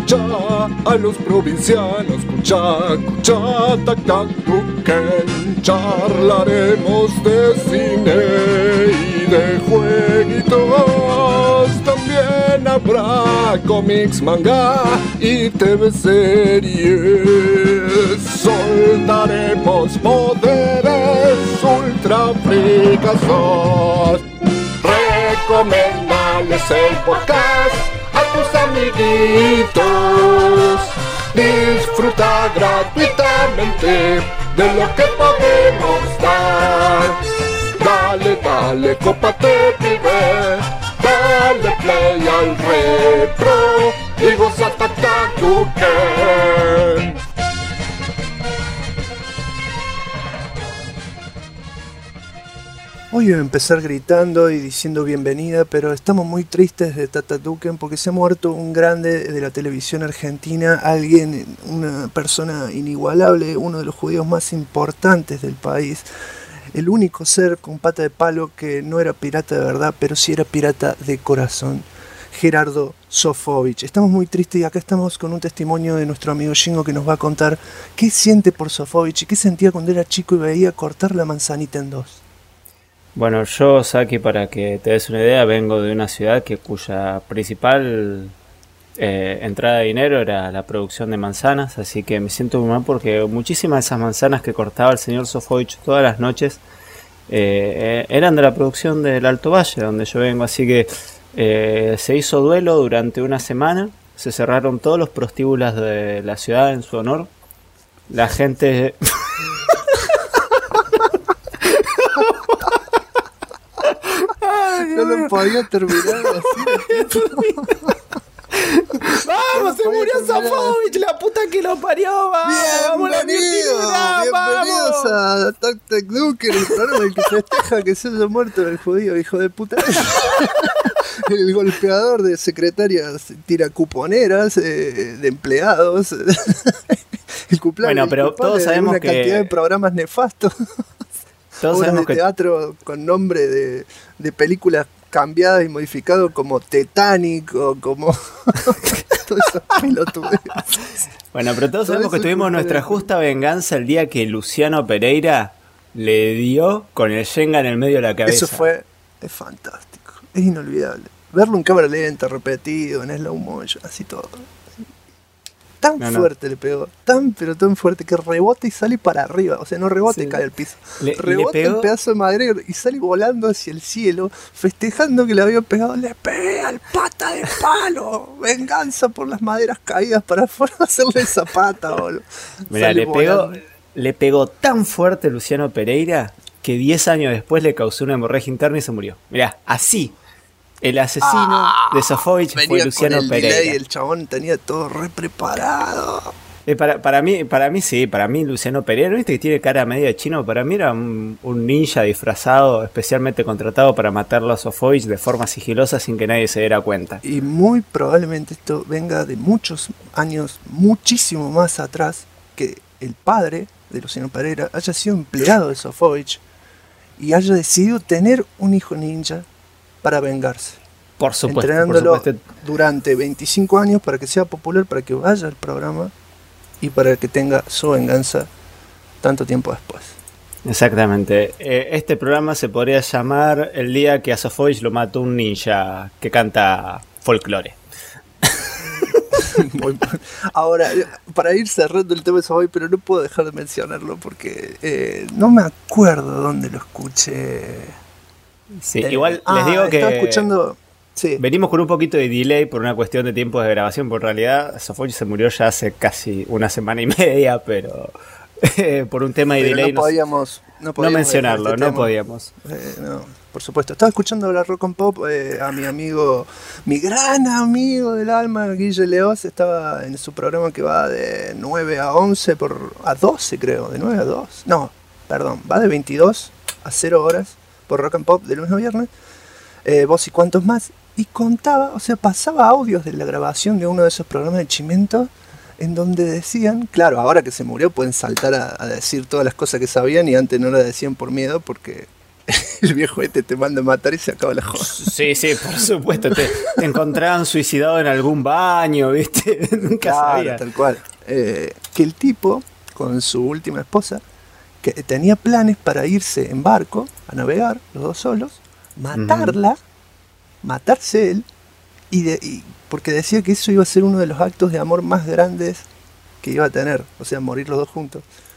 a los provincianos, escucha, tacatuquen. Charlaremos de cine y de jueguitos. También habrá cómics, manga y TV series. Soltaremos poderes ultra fricazos. Recomendales el podcast a tus amiguitos. Disfruta gratuitamente de lo que podemos dar. Dale, cópate, pibe. Dale play al retro y goza tacatuquen. Hoy iba a empezar gritando y diciendo bienvenida, pero estamos muy tristes de Tacatuquen porque se ha muerto un grande de la televisión argentina, alguien, una persona inigualable, uno de los judíos más importantes del país, el único ser con pata de palo que no era pirata de verdad, pero sí era pirata de corazón, Gerardo Sofovich. Estamos muy tristes y acá estamos con un testimonio de nuestro amigo Shingo que nos va a contar qué siente por Sofovich y qué sentía cuando era chico y veía cortar la manzanita en dos. Bueno, yo, Saki, para que te des una idea, vengo de una ciudad cuya principal entrada de dinero era la producción de manzanas, así que me siento muy mal porque muchísimas de esas manzanas que cortaba el señor Sofovich todas las noches eran de la producción del Alto Valle, donde yo vengo, así que se hizo duelo durante una semana, se cerraron todos los prostíbulos de la ciudad en su honor, la gente... No lo podía terminar así. ¡Vamos! ¡Se murió Sofovich! ¡La puta que lo parió! ¡Vamos! Bienvenidos a Tacatuquen, el programa en el que festeja que se haya muerto el judío, hijo de puta. El golpeador de secretarias tiracuponeras, de empleados. El cumpleaños. Bueno, pero todos sabemos una que... cantidad de programas nefastos. Todos obras sabemos de teatro con nombre de películas cambiadas y modificadas como Titanic o como todo eso pelotudes. Bueno, pero todos sabemos que tuvimos nuestra justa venganza el día que Luciano Pereira le dio con el Shenga en el medio de la cabeza. Eso es fantástico, es inolvidable. Verlo en cámara lenta, repetido, en slow motion, así todo. Tan fuerte le pegó, pero tan fuerte que rebota y sale para arriba. O sea, no rebota y cae al piso. Rebota el pedazo de madera y sale volando hacia el cielo, festejando que le había pegado. Le pegué al pata de palo. Venganza por las maderas caídas para hacerle zapata, boludo. Mira, le pegó tan fuerte Luciano Pereira que 10 años después le causó una hemorragia interna y se murió. Mirá, así. El asesino de Sofovich fue Luciano Pereira. El chabón tenía todo re preparado. Para mí Luciano Pereira, ¿viste que tiene cara media chino? Para mí era un ninja disfrazado, especialmente contratado para matarlo a Sofovich de forma sigilosa sin que nadie se diera cuenta. Y muy probablemente esto venga de muchos años, muchísimo más atrás, que el padre de Luciano Pereira haya sido empleado de Sofovich y haya decidido tener un hijo ninja para vengarse. Por supuesto. Entrenándolo durante 25 años para que sea popular, para que vaya al programa y para que tenga su venganza tanto tiempo después. Exactamente. Este programa se podría llamar El día que a Sofovich lo mató un ninja que canta folclore. Ahora, para ir cerrando el tema de Sofovich, pero no puedo dejar de mencionarlo porque no me acuerdo dónde lo escuché. Sí, igual les digo que estaba escuchando, sí. Venimos con un poquito de delay por una cuestión de tiempo de grabación, porque en realidad Sofovich se murió ya hace casi una semana y media, pero por un tema de delay no podíamos mencionarlo, no podíamos. No, por supuesto. Estaba escuchando la Rock and Pop a mi amigo, mi gran amigo del alma, Guille Leoz, estaba en su programa que va de 9 a 11, a 12 creo, de 9 a 2. No, perdón, va de 22 a 0 horas. Por Rock and Pop de lunes a viernes, Vos y cuantos más, y contaba, o sea, pasaba audios de la grabación de uno de esos programas de Chimento en donde decían, claro, ahora que se murió pueden saltar a decir todas las cosas que sabían y antes no las decían por miedo porque el viejo te manda a matar y se acaba la joda. Sí, por supuesto. Te encontraban suicidado en algún baño, ¿viste? Nunca sabía. Tal cual. Que el tipo, con su última esposa, que tenía planes para irse en barco a navegar, los dos solos, matarla, matarse él, y porque decía que eso iba a ser uno de los actos de amor más grandes que iba a tener, o sea, morir los dos juntos.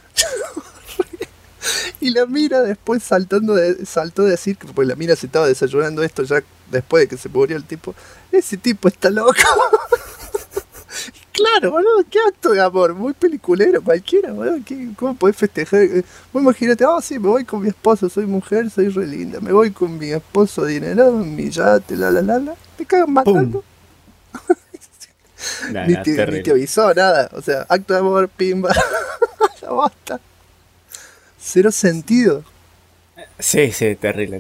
Y la mina después saltó a decir que pues la mina se estaba desayunando esto ya después de que se murió el tipo. Ese tipo está loco. Claro, boludo, qué acto de amor, muy peliculero, cualquiera, boludo, ¿cómo podés festejar? Vos imagínate, sí, me voy con mi esposo, soy mujer, soy re linda, me voy con mi esposo adinerado, mi yate, te cagan matando. Ni te avisó nada, o sea, acto de amor, pimba, ya basta. Cero sentido. Sí, terrible.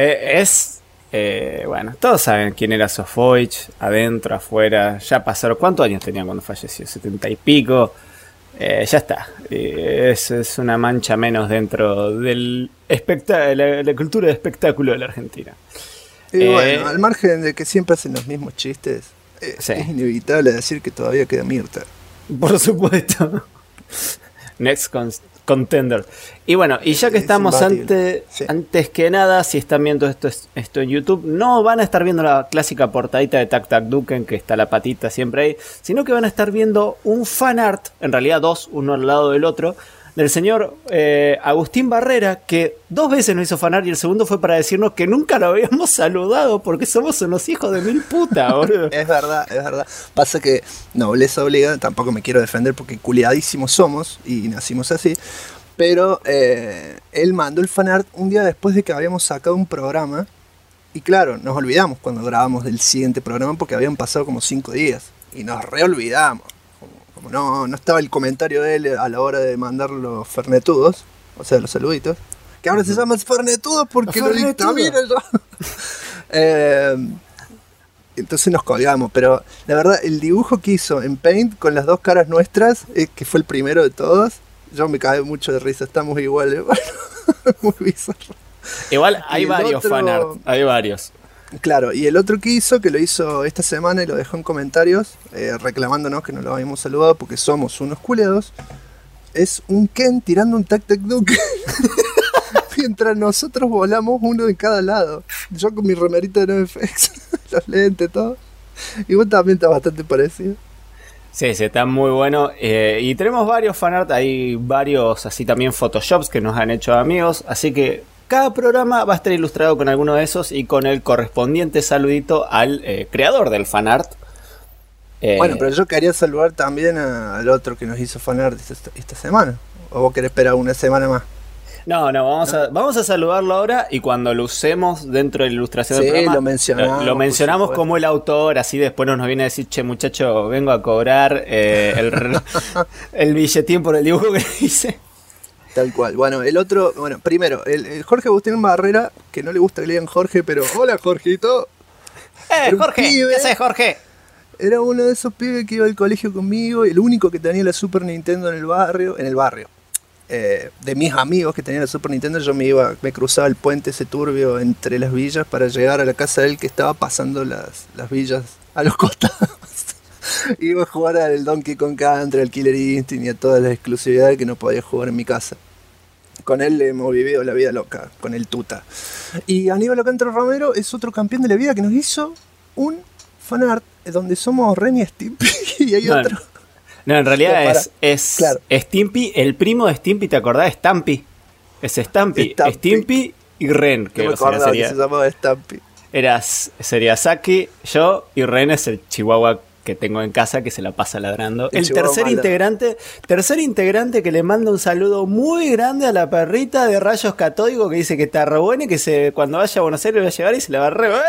Bueno, todos saben quién era Sofovich, adentro, afuera, ya pasaron. ¿Cuántos años tenían cuando falleció? 70 y pico. Ya está. Es una mancha menos dentro del la cultura de espectáculo de la Argentina. Y bueno, al margen de que siempre hacen los mismos chistes, sí. Es inevitable decir que todavía queda Mirta. Por supuesto. Next Contender. Y bueno, y ya que estamos antes que nada, si están viendo esto en YouTube, no van a estar viendo la clásica portadita de Tac Tac Duken, que está la patita siempre ahí, sino que van a estar viendo un fanart, en realidad dos, uno al lado del otro, del señor Agustín Barrera, que 2 veces nos hizo fanart y el segundo fue para decirnos que nunca lo habíamos saludado porque somos unos hijos de mil puta, boludo. Es verdad. Pasa que nobleza obliga, tampoco me quiero defender porque culiadísimos somos y nacimos así, pero él mandó el fanart un día después de que habíamos sacado un programa y claro, nos olvidamos cuando grabamos del siguiente programa porque habían pasado como 5 días y nos reolvidamos. No estaba el comentario de él a la hora de mandar los fernetudos, o sea, los saluditos, que ahora se llaman fernetudos porque lo dictamina ya. Entonces nos colgamos, pero la verdad, el dibujo que hizo en Paint con las 2 caras nuestras, que fue el primero de todos, yo me caí mucho de risa, estamos iguales, bueno, muy bizarro. Igual hay varios fanart, hay varios. Claro, y el otro que hizo, que lo hizo esta semana y lo dejó en comentarios, reclamándonos que no lo habíamos saludado porque somos unos culeados, es un Ken tirando un Tac Tac Duke mientras nosotros volamos uno de cada lado. Yo con mi remerita de NoFX, los lentes, todo. Y vos también estás bastante parecido. Sí, está muy bueno. Y tenemos varios fanart, hay varios así también photoshops que nos han hecho amigos, así que cada programa va a estar ilustrado con alguno de esos y con el correspondiente saludito al creador del fanart. Bueno, pero yo quería saludar también al otro que nos hizo fanart esta semana. ¿O vos querés esperar una semana más? No, vamos a saludarlo ahora y cuando lo usemos dentro de la ilustración del programa lo mencionamos como el autor, así después nos viene a decir, che muchacho, vengo a cobrar el billetín por el dibujo que hice. Tal cual. Bueno, primero, el Jorge Agustín Barrera, que no le gusta que le digan Jorge, pero hola Jorgito. Jorge, ¿qué haces, Jorge? Era uno de esos pibes que iba al colegio conmigo, el único que tenía la Super Nintendo en el barrio. De mis amigos que tenían la Super Nintendo, yo me cruzaba el puente ese turbio entre las villas para llegar a la casa de él que estaba pasando las villas a los costados. Iba a jugar al Donkey Kong Country, al Killer Instinct y a todas las exclusividades que no podía jugar en mi casa. Con él hemos vivido la vida loca, con el Tuta. Y Aníbal Alcántara Romero es otro campeón de la vida que nos hizo un fanart donde somos Ren y Stimpy y hay otro. No, en realidad es claro. Stimpy, el primo de Stimpy, ¿te acordás? Stampy. Es Stimpy y Ren, que me acordaba que se llamaba Stampy. Sería Saki, yo y Ren es el chihuahua que tengo en casa que se la pasa ladrando. El tercer integrante que le manda un saludo muy grande a la perrita de rayos catódicos que dice que está re buena y que cuando vaya a Buenos Aires va a llegar y se la va a re...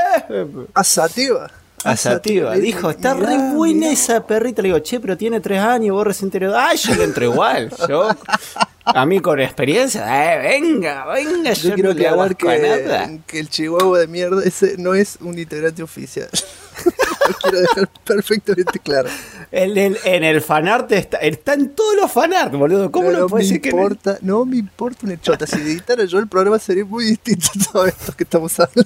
Asativa. Dijo, está re buena esa perrita. Le digo, che, pero tiene 3 años, vos recién te lo... yo le entro igual. A mí con experiencia, venga, yo quiero aclarar que el chihuahua de mierda ese no es un integrante oficial. Lo quiero dejar perfectamente claro. En el fanart está en todos los fanart, boludo. ¿Cómo no puede ser que no me importa una chota? Si editara yo el programa sería muy distinto a todo esto que estamos hablando.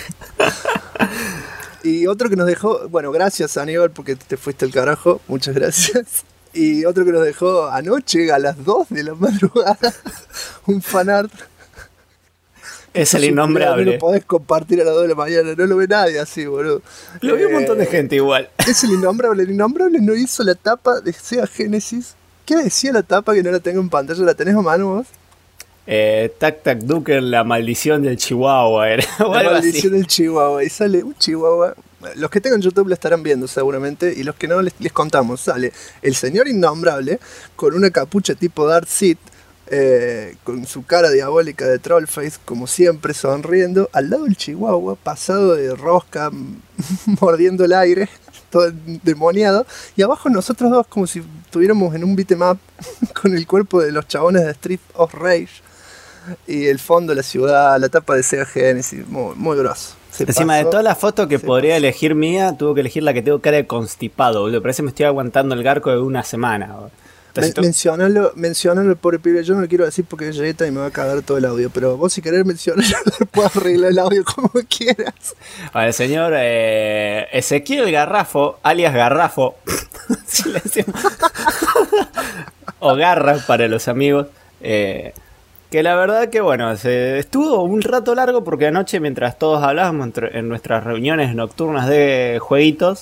Y otro que nos dejó, bueno, gracias Aníbal porque te fuiste al carajo, muchas gracias. Y otro que nos dejó anoche a las 2 de la madrugada, un fanart. Es el innombrable. No lo podés compartir a las 2 de la mañana, no lo ve nadie así, boludo. Lo vio un montón de gente igual. Es el innombrable no hizo la tapa de Sega Genesis. ¿Qué decía la tapa que no la tengo en pantalla? ¿La tenés a mano vos? Tac Tac Duker, la maldición del Chihuahua. Era, la maldición del Chihuahua. Y sale un Chihuahua. Los que tengan YouTube lo estarán viendo seguramente. Y los que no les contamos. Sale el señor innombrable con una capucha tipo Darth Sith. Con su cara diabólica de Trollface, como siempre, sonriendo. Al lado el Chihuahua, pasado de rosca, mordiendo el aire, todo demoniado. Y abajo nosotros dos, como si estuviéramos en un beat'em up, con el cuerpo de los chabones de Street of Rage. Y el fondo, la ciudad, la tapa de Sega Genesis, muy grosso. Encima de todas las fotos que podría elegir mía, tuve que elegir la que tengo cara de constipado, boludo. Parece que me estoy aguantando el garco de una semana, boludo. Mencionalo el pobre pibe. Yo no lo quiero decir porque es Jetta y me va a cagar todo el audio. Pero vos, si querés mencionarlo, puedo arreglar el audio como quieras. Vale, el señor Ezequiel Garrafo, alias Garrafo. Si le decimos. O Garra para los amigos. Que la verdad que bueno, estuvo un rato largo porque anoche, mientras todos hablábamos en nuestras reuniones nocturnas de jueguitos.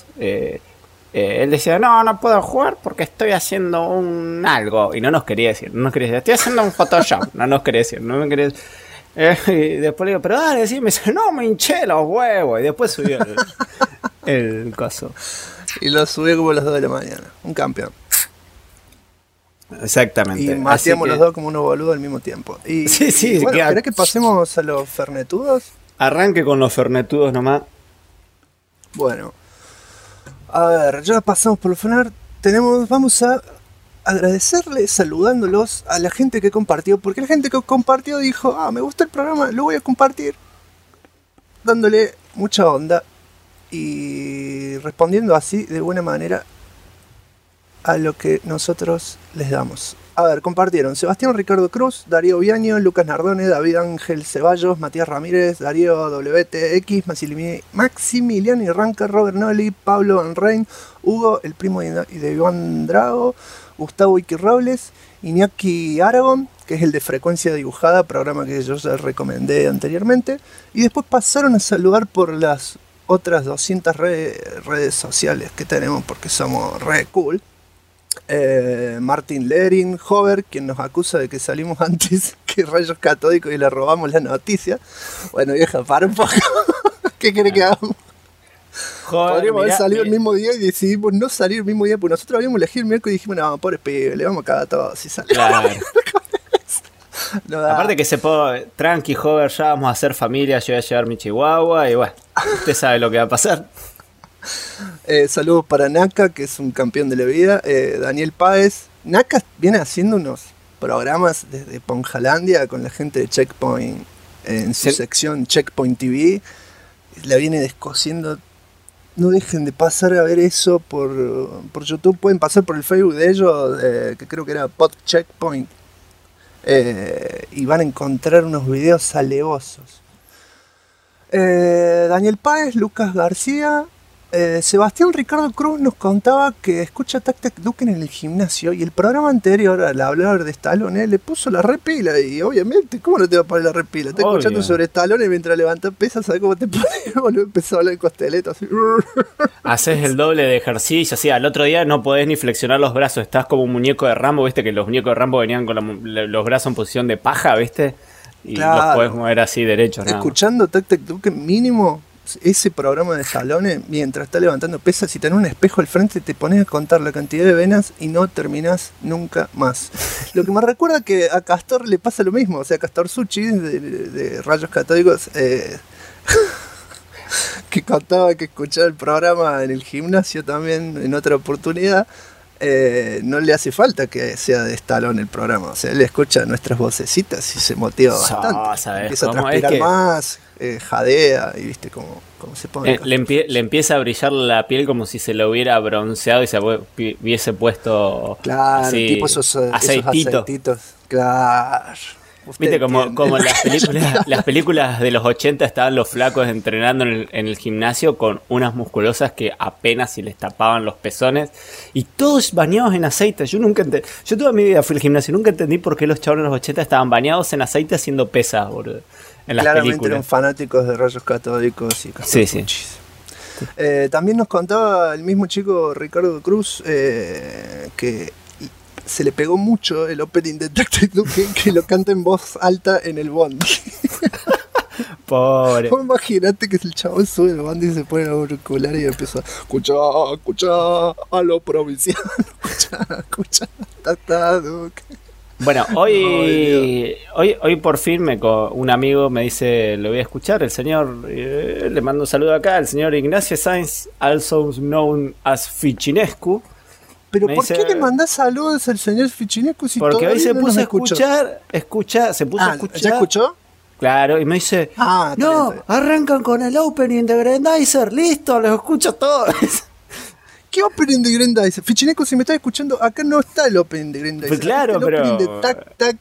Él decía, no puedo jugar porque estoy haciendo un algo. Y no nos quería decir, estoy haciendo un Photoshop. No nos quería decir, no me quería decir. Y después le digo, pero dale, sí, me dice, no, me hinché los huevos. Y después subió el coso. Y lo subió como a las 2 de la mañana. Un campeón. Exactamente. Y mateamos los dos como unos boludos al mismo tiempo. Sí. Bueno, ¿querés que pasemos a los fernetudos? Arranque con los fernetudos nomás. Bueno. A ver, ya pasamos por el fanart. Vamos a agradecerle, saludándolos a la gente que compartió. Porque la gente que compartió dijo, me gusta el programa, lo voy a compartir. Dándole mucha onda. Y respondiendo así, de buena manera, a lo que nosotros les damos. A ver, compartieron Sebastián Ricardo Cruz, Darío Viaño, Lucas Nardone, David Ángel Ceballos, Matías Ramírez, Darío WTX, Maximiliano Irranca, Robert Noli, Pablo Van Rein, Hugo, el primo de Iván Drago, Gustavo Iki Robles, Iñaki Aragón, que es el de Frecuencia Dibujada, programa que yo ya recomendé anteriormente, y después pasaron a saludar por las otras 200 redes sociales que tenemos porque somos re cool. Martin Lering, Hover, quien nos acusa de que salimos antes que Rayos Catódicos y le robamos la noticia. Bueno, vieja, para un poco. ¿Qué quiere que hagamos? Podríamos haber salido el mismo día y decidimos no salir el mismo día, porque nosotros habíamos elegido el miércoles y dijimos, no, pobre pibe, le vamos a cagar a todos si sale. Claro. No, aparte que tranqui, Hover, ya vamos a hacer familia, yo voy a llevar mi chihuahua y bueno, usted sabe lo que va a pasar. Saludos para Naka, que es un campeón de la vida. Daniel Páez. Naka viene haciendo unos programas desde Ponjalandia con la gente de Checkpoint en su sección Checkpoint TV. La viene descosiendo. No dejen de pasar a ver eso por YouTube. Pueden pasar por el Facebook de ellos, que creo que era Pod Checkpoint. Y van a encontrar unos videos alevosos. Daniel Páez, Lucas García. Sebastián Ricardo Cruz nos contaba que escucha Tac Tac Duken en el gimnasio y el programa anterior, al hablar de Stallone, le puso la repila y obviamente, ¿cómo no te va a poner la repila? Estás escuchando sobre Stallone mientras levantas pesas, ¿sabes cómo te pones? Boludo, empezó a hablar de costeleta así. Haces el doble de ejercicio, así, al otro día no podés ni flexionar los brazos, estás como un muñeco de Rambo, viste que los muñecos de Rambo venían con los brazos en posición de paja, viste, y claro, los podés mover así derechos. Escuchando Tac Tac Duken mínimo ese programa de Stallone, mientras está levantando pesas, si tenés un espejo al frente te pones a contar la cantidad de venas y no terminás nunca más. Lo que me recuerda que a Castor le pasa lo mismo, o sea, Castor Suchi de Rayos Catódicos, que contaba que escuchaba el programa en el gimnasio también en otra oportunidad, no le hace falta que sea de Stallone el programa. O sea, él escucha nuestras vocecitas y se motiva bastante. Empieza a transpirar más, jadea y viste cómo se pone. Le empieza a brillar la piel como si se lo hubiera bronceado y se hubiese puesto claro, así, tipo esos aceititos. Claro. Viste como las películas de los 80 estaban los flacos entrenando en el gimnasio con unas musculosas que apenas si les tapaban los pezones y todos bañados en aceite. Yo toda mi vida fui al gimnasio, nunca entendí por qué los chavos en los 80 estaban bañados en aceite haciendo pesas, boludo. En las claramente películas. Eran fanáticos de rayos catódicos y sí. También nos contaba el mismo chico Ricardo Cruz que se le pegó mucho el opening de Tactic Duke, que lo canta en voz alta en el bondi. Pobre. Imagínate que el chabón sube el bondi y se pone a auricular y empieza escucha a lo provinciano, escucha Tactic Duke. Bueno, hoy por fin un amigo me dice, lo voy a escuchar, el señor, le mando un saludo acá, el señor Ignacio Sainz, also known as Fichinescu. Pero ¿por qué le mandás saludos al señor Fichinescu si porque hoy se no puso a escuchar? Se puso a escuchar. ¿Ya escuchó? Claro, y me dice, no, arrancan con el opening de Grandizer, listo, los escucho todos. ¿Qué opening de Grandizer? Fichinescu, si me estás escuchando, acá no está el opening de Grandizer. Pues claro, el opening de Tac,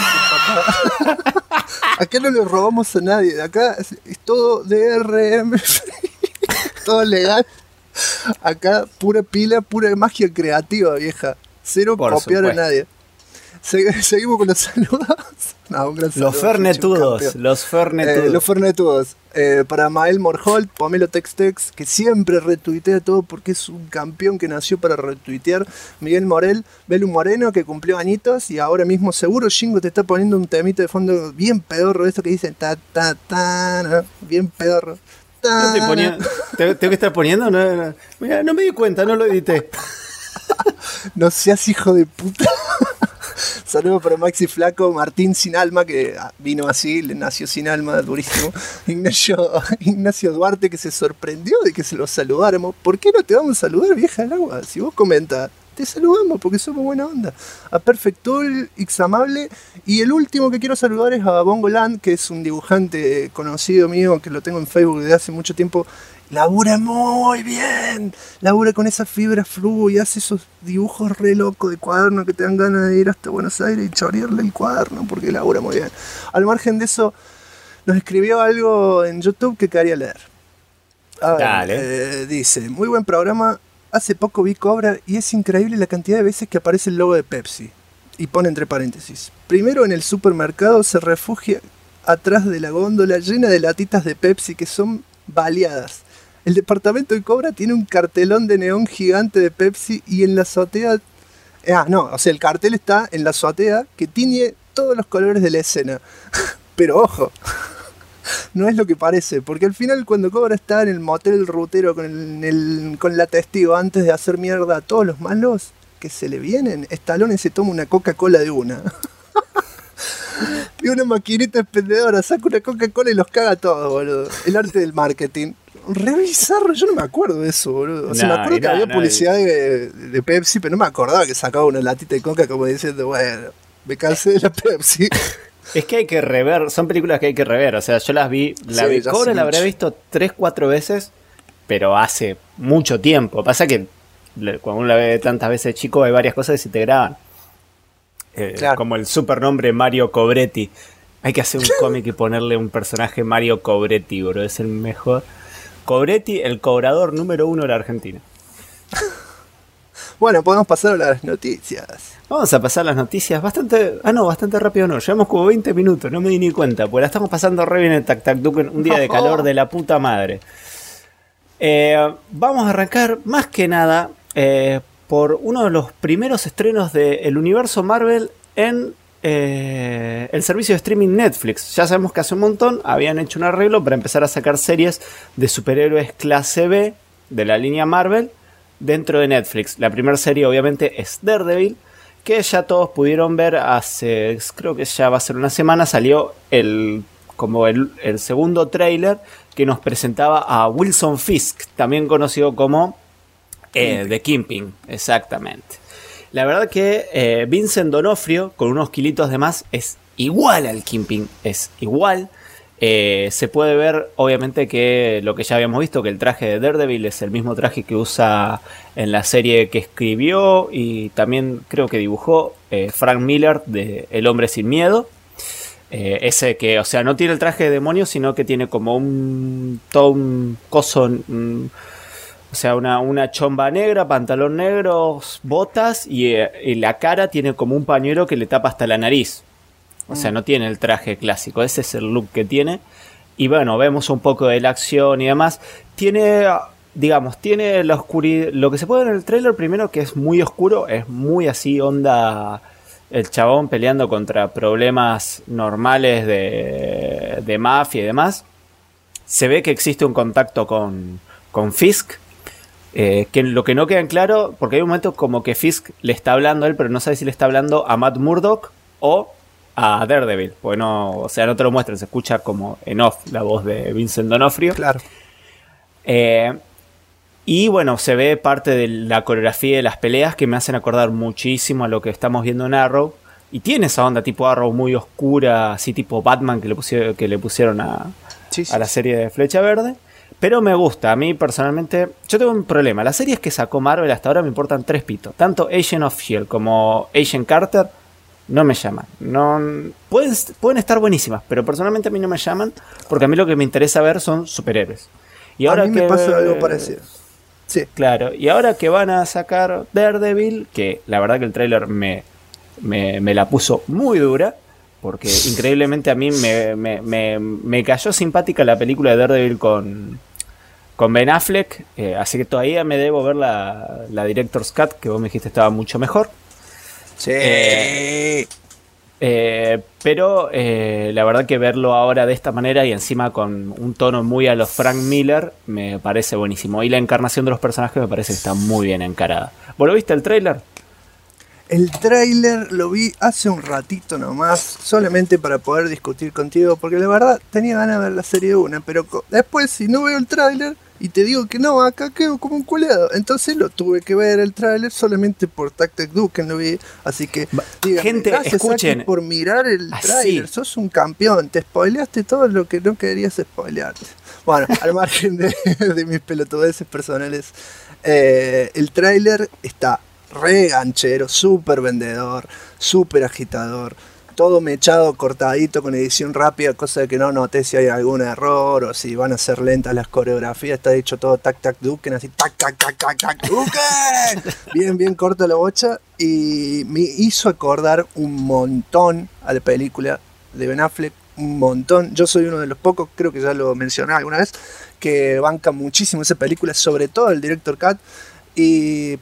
acá no le robamos a nadie, acá es todo DRM, todo legal. Acá pura pila, pura magia creativa, vieja. Cero por copiar supuesto. a nadie. Seguimos con los saludos. No, un gran saludo, Los fernetudos. Para Mael Morholt, Pomelo Textex, que siempre retuitea todo porque es un campeón que nació para retuitear. Miguel Morel, Belu Moreno, que cumplió añitos y ahora mismo seguro Shingo te está poniendo un temita de fondo bien pedorro, esto que dice ¿no? Bien pedorro. ¿No tengo que estar poniendo? No. Mira, no me di cuenta, no lo edité. No seas hijo de puta. Saludos para Maxi Flaco, Martín Sin Alma, que vino así, le nació sin alma, durísimo. Ignacio Duarte, que se sorprendió de que se lo saludáramos. ¿Por qué no te vamos a saludar, vieja del agua? Si vos comentas, te saludamos porque somos buena onda. A Perfectul, Xamable. Y el último que quiero saludar es a Bongoland, que es un dibujante conocido mío, que lo tengo en Facebook desde hace mucho tiempo. Labura muy bien, labura con esa fibra fluo y hace esos dibujos re locos de cuaderno que te dan ganas de ir hasta Buenos Aires y chorearle el cuaderno porque labura muy bien. Al margen de eso, nos escribió algo en YouTube que quería leer. A ver, dale. Dice, muy buen programa, hace poco vi Cobra y es increíble la cantidad de veces que aparece el logo de Pepsi. Y pone entre paréntesis, primero en el supermercado se refugia atrás de la góndola llena de latitas de Pepsi que son baleadas. El departamento de Cobra tiene un cartelón de neón gigante de Pepsi y en la azotea... el cartel está en la azotea que tiñe todos los colores de la escena. Pero ojo, no es lo que parece, porque al final cuando Cobra está en el motel rutero con la testigo antes de hacer mierda a todos los malos que se le vienen, Stallone se toma una Coca-Cola de una. Y una maquinita expendedora, saca una Coca-Cola y los caga a todos, boludo. El arte del marketing. Re bizarro, yo no me acuerdo de eso, boludo. O sea, me acuerdo que había publicidad de Pepsi, pero no me acordaba que sacaba una latita de coca como diciendo, bueno, me cansé de la Pepsi. Es que hay que rever, son películas que hay que rever. O sea, yo las vi, Cobra la habré visto 3-4 veces, pero hace mucho tiempo. Pasa que cuando uno la ve tantas veces chico, hay varias cosas que se te graban. Claro. Como el supernombre Mario Cobretti. Hay que hacer un cómic y ponerle un personaje Mario Cobretti, bro. Es el mejor. Cobretti, el cobrador número 1 de la Argentina. Bueno, podemos pasar a las noticias. Vamos a pasar las noticias bastante rápido no. Llevamos como 20 minutos, no me di ni cuenta. Pues la estamos pasando re bien en Tac Tac Duke, un día de calor de la puta madre. Vamos a arrancar más que nada por uno de los primeros estrenos del universo Marvel en el servicio de streaming Netflix. Ya sabemos que hace un montón habían hecho un arreglo para empezar a sacar series de superhéroes clase B de la línea Marvel dentro de Netflix. La primera serie obviamente es Daredevil, que ya todos pudieron ver hace, creo que ya va a ser una semana, salió el segundo tráiler que nos presentaba a Wilson Fisk, también conocido como The Kingpin, exactamente. La verdad que Vincent D'Onofrio, con unos kilitos de más, es igual al Kingpin, es igual. Se puede ver, obviamente, que lo que ya habíamos visto, que el traje de Daredevil es el mismo traje que usa en la serie que escribió y también creo que dibujó Frank Miller de El Hombre Sin Miedo. Ese que, o sea, no tiene el traje de demonio, sino que tiene como todo un coso, o sea, una chomba negra, pantalón negro, botas y la cara tiene como un pañuelo que le tapa hasta la nariz. O sea, no tiene el traje clásico. Ese es el look que tiene. Y bueno, vemos un poco de la acción y demás. Tiene, digamos, tiene la oscuridad. Lo que se puede ver en el trailer primero, que es muy oscuro, es muy así onda el chabón peleando contra problemas normales de mafia y demás. Se ve que existe un contacto con Fisk. Que lo que no queda en claro, porque hay un momento como que Fisk le está hablando a él, pero no sabe si le está hablando a Matt Murdock o a Daredevil, porque no, o sea, no te lo muestran, se escucha como en off la voz de Vincent D'Onofrio. Claro. Y bueno, se ve parte de la coreografía de las peleas que me hacen acordar muchísimo a lo que estamos viendo en Arrow. Y tiene esa onda tipo Arrow muy oscura, así tipo Batman que le pusieron a la serie de Flecha Verde. Pero me gusta, a mí personalmente. Yo tengo un problema, las series que sacó Marvel hasta ahora me importan 3 pitos. Tanto Agent of S.H.I.E.L.D. como Agent Carter no me llaman. No, pueden estar buenísimas, pero personalmente a mí no me llaman, porque a mí lo que me interesa ver son superhéroes. Y ahora a mí me pasa algo parecido. Sí. Claro, y ahora que van a sacar Daredevil, que la verdad que el tráiler me la puso muy dura, porque increíblemente a mí me cayó simpática la película de Daredevil con Ben Affleck, así que todavía me debo ver la Director's Cut, que vos me dijiste estaba mucho mejor. Sí. Pero la verdad que verlo ahora de esta manera y encima con un tono muy a los Frank Miller me parece buenísimo. Y la encarnación de los personajes me parece que está muy bien encarada. ¿Vos lo viste el tráiler? El tráiler lo vi hace un ratito nomás, solamente para poder discutir contigo, porque la verdad tenía ganas de ver la serie de una, pero después si no veo el tráiler y te digo que no, acá quedo como un culeado. Entonces lo tuve que ver el tráiler solamente por Tactic Duken lo vi, así que díganme, gente, gracias escuchen, Aki, por mirar el tráiler, sos un campeón, te spoileaste todo lo que no querías spoilearte. Bueno, al margen de mis pelotudeces personales, el tráiler está re ganchero, súper vendedor, súper agitador, todo mechado, cortadito, con edición rápida, cosa de que no noté si hay algún error o si van a ser lentas las coreografías. Está hecho todo tac tac Duken, así tac tac tac tac tac Duken, bien corta la bocha, y me hizo acordar un montón a la película de Ben Affleck, un montón. Yo soy uno de los pocos, creo que ya lo mencioné alguna vez, que banca muchísimo esa película, sobre todo el Director Cut. Y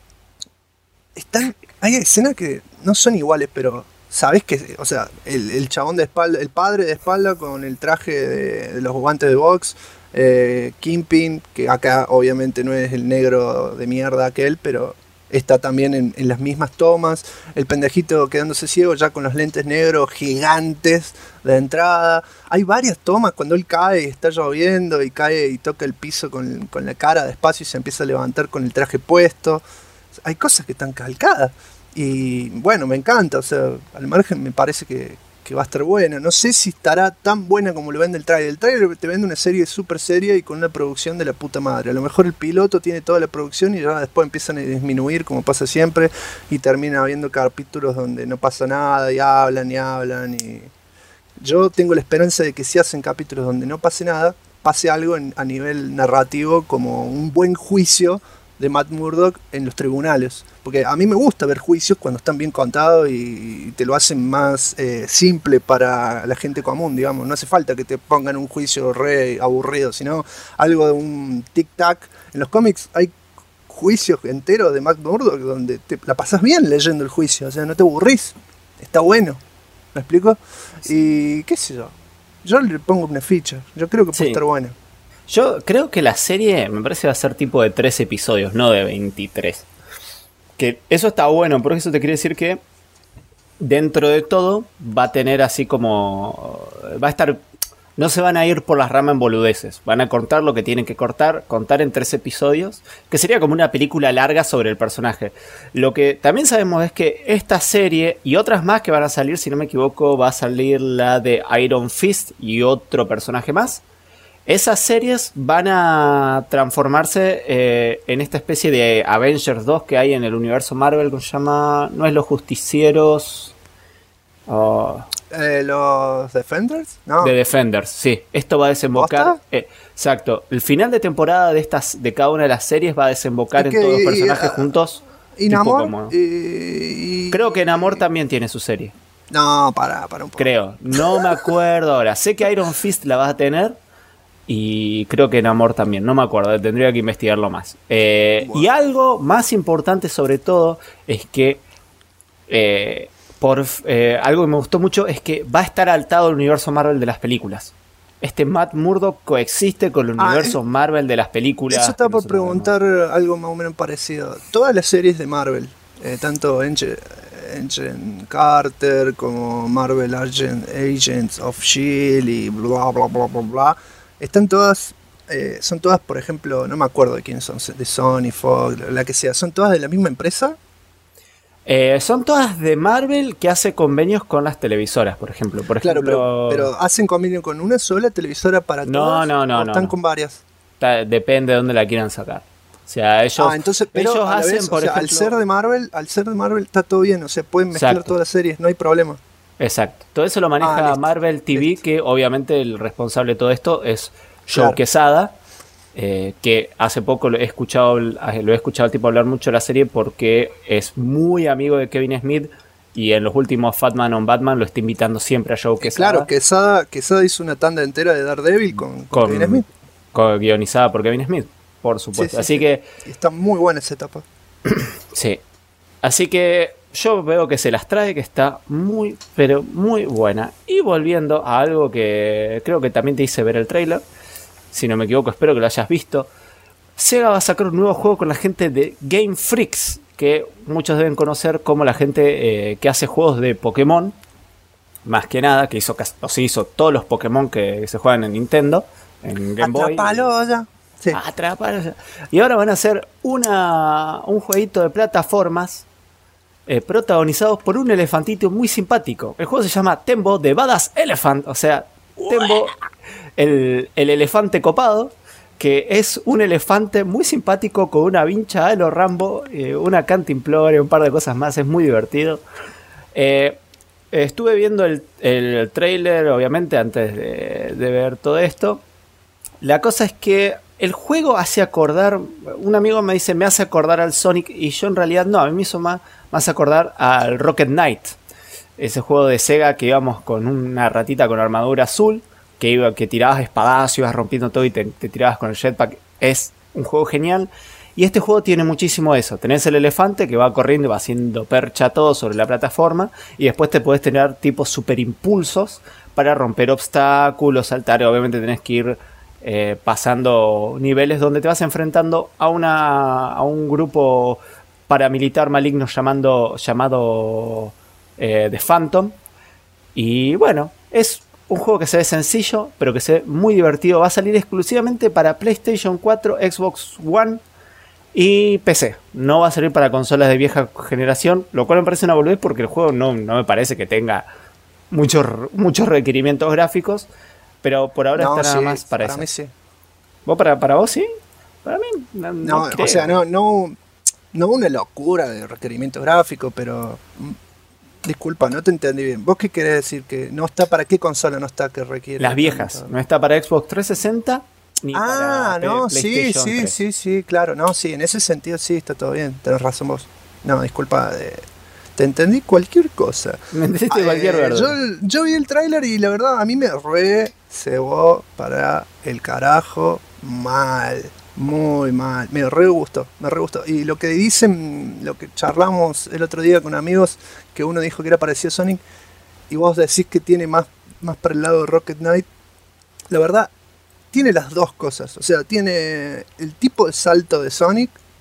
hay escenas que no son iguales, pero sabes que, o sea, el chabón de espalda, el padre de espalda con el traje de los guantes de box, Kingpin, que acá obviamente no es el negro de mierda aquel, pero está también en las mismas tomas, el pendejito quedándose ciego ya con los lentes negros gigantes de entrada. Hay varias tomas cuando él cae y está lloviendo y cae y toca el piso con la cara despacio y se empieza a levantar con el traje puesto. Hay cosas que están calcadas y bueno, me encanta, o sea, al margen me parece que va a estar buena. No sé si estará tan buena como lo vende el trailer. El trailer te vende una serie súper seria y con una producción de la puta madre. A lo mejor el piloto tiene toda la producción y ya después empiezan a disminuir como pasa siempre y termina habiendo capítulos donde no pasa nada y hablan y yo tengo la esperanza de que si hacen capítulos donde no pase nada, pase algo a nivel narrativo, como un buen juicio de Matt Murdock en los tribunales, porque a mí me gusta ver juicios cuando están bien contados y te lo hacen más simple para la gente común, digamos. No hace falta que te pongan un juicio re aburrido, sino algo de un tic-tac. En los cómics hay juicios enteros de Matt Murdock donde te la pasás bien leyendo el juicio, o sea, no te aburrís, está bueno, ¿me explico? Y qué sé yo le pongo una ficha, yo creo que puede estar buena. Yo creo que la serie me parece va a ser tipo de 3 episodios, no de 23. Que eso está bueno, porque eso te quiere decir que dentro de todo va a tener así como... Va a estar... no se van a ir por las ramas en boludeces. Van a cortar lo que tienen que cortar, contar en 3 episodios, que sería como una película larga sobre el personaje. Lo que también sabemos es que esta serie y otras más que van a salir, si no me equivoco, va a salir la de Iron Fist y otro personaje más. Esas series van a transformarse en esta especie de Avengers 2 que hay en el universo Marvel, que se llama, no es Los Justicieros... ¿Los Defenders? No. De Defenders, sí. Esto va a desembocar... exacto. El final de temporada de cada una de las series va a desembocar en todos los personajes juntos. ¿Y Namor? Creo que Namor también tiene su serie. No, para un poco. Creo. No me acuerdo ahora. Sé que Iron Fist la vas a tener. Y creo que Namor también. No me acuerdo. Tendría que investigarlo más. Wow. Y algo más importante sobre todo es que... algo que me gustó mucho es que va a estar atado al universo Marvel de las películas. Matt Murdock coexiste con el universo Marvel de las películas. Eso está por preguntar algo más o menos parecido. Todas las series de Marvel, tanto Agent Carter como Marvel Agents of S.H.I.E.L.D. y bla bla bla bla bla, están todas, son todas, por ejemplo, no me acuerdo de quiénes son, de Sony, Fox, la que sea, son todas de la misma empresa. Son todas de Marvel que hace convenios con las televisoras, por ejemplo. Claro, pero ¿hacen convenio con una sola televisora para todas? No. ¿Están con varias? Depende de dónde la quieran sacar. O sea, ellos, entonces, pero ellos hacen, vez, por ejemplo... al ser de Marvel está todo bien, o sea, pueden mezclar todas las series, no hay problema. Exacto. Todo eso lo maneja Marvel TV, que obviamente el responsable de todo esto es Joe Quesada. Que hace poco lo he escuchado al tipo hablar mucho de la serie porque es muy amigo de Kevin Smith y en los últimos Fatman on Batman lo está invitando siempre a Joe Quesada. Claro, Quesada hizo una tanda entera de Daredevil con Kevin Smith. Guionizada por Kevin Smith, por supuesto. Así que está muy buena esa etapa. Sí. Así que yo veo que se las trae, que está muy, pero muy buena. Y volviendo a algo que creo que también te hice ver el trailer. Si no me equivoco, espero que lo hayas visto. Sega va a sacar un nuevo juego con la gente de Game Freaks, que muchos deben conocer como la gente que hace juegos de Pokémon. Más que nada, que hizo todos los Pokémon que se juegan en Nintendo, en Game Boy. Atrápalo ya. Sí. Atrápalo ya. Y ahora van a hacer un jueguito de plataformas protagonizados por un elefantito muy simpático. El juego se llama Tembo de Badass Elephant, o sea, Tembo... El elefante copado, que es un elefante muy simpático con una vincha a lo Rambo, una cantimplora y un par de cosas más. Es muy divertido. Estuve viendo el trailer, obviamente, antes de ver todo esto. La cosa es que el juego hace acordar... Un amigo me dice, me hace acordar al Sonic, y yo en realidad no, a mí me hizo más acordar al Rocket Knight. Ese juego de Sega que íbamos con una ratita con armadura azul, que tirabas espadazos, ibas rompiendo todo y te tirabas con el jetpack. Es un juego genial. Y este juego tiene muchísimo eso. Tenés el elefante que va corriendo y va haciendo percha todo sobre la plataforma. Y después te podés tener tipos super impulsos para romper obstáculos, saltar. Y obviamente tenés que ir pasando niveles donde te vas enfrentando a un grupo paramilitar maligno llamado The Phantom. Y bueno, es un juego que se ve sencillo, pero que se ve muy divertido. Va a salir exclusivamente para PlayStation 4, Xbox One y PC. No va a salir para consolas de vieja generación, lo cual me parece una boludez porque el juego no me parece que tenga muchos requerimientos gráficos, pero por ahora está nada más para eso. Para mí sí. ¿Vos para vos sí? Para mí no creo. O sea, no una locura de requerimientos gráficos, pero... Disculpa, no te entendí bien. ¿Vos qué querés decir? ¿Que no está para qué consola no está que requiere? Las viejas. No está para Xbox 360 ni para PlayStation 3. Sí, claro. No, sí, en ese sentido sí, está todo bien. Tenés razón vos. No, disculpa. Te entendí cualquier cosa. Me entendiste cualquier verdad. Yo vi el tráiler y la verdad a mí me cebó para el carajo mal. Muy mal, me re gustó. Y lo que dicen, lo que charlamos el otro día con amigos, que uno dijo que era parecido a Sonic, y vos decís que tiene más para el lado de Rocket Knight, la verdad, tiene las dos cosas. O sea, tiene el tipo de salto de Sonic,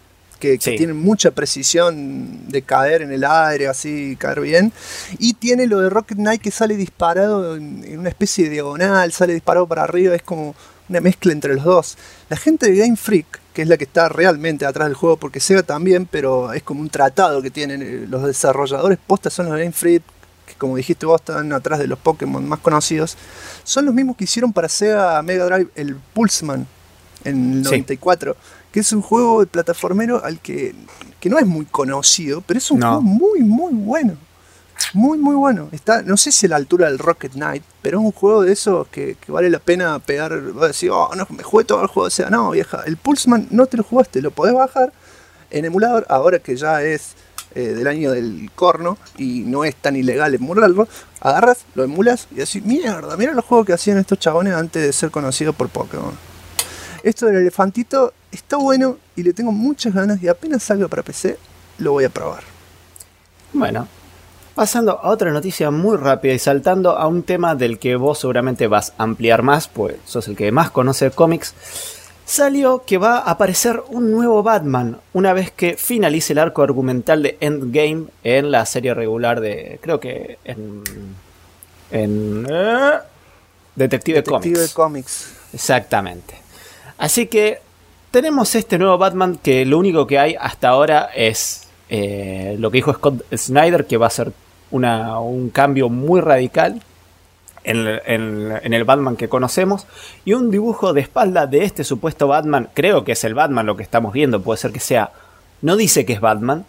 que Sí. tienen mucha precisión de caer en el aire, así, caer bien. Y tiene lo de Rocket Knight que sale disparado en una especie de diagonal, sale disparado para arriba, es como una mezcla entre los dos. La gente de Game Freak, que es la que está realmente atrás del juego, porque Sega también, pero es como un tratado que tienen los desarrolladores postas, son los de Game Freak, que como dijiste vos están atrás de los Pokémon más conocidos, son los mismos que hicieron para Sega Mega Drive el Pulseman en el 94, que es un juego de plataformero al que no es muy conocido, pero es un juego muy muy bueno. Muy muy bueno. Está, no sé si a la altura del Rocket Knight, pero es un juego de esos que vale la pena pegar. Vas a decir, oh, no, me jugué todo el juego. O sea, no, vieja, el Pulseman no te lo jugaste, lo podés bajar en emulador, ahora que ya es del año del corno y no es tan ilegal emularlo. Agarras, lo emulas y decís, mierda, mira los juegos que hacían estos chabones antes de ser conocidos por Pokémon. Esto del elefantito está bueno y le tengo muchas ganas, y apenas salga para PC lo voy a probar. Bueno, pasando a otra noticia muy rápida y saltando a un tema del que vos seguramente vas a ampliar más, pues sos el que más conoce cómics. Salió que va a aparecer un nuevo Batman una vez que finalice el arco argumental de Endgame en la serie regular de, creo que en Detective Comics. Exactamente. Así que tenemos este nuevo Batman que lo único que hay hasta ahora es lo que dijo Scott Snyder, que va a ser un cambio muy radical en el Batman que conocemos, y un dibujo de espalda de este supuesto Batman. Creo que es el Batman lo que estamos viendo, puede ser que sea, no dice que es Batman,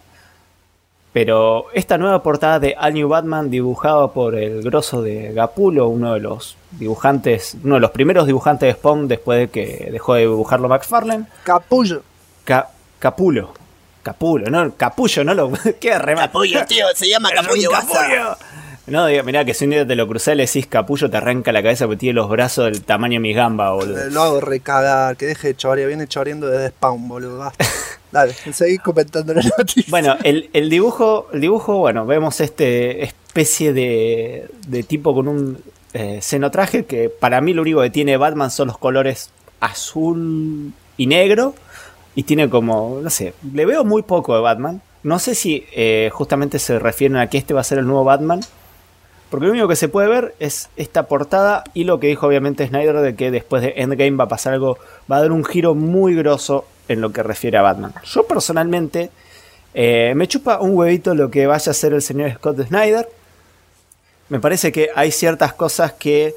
pero esta nueva portada de All New Batman dibujado por el grosso de Capullo, uno de los primeros dibujantes de Spawn después de que dejó de dibujarlo McFarlane. Capullo. Capullo, no, Capullo, no lo... ¿Qué remate? Capullo, tío, se llama Capullo. No, mirá que si un día te lo cruzás y le decís Capullo, te arranca la cabeza porque tiene los brazos del tamaño de mi gamba, boludo. Lo hago recagar, que deje de chorear, viene choreando desde Spawn, boludo. Basta. Dale, seguí comentando la noticia. Bueno, el dibujo, bueno, vemos este especie de tipo con un cenotraje que para mí lo único que tiene Batman son los colores azul y negro, y tiene como, no sé, le veo muy poco de Batman. No sé si justamente se refieren a que este va a ser el nuevo Batman, porque lo único que se puede ver es esta portada y lo que dijo obviamente Snyder de que después de Endgame va a pasar algo, va a dar un giro muy grosso en lo que refiere a Batman. Yo personalmente me chupa un huevito lo que vaya a hacer el señor Scott Snyder. Me parece que hay ciertas cosas que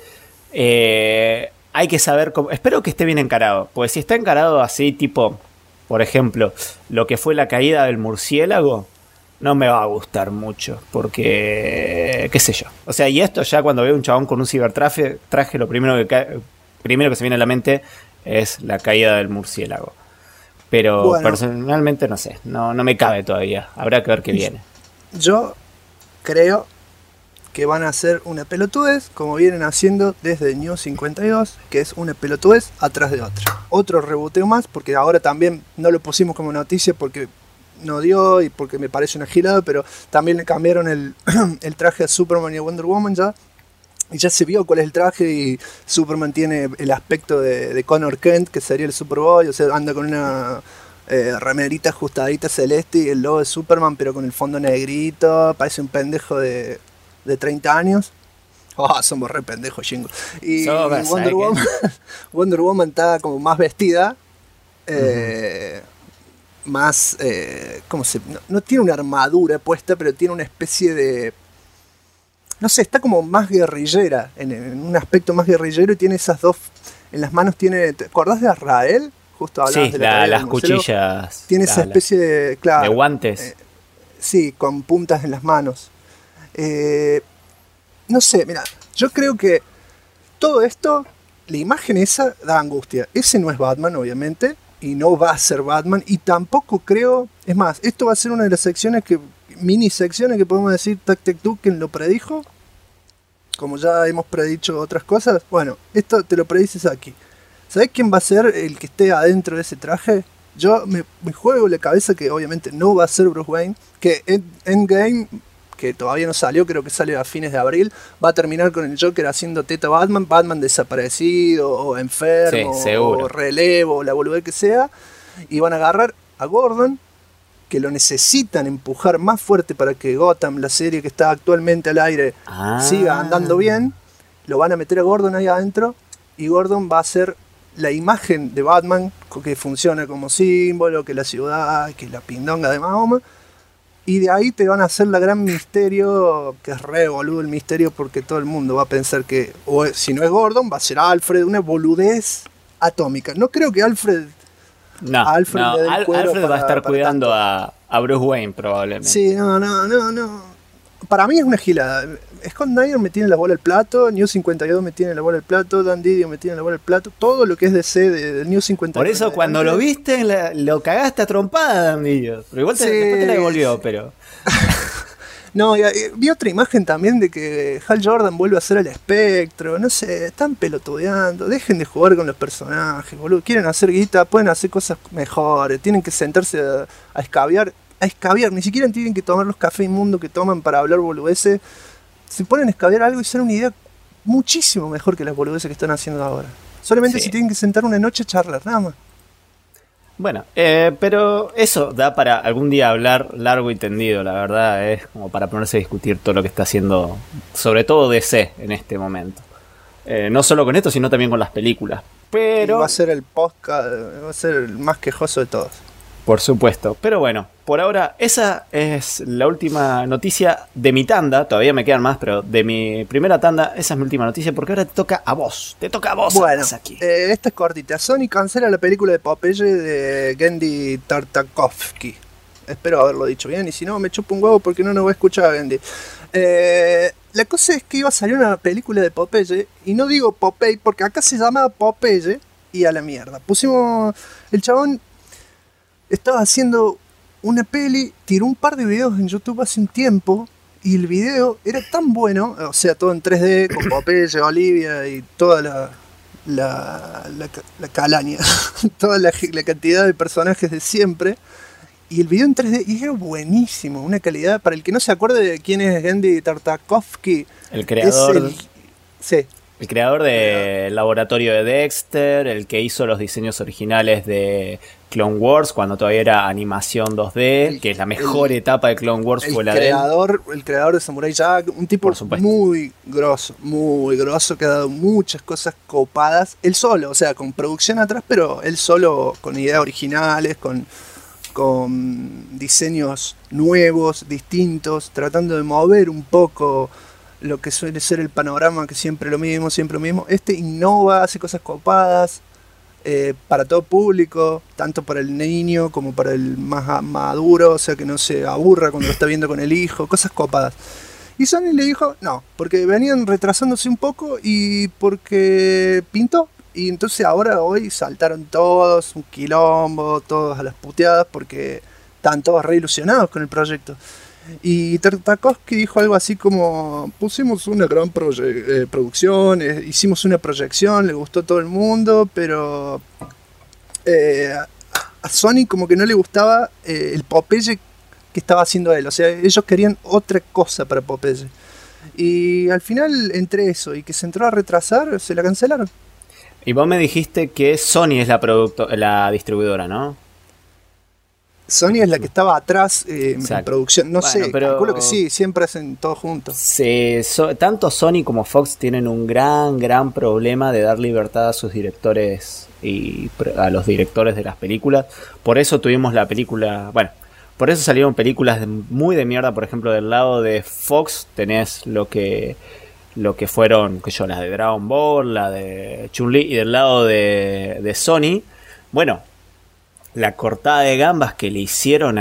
hay que saber cómo. Espero que esté bien encarado, porque si está encarado así, tipo, por ejemplo, lo que fue la caída del murciélago, no me va a gustar mucho, porque qué sé yo. O sea, y esto ya cuando veo un chabón con un cibertraje, lo primero que se viene a la mente es la caída del murciélago. Pero bueno, personalmente no sé, no me cabe todavía. Habrá que ver qué viene. Yo creo que van a hacer una pelotudez, como vienen haciendo desde New 52, que es una pelotudez atrás de otra. Otro reboteo más, porque ahora también no lo pusimos como noticia porque no dio y porque me parece una gilada, pero también le cambiaron el traje a Superman y a Wonder Woman ya. Y ya se vio cuál es el traje, y Superman tiene el aspecto de Connor Kent, que sería el Superboy, o sea, anda con una remerita ajustadita celeste y el logo de Superman, pero con el fondo negrito, parece un pendejo de 30 años. Oh, somos re pendejos, chingo. Y Wonder Woman está como más vestida, más, ¿cómo se...? No tiene una armadura puesta, pero tiene una especie de... No sé, está como más guerrillera, en un aspecto más guerrillero, y tiene esas dos... En las manos tiene... ¿Te acordás de Azrael? Justo hablabas sí, de las cuchillas. Tiene esa especie de... Claro, de guantes. Sí, con puntas en las manos. No sé, mira, yo creo que todo esto, la imagen esa da angustia. Ese no es Batman, obviamente, y no va a ser Batman, y tampoco creo... Es más, esto va a ser una de las secciones mini secciones que podemos decir quien lo predijo, como ya hemos predicho otras cosas. Bueno, esto te lo predices aquí. ¿Sabés quién va a ser el que esté adentro de ese traje? Yo me juego la cabeza que obviamente no va a ser Bruce Wayne, que Endgame, que todavía no salió, creo que sale a fines de abril, va a terminar con el Joker haciendo teta Batman desaparecido o enfermo, sí, seguro, o relevo, o la boludez que sea, y van a agarrar a Gordon que lo necesitan empujar más fuerte para que Gotham, la serie que está actualmente al aire, siga andando bien, lo van a meter a Gordon ahí adentro y Gordon va a ser la imagen de Batman que funciona como símbolo, que la ciudad, que la pindonga de Mahoma. Y de ahí te van a hacer la gran misterio, que es re boludo el misterio, porque todo el mundo va a pensar que, o si no es Gordon, va a ser Alfred, una boludez atómica. No creo que Alfred... Alfred va a estar cuidando a Bruce Wayne probablemente. Sí, no. Para mí es una gilada. Scott Snyder me tiene la bola al plato, New 52 me tiene la bola al plato, Dan Didio me tiene la bola al plato, todo lo que es DC de New 52. Por eso cuando lo viste lo cagaste a trompada, Dan Didio. Pero igual después te la devolvió, pero... No, vi otra imagen también de que Hal Jordan vuelve a ser el Espectro. No sé, están pelotudeando. Dejen de jugar con los personajes, boludo. Quieren hacer guita, pueden hacer cosas mejores. Tienen que sentarse a escabiar. A escabiar, ni siquiera tienen que tomar los cafés inmundos que toman para hablar boludeces. Se ponen a escabiar algo y sale una idea muchísimo mejor que las boludeces que están haciendo ahora. Solamente si tienen que sentar una noche a charlar, nada más. Bueno, pero eso da para algún día hablar largo y tendido, la verdad, es como para ponerse a discutir todo lo que está haciendo, sobre todo DC en este momento. No solo con esto, sino también con las películas. Pero y va a ser el podcast, va a ser el más quejoso de todos. Por supuesto, pero bueno, por ahora esa es la última noticia de mi tanda, todavía me quedan más, pero de mi primera tanda, esa es mi última noticia, porque ahora te toca a vos. Bueno, esta es cortita. Sony cancela la película de Popeye de Genndy Tartakovsky. Espero haberlo dicho bien, y si no me chupo un huevo porque no nos voy a escuchar a Genndy. La cosa es que iba a salir una película de Popeye, y no digo Popeye porque acá se llama Popeye, y a la mierda. Pusimos, el chabón estaba haciendo una peli, tiró un par de videos en YouTube hace un tiempo, y el video era tan bueno, o sea, todo en 3D, con Popeye, Olivia y toda la calaña, toda la cantidad de personajes de siempre, y el video en 3D, y era buenísimo, una calidad, para el que no se acuerde de quién es Genndy Tartakovsky, el creador... Sí. El creador del laboratorio de Dexter, el que hizo los diseños originales de Clone Wars cuando todavía era animación 2D, que es la mejor etapa de Clone Wars fue la de él. El creador de Samurai Jack, un tipo muy grosso, que ha dado muchas cosas copadas, él solo, o sea, con producción atrás, pero él solo con ideas originales, con diseños nuevos, distintos, tratando de mover un poco lo que suele ser el panorama, que siempre lo mismo. Este innova, hace cosas copadas para todo público, tanto para el niño como para el más maduro, o sea, que no se aburra cuando lo está viendo con el hijo, cosas copadas. Y Sony le dijo no, porque venían retrasándose un poco y porque pintó. Y entonces hoy saltaron todos, un quilombo, todos a las puteadas, porque están todos re ilusionados con el proyecto. Y Tartakovsky dijo algo así como: pusimos una gran producción, hicimos una proyección, le gustó a todo el mundo, pero a Sony como que no le gustaba el Popeye que estaba haciendo él. O sea, ellos querían otra cosa para Popeye. Y al final, entre eso y que se entró a retrasar, se la cancelaron. Y vos me dijiste que Sony es la distribuidora, ¿no? Sony es la que estaba atrás en producción. No sé, pero calculo que sí, siempre hacen todo juntos. Sí, tanto Sony como Fox tienen un gran problema de dar libertad a sus directores y a los directores de las películas. Por eso tuvimos la película... Bueno, por eso salieron películas muy de mierda. Por ejemplo, del lado de Fox tenés lo que fueron, las de Dragon Ball, la de Chun-Li, y del lado de Sony, bueno, la cortada de gambas que le hicieron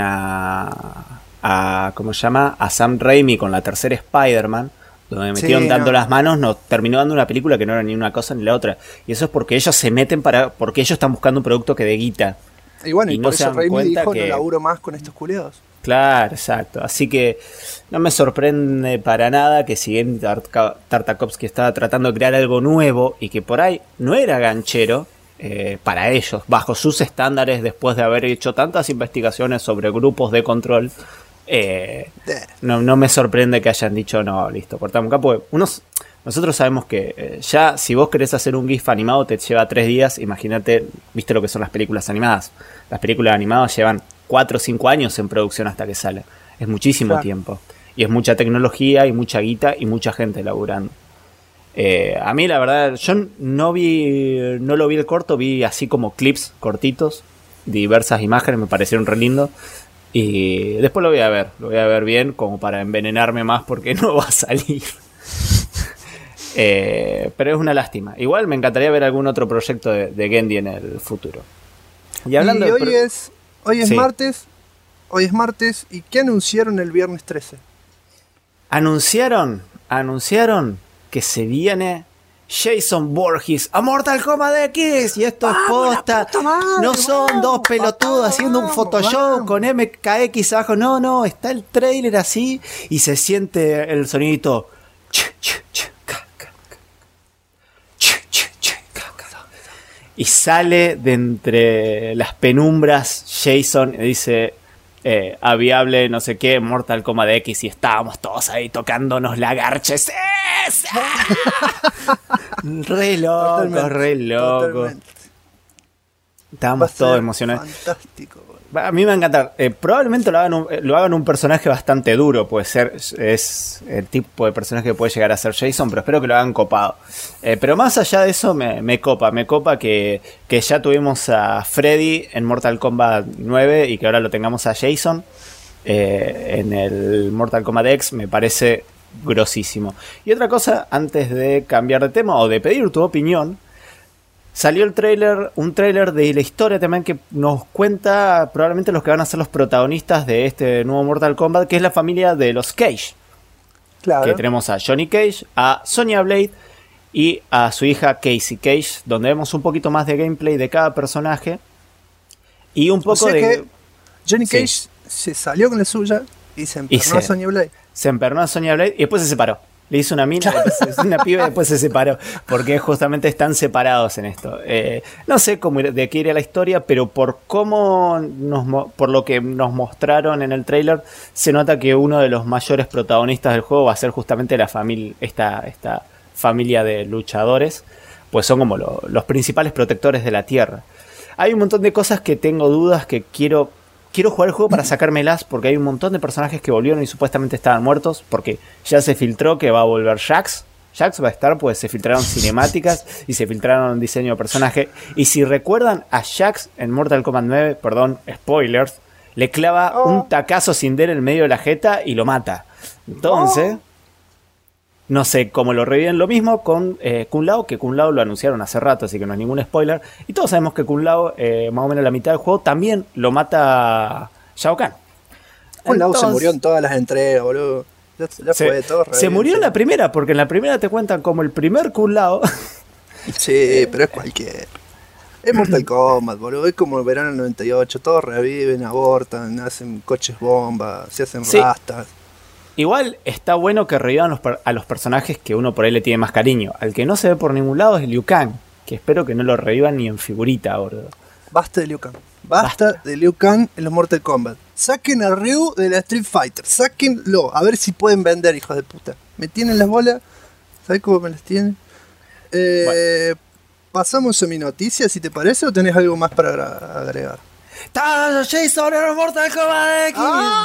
a ¿cómo se llama? A Sam Raimi con la tercera Spider-Man, donde metieron dando las manos, terminó dando una película que no era ni una cosa ni la otra. Y eso es porque ellos se meten porque ellos están buscando un producto que dé guita. Y bueno, y no por eso Raimi dijo no laburo más con estos culiados. Claro, exacto. Así que no me sorprende para nada que si bien Tartakovsky estaba tratando de crear algo nuevo y que por ahí no era ganchero para ellos, bajo sus estándares, después de haber hecho tantas investigaciones sobre grupos de control, no me sorprende que hayan dicho no, listo, cortamos acá. Porque nosotros sabemos que ya si vos querés hacer un GIF animado te lleva 3 días. Imagínate, viste lo que son las películas animadas. Las películas animadas llevan 4 o 5 años en producción hasta que sale. Es muchísimo tiempo. Y es mucha tecnología y mucha guita y mucha gente laburando. A mí la verdad, yo no lo vi el corto, vi así como clips cortitos, diversas imágenes, me parecieron re lindos. Y después lo voy a ver bien, como para envenenarme más porque no va a salir. Pero es una lástima. Igual me encantaría ver algún otro proyecto de Gendy en el futuro. Y hablando hoy es martes. Hoy es martes. ¿Y qué anunciaron el viernes 13? Anunciaron que se viene Jason Voorhees a Mortal Kombat X. Y esto es posta. No son dos pelotudos haciendo un Photoshop con MKX abajo. No, está el trailer así y se siente el sonidito. Y sale de entre las penumbras Jason y dice aviable no sé qué, Mortal Kombat X, y estábamos todos ahí tocándonos la garcha. Re loco. Estábamos todos emocionados. Fantástico. A mí me va a encantar. Probablemente lo hagan un personaje bastante duro. Puede ser. Es el tipo de personaje que puede llegar a ser Jason. Pero espero que lo hagan copado. Pero más allá de eso, me copa que ya tuvimos a Freddy en Mortal Kombat 9 y que ahora lo tengamos a Jason en el Mortal Kombat X. Me parece grosísimo. Y otra cosa, antes de cambiar de tema o de pedir tu opinión. Salió un tráiler de la historia también que nos cuenta probablemente los que van a ser los protagonistas de este nuevo Mortal Kombat, que es la familia de los Cage. Claro. Que tenemos a Johnny Cage, a Sonya Blade y a su hija Casey Cage, donde vemos un poquito más de gameplay de cada personaje y un poco que Johnny Cage se salió con la suya y se empernó a Sonya Blade. Se empernó a Sonya Blade y después se separó. Le hizo una mina, una piba y después se separó. Porque justamente están separados en esto. No sé de qué iría la historia, pero por lo que nos mostraron en el tráiler, se nota que uno de los mayores protagonistas del juego va a ser justamente la familia, esta familia de luchadores. Pues son como los principales protectores de la Tierra. Hay un montón de cosas que tengo dudas, que quiero jugar el juego para sacármelas, porque hay un montón de personajes que volvieron y supuestamente estaban muertos, porque ya se filtró que va a volver Jax. Jax va a estar, pues se filtraron cinemáticas y se filtraron diseño de personaje. Y si recuerdan a Jax en Mortal Kombat 9, perdón, spoilers, le clava un tacazo sin der en medio de la jeta y lo mata. Entonces, no sé cómo lo reviven. Lo mismo con Kung Lao, que Kung Lao lo anunciaron hace rato, así que no es ningún spoiler. Y todos sabemos que Kung Lao, más o menos la mitad del juego, también lo mata Shao Kahn. Kung Lao se murió en todas las entregas, boludo. Ya fue todo. Se murió en la primera, porque en la primera te cuentan como el primer Kung Lao. Sí, pero es cualquier. Es Mortal Kombat, boludo. Es como el verano del 98. Todos reviven, abortan, hacen coches bomba, se hacen rastas. Igual está bueno que revivan a los personajes que uno por ahí le tiene más cariño. Al que no se ve por ningún lado es Liu Kang, que espero que no lo revivan ni en figurita, boludo. Basta de Liu Kang. Basta de Liu Kang en los Mortal Kombat. Saquen a Ryu de la Street Fighter. Sáquenlo. A ver si pueden vender, hijos de puta. Me tienen las bolas. ¿Sabes cómo me las tienen? Bueno. Pasamos a mi noticia, si te parece, o tenés algo más para agregar. ¡Está Jason en Mortal Kombat X!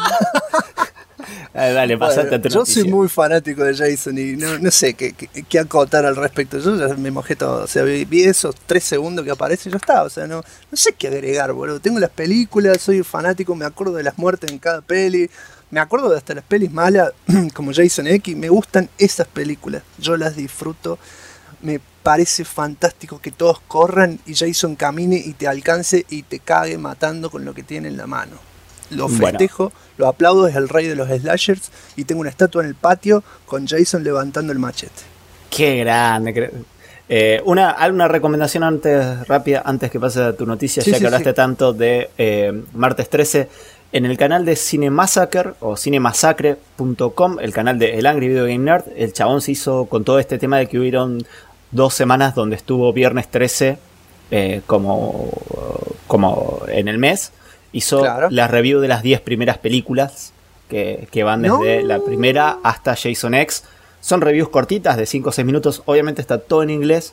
Dale, pasate a tu noticia. Yo soy muy fanático de Jason y no sé qué acotar al respecto. Yo ya me mojé todo. O sea, vi esos 3 segundos que aparece y ya está. O sea, no sé qué agregar, boludo. Tengo las películas, soy fanático, me acuerdo de las muertes en cada peli. Me acuerdo de hasta las pelis malas, como Jason X. Me gustan esas películas. Yo las disfruto. Me parece fantástico que todos corran y Jason camine y te alcance y te cague matando con lo que tiene en la mano. Lo festejo, lo aplaudo, es el rey de los slashers y tengo una estatua en el patio con Jason levantando el machete. ¡Qué grande! Una recomendación rápida antes que pase a tu noticia, ya que hablaste tanto de martes 13. En el canal de Cinemassacre o cinemasacre.com, el canal de El Angry Video Game Nerd, el chabón se hizo con todo este tema de que hubieron 2 semanas donde estuvo viernes 13 como en el mes. Hizo la review de las 10 primeras películas que van desde la primera hasta Jason X. Son reviews cortitas de 5 o 6 minutos. Obviamente está todo en inglés.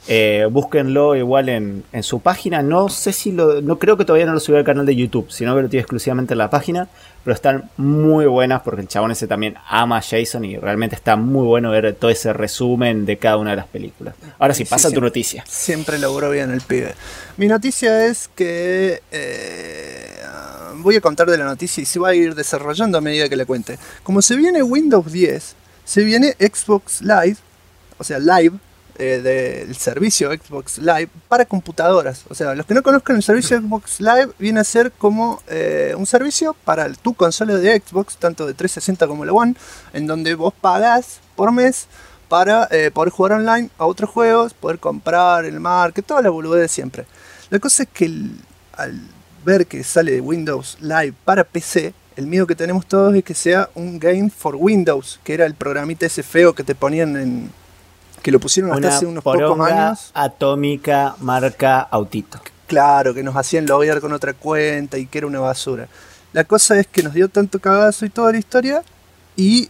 Búsquenlo igual en su página. No sé si no creo que todavía no lo subió al canal de YouTube, sino que lo tiene exclusivamente en la página. Pero están muy buenas porque el chabón ese también ama a Jason y realmente está muy bueno ver todo ese resumen de cada una de las películas. Ahora sí, pasa tu noticia. Siempre logró bien el pibe. Mi noticia es que voy a contar de la noticia y se va a ir desarrollando a medida que le cuente. Como se viene Windows 10, se viene Xbox Live, o sea, Live, del servicio Xbox Live para computadoras. O sea, los que no conozcan el servicio Xbox Live viene a ser como un servicio para tu consola de Xbox, tanto de 360 como la One, en donde vos pagás por mes para poder jugar online a otros juegos, poder comprar el market, toda la boludez de siempre. La cosa es que al ver que sale Windows Live para PC, el miedo que tenemos todos es que sea un Game for Windows, que era el programita ese feo que te ponían que lo pusieron hasta hace unos pocos años. Atómica marca Autito. Claro, que nos hacían loguear con otra cuenta y que era una basura. La cosa es que nos dio tanto cagazo y toda la historia y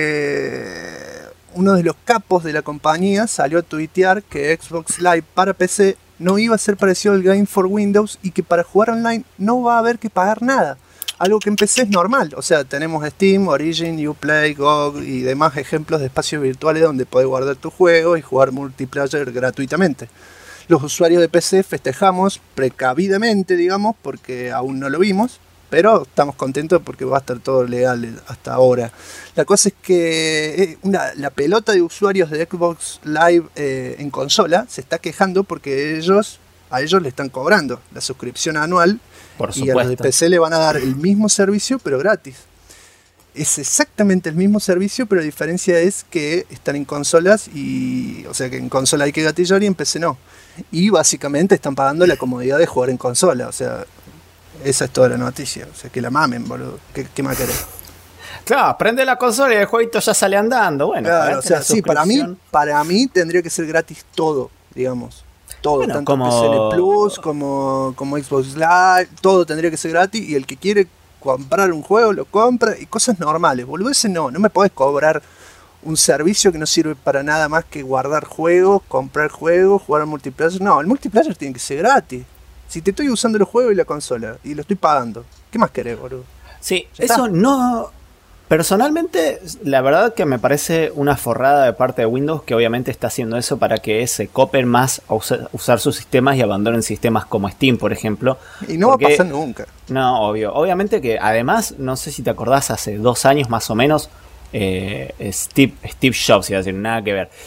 uno de los capos de la compañía salió a tuitear que Xbox Live para PC no iba a ser parecido al Game for Windows y que para jugar online no va a haber que pagar nada. Algo que en PC es normal, o sea, tenemos Steam, Origin, Uplay, GOG y demás ejemplos de espacios virtuales donde podés guardar tu juego y jugar multiplayer gratuitamente. Los usuarios de PC festejamos precavidamente, digamos, porque aún no lo vimos, pero estamos contentos porque va a estar todo legal hasta ahora. La cosa es que la pelota de usuarios de Xbox Live en consola se está quejando porque a ellos le están cobrando la suscripción anual. Por y a los de PC le van a dar el mismo servicio pero gratis. Es exactamente el mismo servicio, pero la diferencia es que están en consolas y, o sea, que en consola hay que gatillar y en PC no. Y básicamente están pagando la comodidad de jugar en consola, o sea, esa es toda la noticia, o sea, que la mamen, boludo. ¿Qué más querés? Claro, prende la consola y el jueguito ya sale andando. Bueno, claro, o sea, sí, para mí tendría que ser gratis todo, digamos. Todo, bueno, tanto como PSN Plus como Xbox Live, todo tendría que ser gratis y el que quiere comprar un juego lo compra y cosas normales. Boludeces no me podés cobrar un servicio que no sirve para nada más que guardar juegos, comprar juegos, jugar al multiplayer. No, el multiplayer tiene que ser gratis. Si te estoy usando el juego y la consola y lo estoy pagando, ¿qué más querés, boludo? Sí, eso no... Personalmente, la verdad que me parece una forrada de parte de Windows, que obviamente está haciendo eso para que se copen más a usar sus sistemas y abandonen sistemas como Steam, por ejemplo. Y no va a pasar nunca. No, obvio. Obviamente que además, no sé si te acordás, hace 2 años más o menos, Steve Jobs, iba a decir, nada que ver.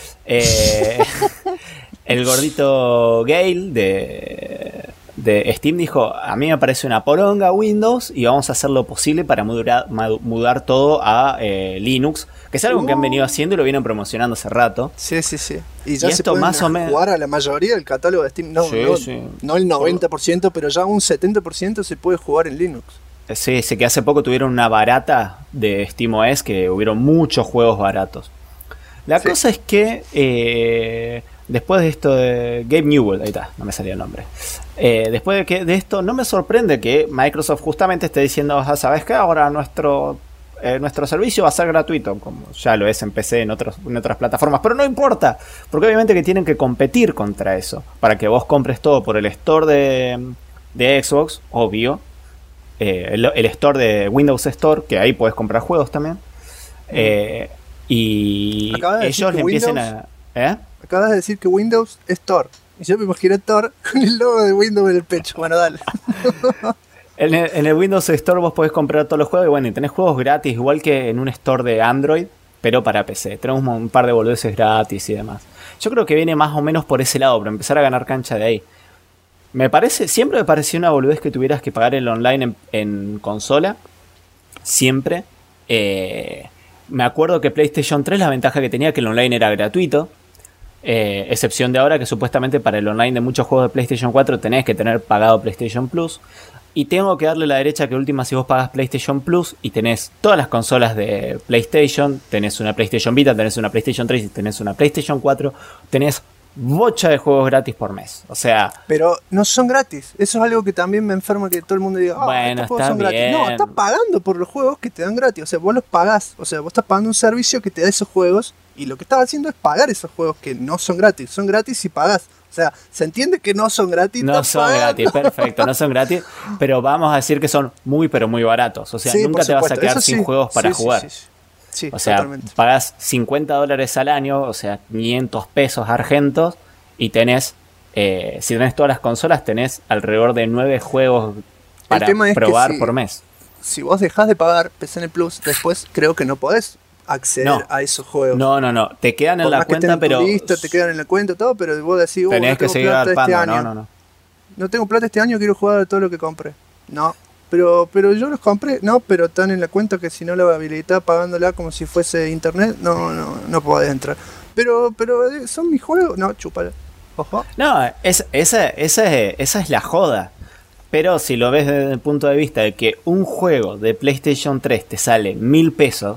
El gordito Gale de Steam dijo, a mí me parece una poronga Windows y vamos a hacer lo posible para mudar todo a Linux, que es algo que han venido haciendo y lo vienen promocionando hace rato. Sí. Y ya se pueden más o menos jugar a la mayoría del catálogo de Steam. No el 90%, pero ya un 70% se puede jugar en Linux. Sí, sé que hace poco tuvieron una barata de SteamOS, que hubieron muchos juegos baratos. La cosa es que después de esto de Gabe Newell, ahí está, no me salía el nombre. Después de esto, no me sorprende que Microsoft justamente esté diciendo, ¿sabes qué? Ahora nuestro servicio va a ser gratuito, como ya lo es en PC, en otras plataformas, pero no importa, porque obviamente que tienen que competir contra eso, para que vos compres todo por el store de Xbox, obvio, el store de Windows Store, que ahí podés comprar juegos también, y ellos le empiecen a... Acabas de decir que Windows es Thor. Y yo me imaginé Thor con el logo de Windows en el pecho. Bueno, dale. En el Windows Store vos podés comprar todos los juegos. Y bueno, y tenés juegos gratis, igual que en un store de Android, pero para PC. Tenemos un par de boludeces gratis y demás. Yo creo que viene más o menos por ese lado, para empezar a ganar cancha de ahí. Siempre me pareció una boludez que tuvieras que pagar el online en consola. Siempre. Me acuerdo que PlayStation 3, la ventaja que tenía que el online era gratuito. Excepción de ahora que supuestamente para el online de muchos juegos de PlayStation 4 tenés que tener pagado PlayStation Plus. Y tengo que darle la derecha que última, si vos pagas PlayStation Plus y tenés todas las consolas de PlayStation, tenés una PlayStation Vita, tenés una PlayStation 3 y tenés una PlayStation 4, tenés bocha de juegos gratis por mes. O sea... Pero no son gratis. Eso es algo que también me enferma, que todo el mundo diga, bueno, estos juegos son bien. Gratis. No, estás pagando por los juegos que te dan gratis. O sea, vos los pagás. O sea, vos estás pagando un servicio que te da esos juegos Y lo que estás haciendo es pagar esos juegos que no son gratis. Son gratis si pagas. O sea, se entiende que no son gratis. No son gratis, perfecto, no son gratis, pero vamos a decir que son muy, pero muy baratos. O sea, Sí, nunca por te vas a supuesto. quedar Eso sin sí. juegos para Sí, jugar. Sí, O sea, totalmente. pagás $50 al año, o sea, 500 pesos argentos, y tenés, si tenés todas las consolas, tenés alrededor de 9 juegos para tema es que probar si- por mes. Si vos dejás de pagar PCN Plus, después creo que no podés acceder No. a esos juegos. No, te quedan en Por la más que estén cuenta, en tu pero lista, te quedan en la cuenta, todo, pero vos decís, tenés no que tengo seguir plata este arpando. año. No. No tengo plata este año, quiero jugar a todo lo que compré. No. Pero yo los compré, no, pero están en la cuenta que si no la habilitás pagándola como si fuese internet, no podés entrar. Pero son mis juegos, no, chúpala. Ojo. No, esa es la joda. Pero si lo ves desde el punto de vista de que un juego de PlayStation 3 te sale 1.000 pesos,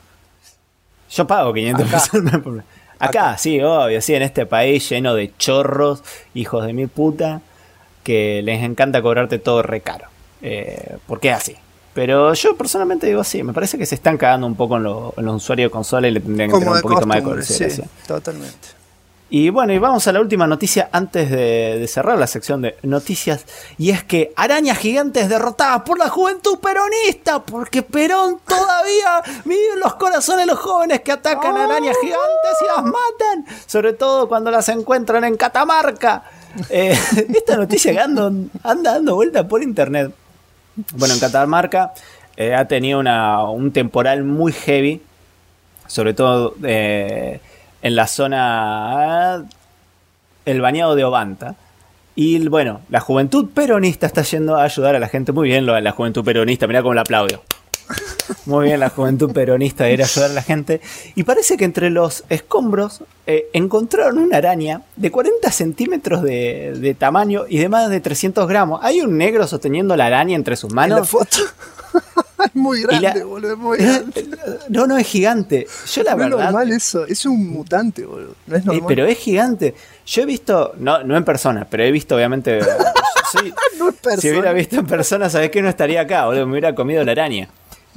yo pago 500 Acá. pesos. Acá, sí, obvio, sí, en este país lleno de chorros, hijos de mi puta, que les encanta cobrarte todo re caro. Porque es así. Pero yo personalmente digo sí, me parece que se están cagando un poco en los usuarios de consola y le tendrían que tener un poquito más de costumbre, sí, consideración. totalmente. Y bueno, y vamos a la última noticia antes de cerrar la sección de noticias. Y es que arañas gigantes derrotadas por la juventud peronista. Porque Perón todavía vive en los corazones de los jóvenes que atacan arañas gigantes y las matan. Sobre todo cuando las encuentran en Catamarca. Esta noticia que anda dando vuelta por internet. Bueno, en Catamarca ha tenido un temporal muy heavy. Sobre todo en la zona el bañado de Obanta. Y bueno, la juventud peronista está yendo a ayudar a la gente. Muy bien la juventud peronista, mirá cómo la aplaudo. Muy bien la juventud peronista de ir a ayudar a la gente. Y parece que entre los escombros encontraron una araña de 40 centímetros de tamaño y de más de 300 gramos. Hay un negro sosteniendo la araña entre sus En la manos. foto. Es muy grande, boludo, es muy grande. No, es gigante. Yo la No es verdad... normal eso, es un mutante, boludo. No es normal. pero es gigante. Yo he visto, no en persona, pero he visto obviamente... No es persona. Si hubiera visto en persona, sabés que no estaría acá, boludo, me hubiera comido la araña.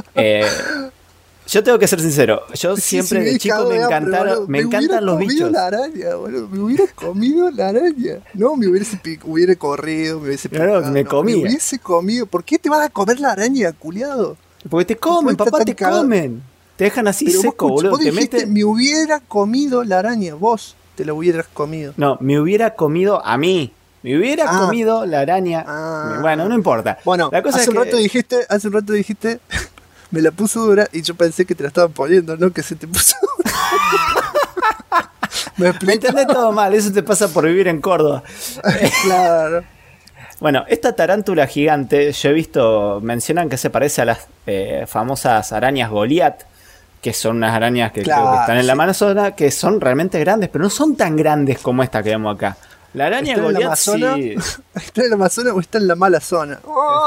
Yo tengo que ser sincero, yo siempre de chico me encantan los bichos. La araña, boludo, me hubiera comido la araña. No, hubiera corrido, me hubiese picado. No, me comía. Me hubiese comido. ¿Por qué te vas a comer la araña, culiado? Porque te comen, Está papá, tan te cagado. comen. Te dejan así Pero seco, boludo. vos Te dijiste, meten... me hubiera comido la araña. Vos te la hubieras comido. No, me hubiera comido a mí. Me hubiera comido la araña. Bueno, no importa. Bueno, la cosa hace es un que... rato dijiste, me la puso dura y yo pensé que te la estaban poniendo, no que se te puso dura. Me Me explico. entendés todo mal, eso te pasa por vivir en Córdoba. Claro. Bueno, esta tarántula gigante, yo he visto, mencionan que se parece a las famosas arañas Goliath, que son unas arañas que Claro, creo que están en la sí. Amazona, que son realmente grandes, pero no son tan grandes como esta que vemos acá. La araña ¿Está en la Goliath Amazona? sí. ¿Está en la Amazona o está en la mala zona?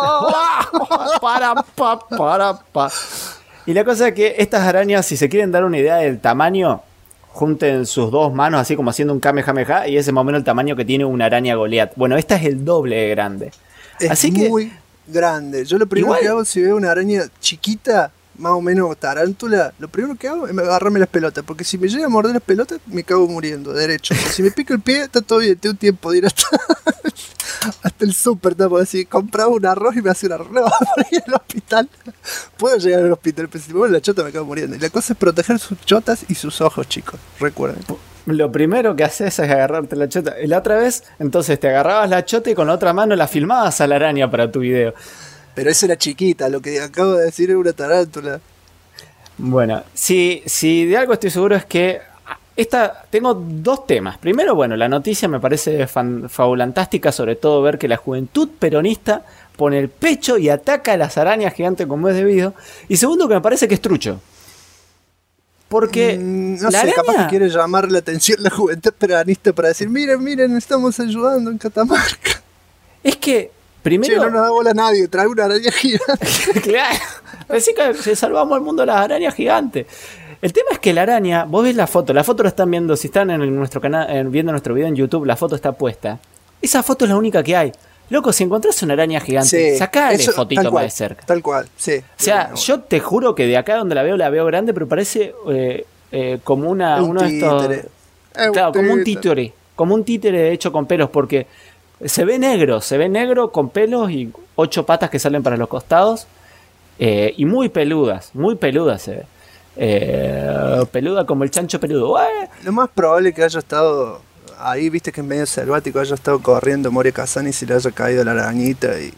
Pa. Y la cosa es que estas arañas, si se quieren dar una idea del tamaño, junten sus dos manos así como haciendo un Kamehameha y ese es más o menos el tamaño que tiene una araña Goliath. Bueno, esta es el doble de grande. Es Así que muy grande. Yo lo primero Igual- que hago si veo una araña chiquita, más o menos tarántula, lo primero que hago es agarrarme las pelotas, porque si me llega a morder las pelotas, me cago muriendo, derecho. Si me pica el pie, está todo bien, tengo tiempo de ir hasta el súper, ¿no? Porque si compraba un arroz y me hace un arroz por ir al hospital, puedo llegar al hospital, pero si me muero la chota me cago muriendo. Y la cosa es proteger sus chotas y sus ojos, chicos, recuerden. lo primero que haces es agarrarte la chota. Y la otra vez, entonces te agarrabas la chota y con la otra mano la filmabas a la araña para tu video. Pero esa era chiquita, lo que acabo de decir era una tarántula. Bueno, si de algo estoy seguro es que tengo dos temas. Primero, bueno, la noticia me parece fabulantástica, sobre todo ver que la juventud peronista pone el pecho y ataca a las arañas gigantes como es debido. Y segundo, que me parece que es trucho. Porque no la sé, capaz araña... que quiere llamar la atención la juventud peronista para decir, miren, estamos ayudando en Catamarca. Es que, primero... Che, no nos da bola a nadie, trae una araña gigante. Claro, así que se salvamos al mundo de las arañas gigantes. El tema es que la araña, vos ves la foto la están viendo, si están en nuestro canal, viendo nuestro video en YouTube, la foto está puesta. Esa foto es la única que hay. Loco, si encontrás una araña gigante, sacale eso, fotito tal más cual, de cerca. Tal cual, sí. O sea, yo te juro que de acá donde la veo grande, pero parece como uno de estos... Claro, como un títere hecho con pelos, porque se ve negro con pelos y 8 patas que salen para los costados, y muy peludas se ve. Peluda como el chancho peludo. Lo más probable que haya estado ahí, viste que es medio selvático, haya estado corriendo Moria Kazan y se le haya caído la arañita y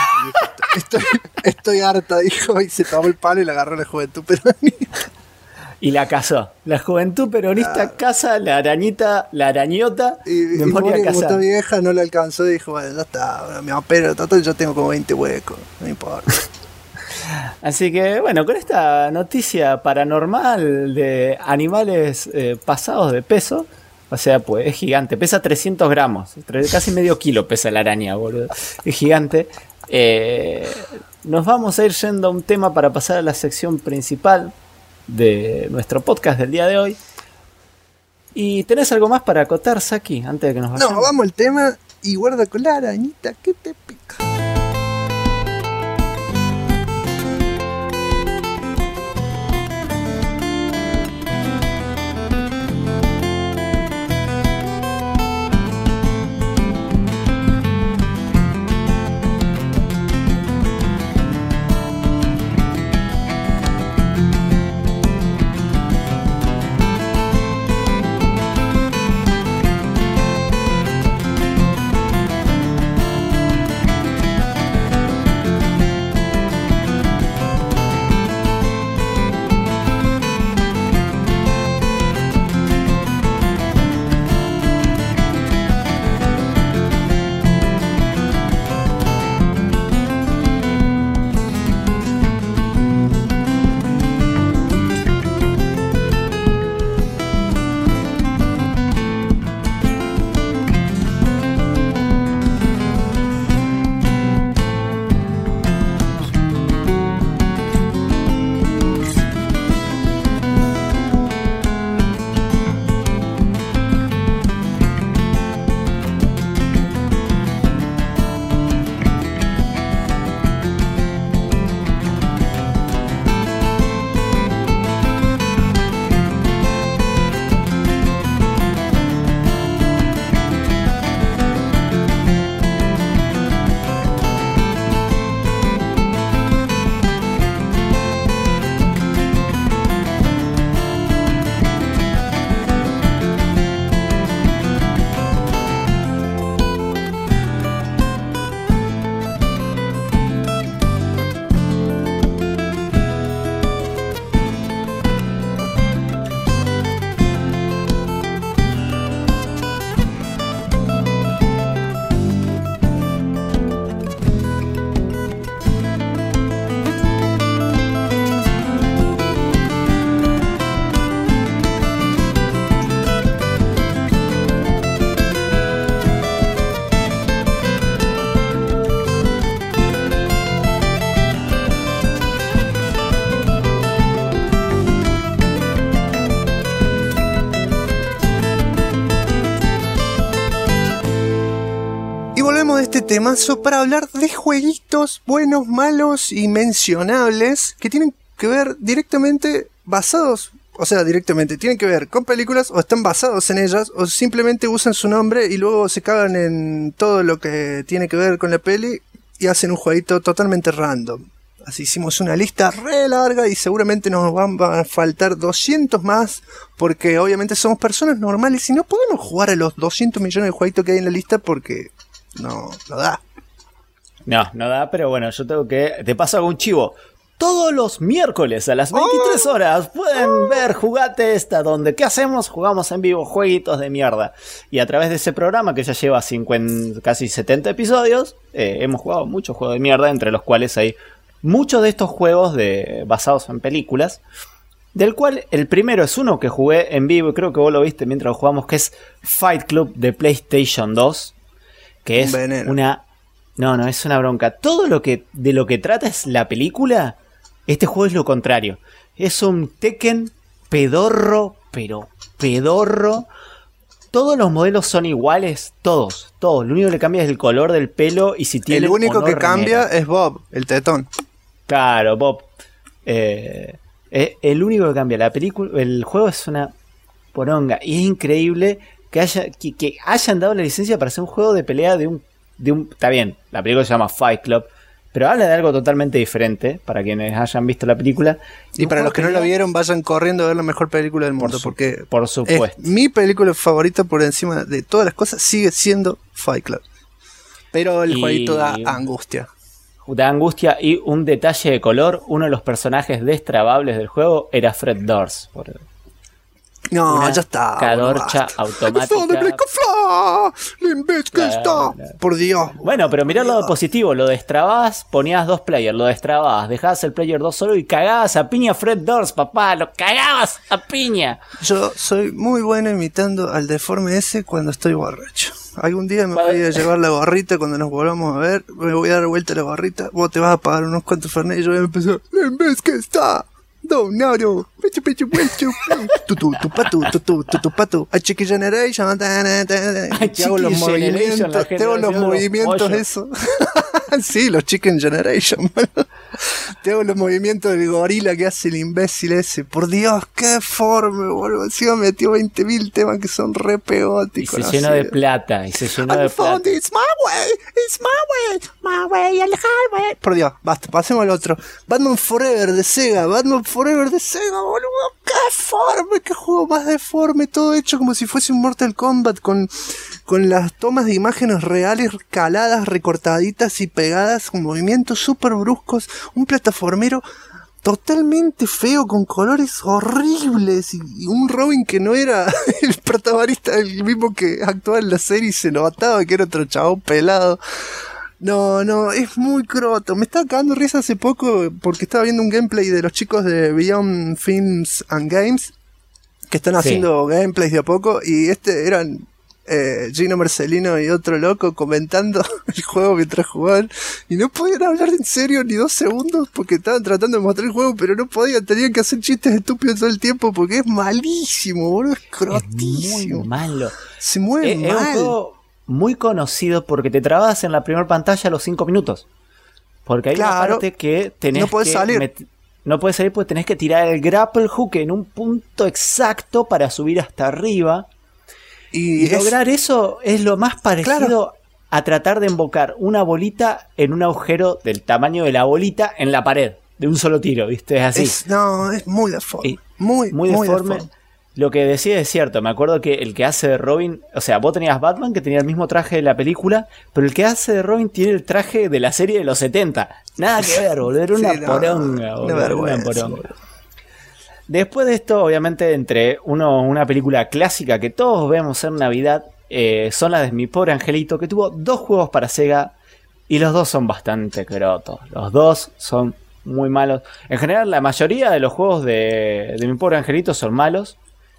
estoy harta, dijo, y se tomó el palo y la agarró la Juventud Peronista. Y la cazó. La Juventud Peronista caza la arañota de Moria Kazan. Como está vieja, no la alcanzó y dijo, bueno, ya está, me opero, total, yo tengo como 20 huecos, no importa. Así que, bueno, con esta noticia paranormal de animales pasados de peso, o sea, pues es gigante, pesa 300 gramos, casi medio kilo pesa la araña, boludo, es gigante. Nos vamos a ir yendo a un tema para pasar a la sección principal de nuestro podcast del día de hoy. ¿Y tenés algo más para acotar, Saki, antes de que nos vayamos? No, vamos al tema y guarda con la arañita que te pica. Este temazo para hablar de jueguitos buenos, malos y mencionables que tienen que ver directamente basados, o sea, directamente tienen que ver con películas o están basados en ellas o simplemente usan su nombre y luego se cagan en todo lo que tiene que ver con la peli y hacen un jueguito totalmente random. Así hicimos una lista re larga y seguramente nos van a faltar 200 más porque obviamente somos personas normales y no podemos jugar a los 200 millones de jueguitos que hay en la lista porque... No da. No da, pero bueno, yo tengo que... Te paso algún chivo. Todos los miércoles a las 23 horas pueden ver Jugate Esta, donde ¿qué hacemos? Jugamos en vivo jueguitos de mierda. Y a través de ese programa, que ya lleva casi 70 episodios, hemos jugado muchos juegos de mierda, entre los cuales hay muchos de estos juegos basados en películas. Del cual el primero es uno que jugué en vivo, y creo que vos lo viste mientras lo jugamos, que es Fight Club de PlayStation 2. Que es una... No, es una bronca. Todo de lo que trata es la película, este juego es lo contrario. Es un Tekken pedorro, pero pedorro. Todos los modelos son iguales, todos. Lo único que cambia es el color del pelo y si tiene... El único que cambia es Bob, el tetón. Claro, Bob. Es el único que cambia. La película, el juego es una poronga. Y es increíble que hayan dado la licencia para hacer un juego de pelea de un. Está bien, la película se llama Fight Club, pero habla de algo totalmente diferente para quienes hayan visto la película. Y para los que no la vieron, vayan corriendo a ver la mejor película del mundo, porque por supuesto. Mi película favorita por encima de todas las cosas sigue siendo Fight Club. Pero el jueguito da angustia. Da angustia y un detalle de color. Uno de los personajes destrabables del juego era Fred Durst. No, ya está. Cadorcha automática. Claro. Por Dios. Bueno, pero mirá el lado positivo. Lo destrabás, ponías 2 players, lo destrabás, dejabas el player 2 solo y cagabas a piña a Fred Durst, papá. Lo cagabas a piña. Yo soy muy bueno imitando al deforme ese cuando estoy borracho. Algún día me voy a llevar la gorrita cuando nos volvamos a ver. Me voy a dar vuelta la gorrita. Vos te vas a pagar unos cuantos fernet y yo voy a empezar. En vez que está. Donado, tu Chiqui Generation, te hago los movimientos eso. Sí, los Chicken Generation. Te hago los movimientos del gorila que hace el imbécil ese. Por Dios, qué deforme, boludo. Encima metió 20.000 temas que son re peóticos. Y se llenó de plata. It's my way, el highway. Por Dios, basta, pasemos al otro. Batman Forever de Sega, boludo. Qué deforme, qué juego más deforme. Todo hecho como si fuese un Mortal Kombat con las tomas de imágenes reales caladas, recortaditas y pegadas con movimientos súper bruscos. Un plataformero totalmente feo, con colores horribles y un Robin que no era el protagonista, el mismo que actuaba en la serie, y se notaba que era otro chabón pelado. No, es muy croto. Me estaba cagando risa hace poco porque estaba viendo un gameplay de los chicos de Beyond Films and Games que están haciendo gameplays de a poco, y eran Gino Marcelino y otro loco comentando el juego mientras jugaban, y no podían hablar en serio ni 2 segundos porque estaban tratando de mostrar el juego, pero no podían, tenían que hacer chistes estúpidos todo el tiempo porque es malísimo, boludo, es crotísimo. Es muy malo. Se mueve mal. Es un juego muy conocido porque te trabas en la primera pantalla a los 5 minutos. Porque hay una parte que tenés no podés salir. No puedes salir porque tenés que tirar el grapple hook en un punto exacto para subir hasta arriba. Y lograr eso es lo más parecido a tratar de embocar una bolita en un agujero del tamaño de la bolita en la pared, de un solo tiro, ¿viste? Es así. Es muy deforme. Muy deforme. Lo que decía es cierto. Me acuerdo que el que hace de Robin, o sea, vos tenías Batman que tenía el mismo traje de la película, pero el que hace de Robin tiene el traje de la serie de los 70. Nada que ver, boludo. Era una poronga, boludo. Una poronga. Después de esto, obviamente, entre una película clásica que todos vemos en Navidad, son las de Mi Pobre Angelito, que tuvo 2 juegos para Sega y los 2 son bastante crotos. Los 2 son muy malos. En general, la mayoría de los juegos de Mi Pobre Angelito son malos.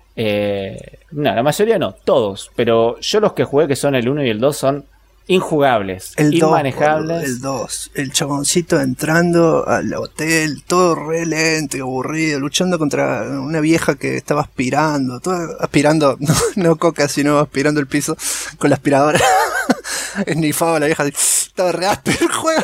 No, la mayoría no, todos. Pero yo los que jugué, que son el 1 y el 2, son injugables, inmanejables. El 2, el chaboncito entrando al hotel, todo re lento y aburrido, luchando contra una vieja que estaba aspirando, no coca, sino aspirando el piso con la aspiradora. Esnifaba a la vieja, estaba re áspero el juego.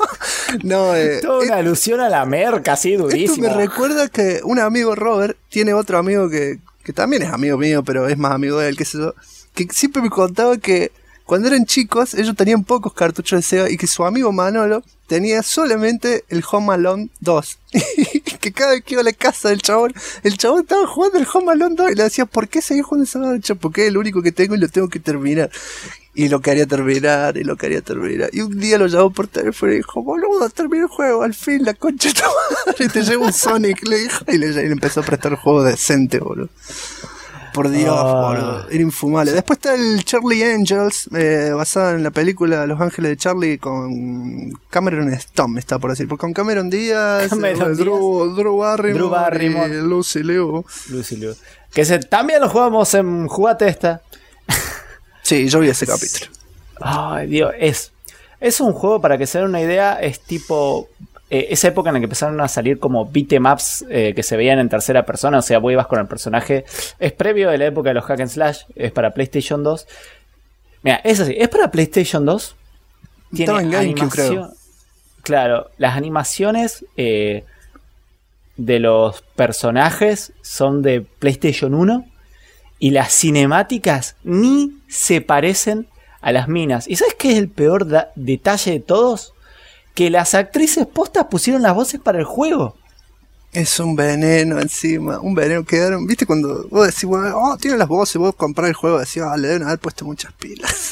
Toda una alusión a la merca, así durísimo. Esto me recuerda que un amigo Robert tiene otro amigo que también es amigo mío, pero es más amigo de él, qué sé yo, que siempre me contaba que cuando eran chicos, ellos tenían pocos cartuchos de Sega y que su amigo Manolo tenía solamente el Home Alone 2. Y que cada vez que iba a la casa del chabón, el chabón estaba jugando el Home Alone 2 y le decía, ¿por qué seguís jugando esa noche? Porque es el único que tengo y lo tengo que terminar. Y lo quería terminar, Y un día lo llamó por teléfono y dijo, boludo, terminé el juego, al fin, la concha de tu madre, te llevo un Sonic, le dijo. Y le empezó a prestar el juego decente, boludo. Por Dios, boludo, era infumable. Después está el Charlie Angels, basado en la película Los Ángeles de Charlie con Cameron Stone, está por decir. Porque con Cameron Díaz, Drew Barrymore, Lucy Liu. Que también lo jugamos en Jugate esta. Sí, yo vi ese capítulo. Ay, Dios, es un juego, para que se den una idea, es tipo esa época en la que empezaron a salir como beatemaps que se veían en tercera persona, o sea, vos ibas con el personaje. Es previo de la época de los hack and slash, es para PlayStation 2. Mira, es así, es para PlayStation 2. Estaba en GameCube, creo. Claro, las animaciones de los personajes son de PlayStation 1 y las cinemáticas ni se parecen a las minas. ¿Y sabes qué es el peor detalle de todos? Que las actrices postas pusieron las voces para el juego. Es un veneno encima, un veneno. Quedaron, ¿viste? Cuando vos decís, bueno, tienen las voces, vos comprás el juego, decís, le deben haber puesto muchas pilas.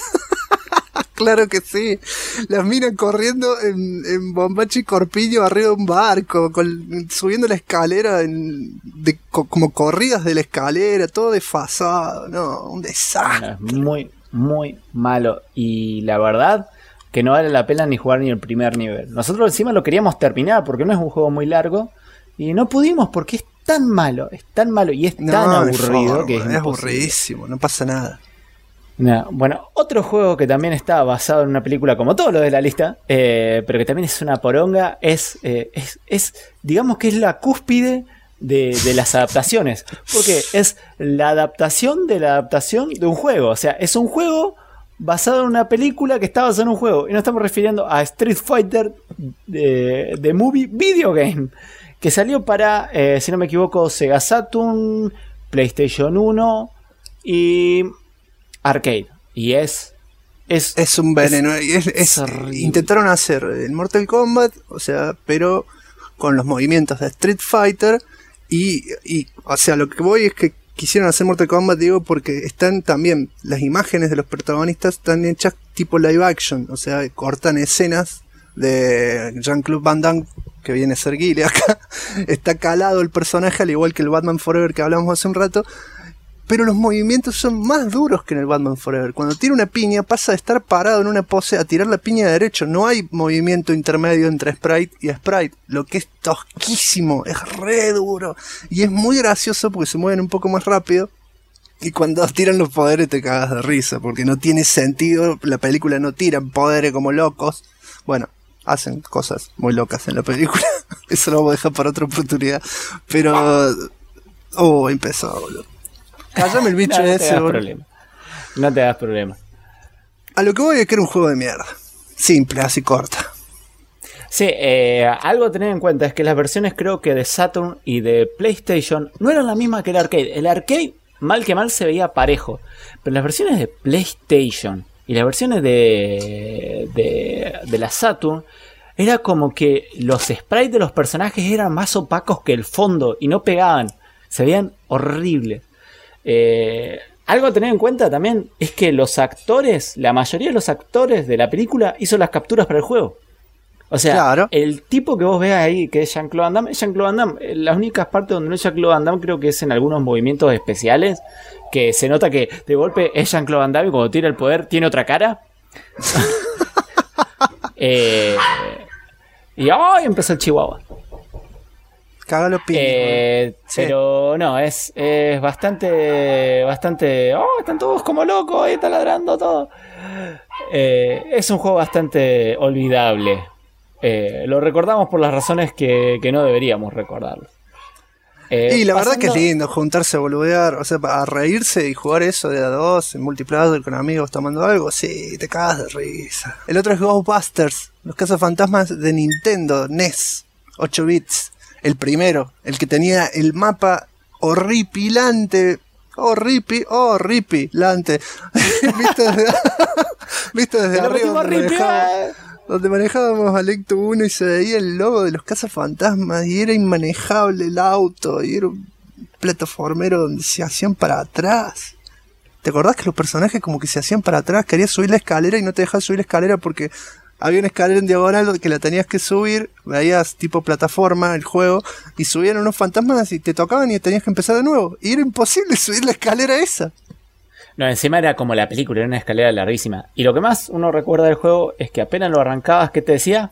Claro que sí. Las minas corriendo en Bombacho y Corpiño arriba de un barco, subiendo la escalera como corridas de la escalera, todo desfasado. No, un desastre. Es muy, muy malo. Y la verdad que no vale la pena ni jugar ni el primer nivel. Nosotros encima lo queríamos terminar porque no es un juego muy largo. Y no pudimos porque es tan malo y es tan aburrido que es aburridísimo, no pasa nada. No, bueno, otro juego que también está basado en una película como todo lo de la lista, pero que también es una poronga, es digamos que es la cúspide de las adaptaciones, porque es la adaptación de un juego, o sea, es un juego basado en una película que está basada en un juego, y nos estamos refiriendo a Street Fighter de Movie Video Game, que salió para, si no me equivoco, Sega Saturn, PlayStation 1 y Arcade. Y es un veneno. Es intentaron hacer el Mortal Kombat, o sea, pero con los movimientos de Street Fighter. Y o sea, lo que voy es que quisieron hacer Mortal Kombat, digo, porque están también las imágenes de los protagonistas están hechas tipo live action. O sea, cortan escenas de Jean-Claude Van Damme, que viene a ser Guile acá. Está calado el personaje, al igual que el Batman Forever que hablamos hace un rato. Pero los movimientos son más duros que en el Batman Forever. Cuando tira una piña pasa de estar parado en una pose a tirar la piña de derecho. No hay movimiento intermedio entre sprite y sprite. Lo que es tosquísimo, es re duro. Y es muy gracioso porque se mueven un poco más rápido. Y cuando tiran los poderes te cagas de risa. Porque no tiene sentido. La película no tiran poderes como locos. Bueno, hacen cosas muy locas en la película. Eso lo vamos a dejar para otra oportunidad. Pero... empezó, boludo. Cállame el bicho ese, No te das problema. A lo que voy es que era un juego de mierda. Simple, así corta. Sí, algo a tener en cuenta es que las versiones creo que de Saturn y de PlayStation no eran la misma que el arcade. El arcade, mal que mal, se veía parejo. Pero las versiones de PlayStation y las versiones de la Saturn, era como que los sprites de los personajes eran más opacos que el fondo y no pegaban. Se veían horribles. Algo a tener en cuenta también es que los actores, la mayoría de los actores de la película hizo las capturas para el juego. O sea, claro. El tipo que vos veas ahí, que es Jean-Claude Van Damme, es Jean-Claude Van Damme. Las únicas partes donde no es Jean-Claude Van Damme creo que es en algunos movimientos especiales, que se nota que de golpe es Jean-Claude Van Damme y cuando tira el poder tiene otra cara. Y empezó el chihuahua. Cágalo pino. Pero sí. No, es bastante. Están todos como locos, ahí está ladrando todo. Es un juego bastante olvidable. Lo recordamos por las razones que no deberíamos recordarlo. Y la verdad que es lindo juntarse a boludear, o sea, a reírse y jugar eso de a dos, en multiplayer con amigos tomando algo, sí, te cagas de risa. El otro es Ghostbusters, los cazafantasmas de Nintendo, NES, 8 bits. El primero, el que tenía el mapa horripilante. Horripilante. Visto desde arriba donde manejábamos a Lecto 1 y se veía el logo de los cazafantasmas y era inmanejable el auto y era un plataformero donde se hacían para atrás. ¿Te acordás que los personajes como que se hacían para atrás? Querías subir la escalera y no te dejaban subir la escalera porque había una escalera en diagonal que la tenías que subir, veías tipo plataforma el juego y subían unos fantasmas y te tocaban y tenías que empezar de nuevo y era imposible subir la escalera esa. No, encima era como la película, era una escalera larguísima. Y lo que más uno recuerda del juego es que apenas lo arrancabas, ¿qué te decía?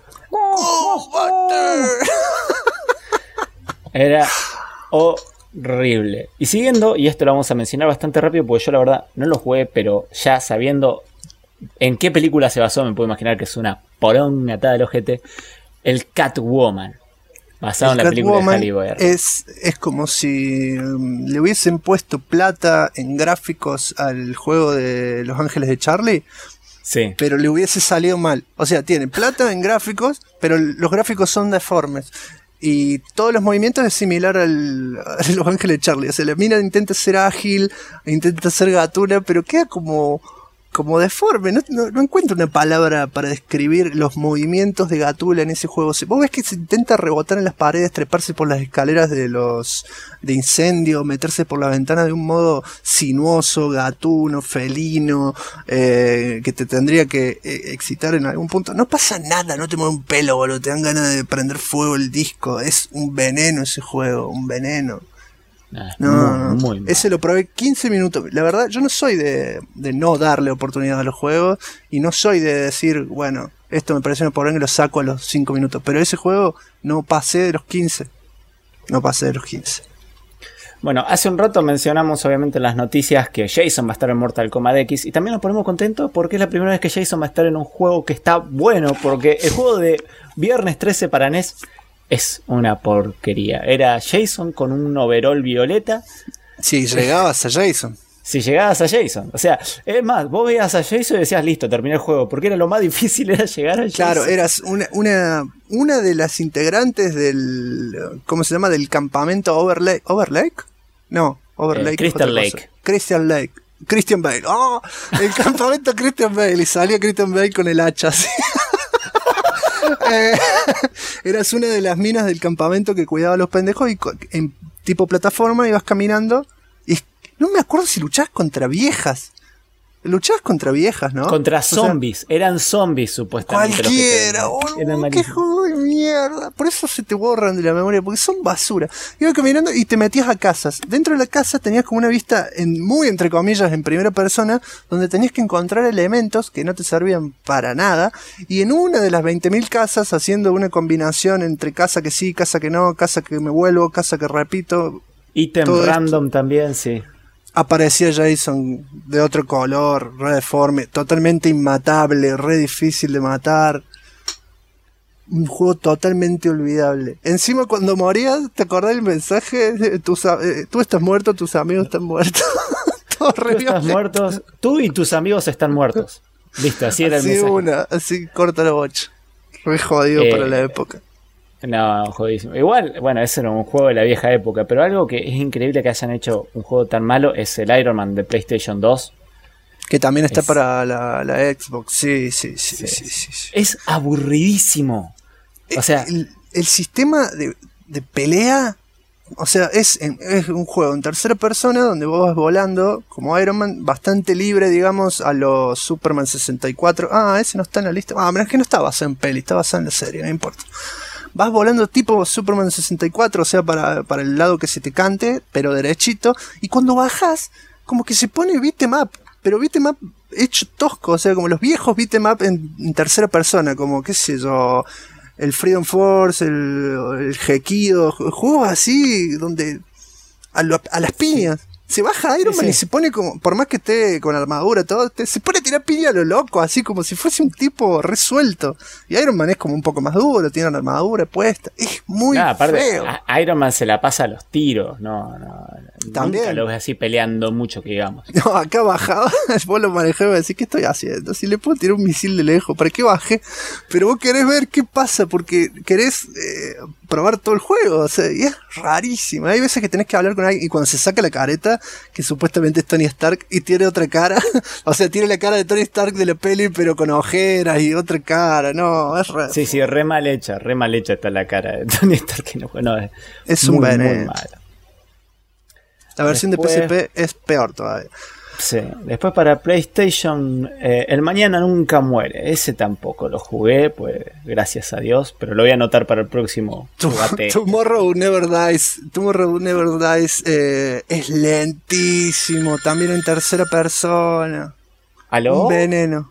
Era horrible. Y siguiendo, y esto lo vamos a mencionar bastante rápido porque yo la verdad no lo jugué, pero ya sabiendo en qué película se basó, me puedo imaginar que es una poronga atada del ojete. El Catwoman, basado en la película de Halle Berry. Es como si le hubiesen puesto plata en gráficos al juego de Los Ángeles de Charlie. Sí. Pero le hubiese salido mal. O sea, tiene plata en gráficos, pero los gráficos son deformes. Y todos los movimientos es similar a Los Ángeles de Charlie. O sea, la mina intenta ser ágil, intenta ser gatuna, pero queda como deforme. No encuentro una palabra para describir los movimientos de Gatula en ese juego. Vos ves que se intenta rebotar en las paredes, treparse por las escaleras de incendio, meterse por la ventana de un modo sinuoso, gatuno, felino, que te tendría que excitar en algún punto. No pasa nada, no te mueve un pelo, boludo. Te dan ganas de prender fuego el disco. Es un veneno ese juego, un veneno. Muy mal. Ese lo probé 15 minutos. La verdad, yo no soy de no darle oportunidad a los juegos. Y no soy de decir, bueno, esto me parece una poronga y lo saco a los 5 minutos. Pero ese juego no pasé de los 15. No pasé de los 15. Bueno, hace un rato mencionamos obviamente en las noticias que Jason va a estar en Mortal Kombat X. Y también nos ponemos contentos porque es la primera vez que Jason va a estar en un juego que está bueno. Porque el juego de Viernes 13 para NES es una porquería. Era Jason con un overol violeta. Si llegabas a Jason. Si llegabas a Jason. O sea, es más, vos veías a Jason y decías, listo, terminé el juego. Porque era lo más difícil, era llegar a Jason. Claro, eras una de las integrantes del... ¿Cómo se llama? Del campamento Overlake. ¿Overlake? No, Overlake. Crystal Lake. Crystal Lake. Christian Bale. ¡Oh! El campamento Christian Bale. Y salía Christian Bale con el hacha así. Eras una de las minas del campamento que cuidaba a los pendejos y en tipo plataforma ibas caminando y no me acuerdo si luchabas contra viejas. Luchabas contra viejas, ¿no? Contra zombies. Eran zombies, supuestamente. Cualquiera. ¡Qué juego de mierda! Por eso se te borran de la memoria, porque son basura. Ibas caminando y te metías a casas. Dentro de la casa tenías como una vista, muy entre comillas, en primera persona, donde tenías que encontrar elementos que no te servían para nada. Y en una de las 20.000 casas, haciendo una combinación entre casa que sí, casa que no, casa que me vuelvo, casa que repito. Ítem random también, sí. Aparecía Jason de otro color, re deforme, totalmente inmatable, re difícil de matar. Un juego totalmente olvidable. Encima cuando morías, ¿te acordás del mensaje? Tú estás muerto, tus amigos están muertos. Tú estás muerto, tú y tus amigos están muertos. Listo, así era el mensaje. Así corta la bocha. Re jodido para la época. No, jodísimo. Igual, bueno, ese era un juego de la vieja época, pero algo que es increíble que hayan hecho un juego tan malo es el Iron Man de PlayStation 2. Que también está para la Xbox. Sí. Es aburridísimo. O sea, el sistema de pelea, o sea, es un juego en tercera persona donde vos vas volando como Iron Man, bastante libre, digamos, a los Superman 64. Ese no está en la lista. Pero es que no está basado en peli, está basado en la serie, no importa. Vas volando tipo Superman 64, o sea, para el lado que se te cante, pero derechito. Y cuando bajas, como que se pone beat'em up, pero beat'em up hecho tosco, o sea, como los viejos beat'em up en tercera persona, como, qué sé yo, el Freedom Force, el Gekido, juegos así, donde a las piñas. Se baja Iron Man y se pone como, por más que esté con armadura, todo, se pone a tirar piña a lo loco, así como si fuese un tipo resuelto. Y Iron Man es como un poco más duro, tiene una armadura puesta. Es muy feo. Iron Man se la pasa a los tiros, no. También. Nunca lo ves así peleando mucho, que digamos. No, acá bajaba, vos lo manejabas y decís, ¿qué estoy haciendo? Si le puedo tirar un misil de lejos, ¿para qué bajé? Pero vos querés ver qué pasa, porque querés probar todo el juego, o sea, y es rarísimo. Hay veces que tenés que hablar con alguien y cuando se saca la careta, que supuestamente es Tony Stark, y tiene otra cara, o sea, tiene la cara de Tony Stark de la peli, pero con ojeras y otra cara, no, es raro. Sí, re mal hecha está la cara de Tony Stark, que no, es un veneno. Muy malo. La versión de PSP es peor todavía. Sí, después para PlayStation, el Mañana Nunca Muere. Ese tampoco lo jugué, pues gracias a Dios, pero lo voy a anotar para el próximo juguete. Tomorrow Never Dies es lentísimo, también en tercera persona. ¿Aló? Un veneno.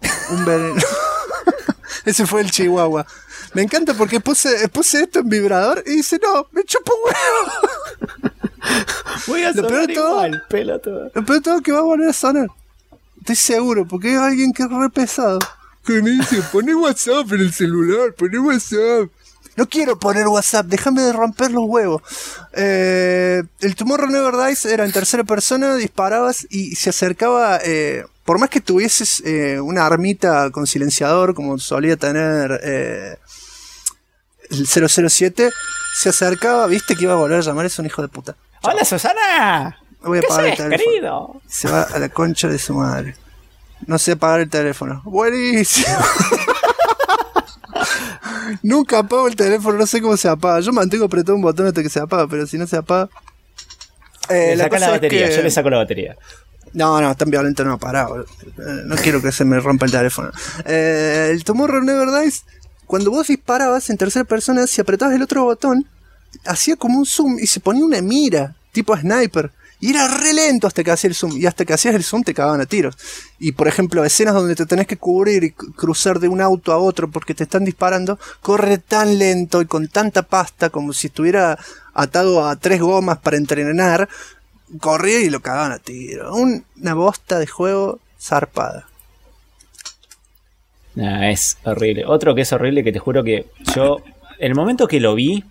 Ese fue el Chihuahua. Me encanta porque puse esto en vibrador y dice, no, me chupo huevo. Voy a sonar igual, pelotudo. Lo peor de todo es que va a volver a sonar. Estoy seguro, porque es alguien que es re pesado. Que me dice, poné WhatsApp en el celular, poné WhatsApp. No quiero poner WhatsApp, déjame de romper los huevos. El Tomorrow Never Dies era en tercera persona, disparabas y se acercaba... por más que tuvieses una armita con silenciador, como solía tener el 007 se acercaba, viste que iba a volver a llamar, es un hijo de puta. ¡Hola, Susana! Voy a ¿Qué apagar el haces, teléfono. querido? Se va a la concha de su madre. No sé apagar el teléfono. Buenísimo. Nunca apago el teléfono, no sé cómo se apaga. Yo mantengo apretado un botón hasta que se apaga, pero si no se apaga... Le saca la cosa batería, es que... yo le saco la batería. No, tan violento no, pará, boludo. No quiero que se me rompa el teléfono. El Tomorrow Never Dies, cuando vos disparabas en tercera persona, si apretabas el otro botón, hacía como un zoom y se ponía una mira, tipo sniper. Y era re lento hasta que hacía el zoom. Y hasta que hacías el zoom te cagaban a tiros. Y por ejemplo, escenas donde te tenés que cubrir y cruzar de un auto a otro porque te están disparando, corre tan lento y con tanta pasta como si estuviera atado a 3 gomas para entrenar. Corría y lo cagaban a tiro. Una bosta de juego zarpada. Nah, es horrible. Otro que es horrible, que te juro que yo, el momento que lo vi,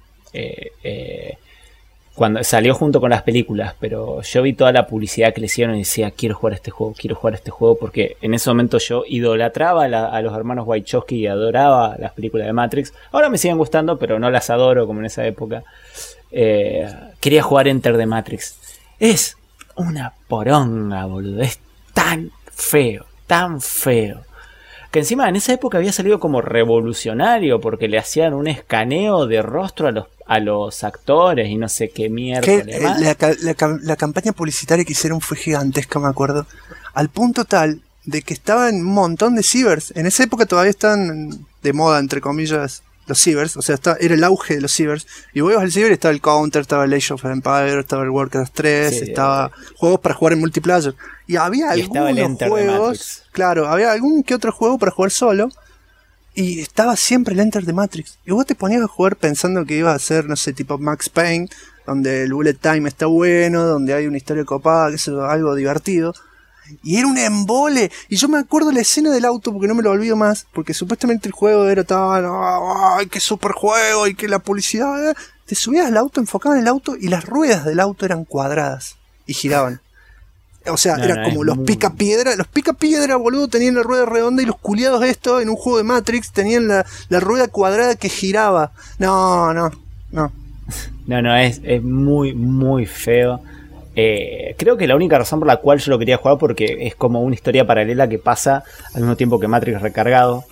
cuando salió junto con las películas, pero yo vi toda la publicidad que le hicieron y decía, quiero jugar a este juego, porque en ese momento yo idolatraba a los hermanos Wachowski y adoraba las películas de Matrix. Ahora me siguen gustando, pero no las adoro como en esa época. Quería jugar Enter the Matrix. Es una poronga, boludo. Es tan feo, que encima en esa época había salido como revolucionario porque le hacían un escaneo de rostro a los actores y no sé qué mierda. La campaña publicitaria que hicieron fue gigantesca, me acuerdo. Al punto tal de que estaban un montón de cibers. En esa época todavía están de moda, entre comillas, los cibers. O sea, era el auge de los cibers. Y vos ibas al ciber y estaba el Counter, estaba el Age of Empires, estaba el Warcraft 3, estaba juegos para jugar en multiplayer. Y había algunos juegos, claro, había algún que otro juego para jugar solo. Y estaba siempre el Enter the Matrix. Y vos te ponías a jugar pensando que iba a ser, no sé, tipo Max Payne, donde el bullet time está bueno, donde hay una historia copada, que es algo divertido. Y era un embole. Y yo me acuerdo la escena del auto porque no me lo olvido más. Porque supuestamente el juego era tan... ¡Ay, qué super juego! Y que la publicidad... Te subías al auto, enfocaban el auto y las ruedas del auto eran cuadradas. Y giraban. O sea, era como los picapiedra. Los picapiedra, boludo, tenían la rueda redonda. Y los culiados estos, en un juego de Matrix, tenían la rueda cuadrada que giraba. No, es muy, muy feo. Creo que la única razón por la cual yo lo quería jugar, porque es como una historia paralela que pasa al mismo tiempo que Matrix recargado.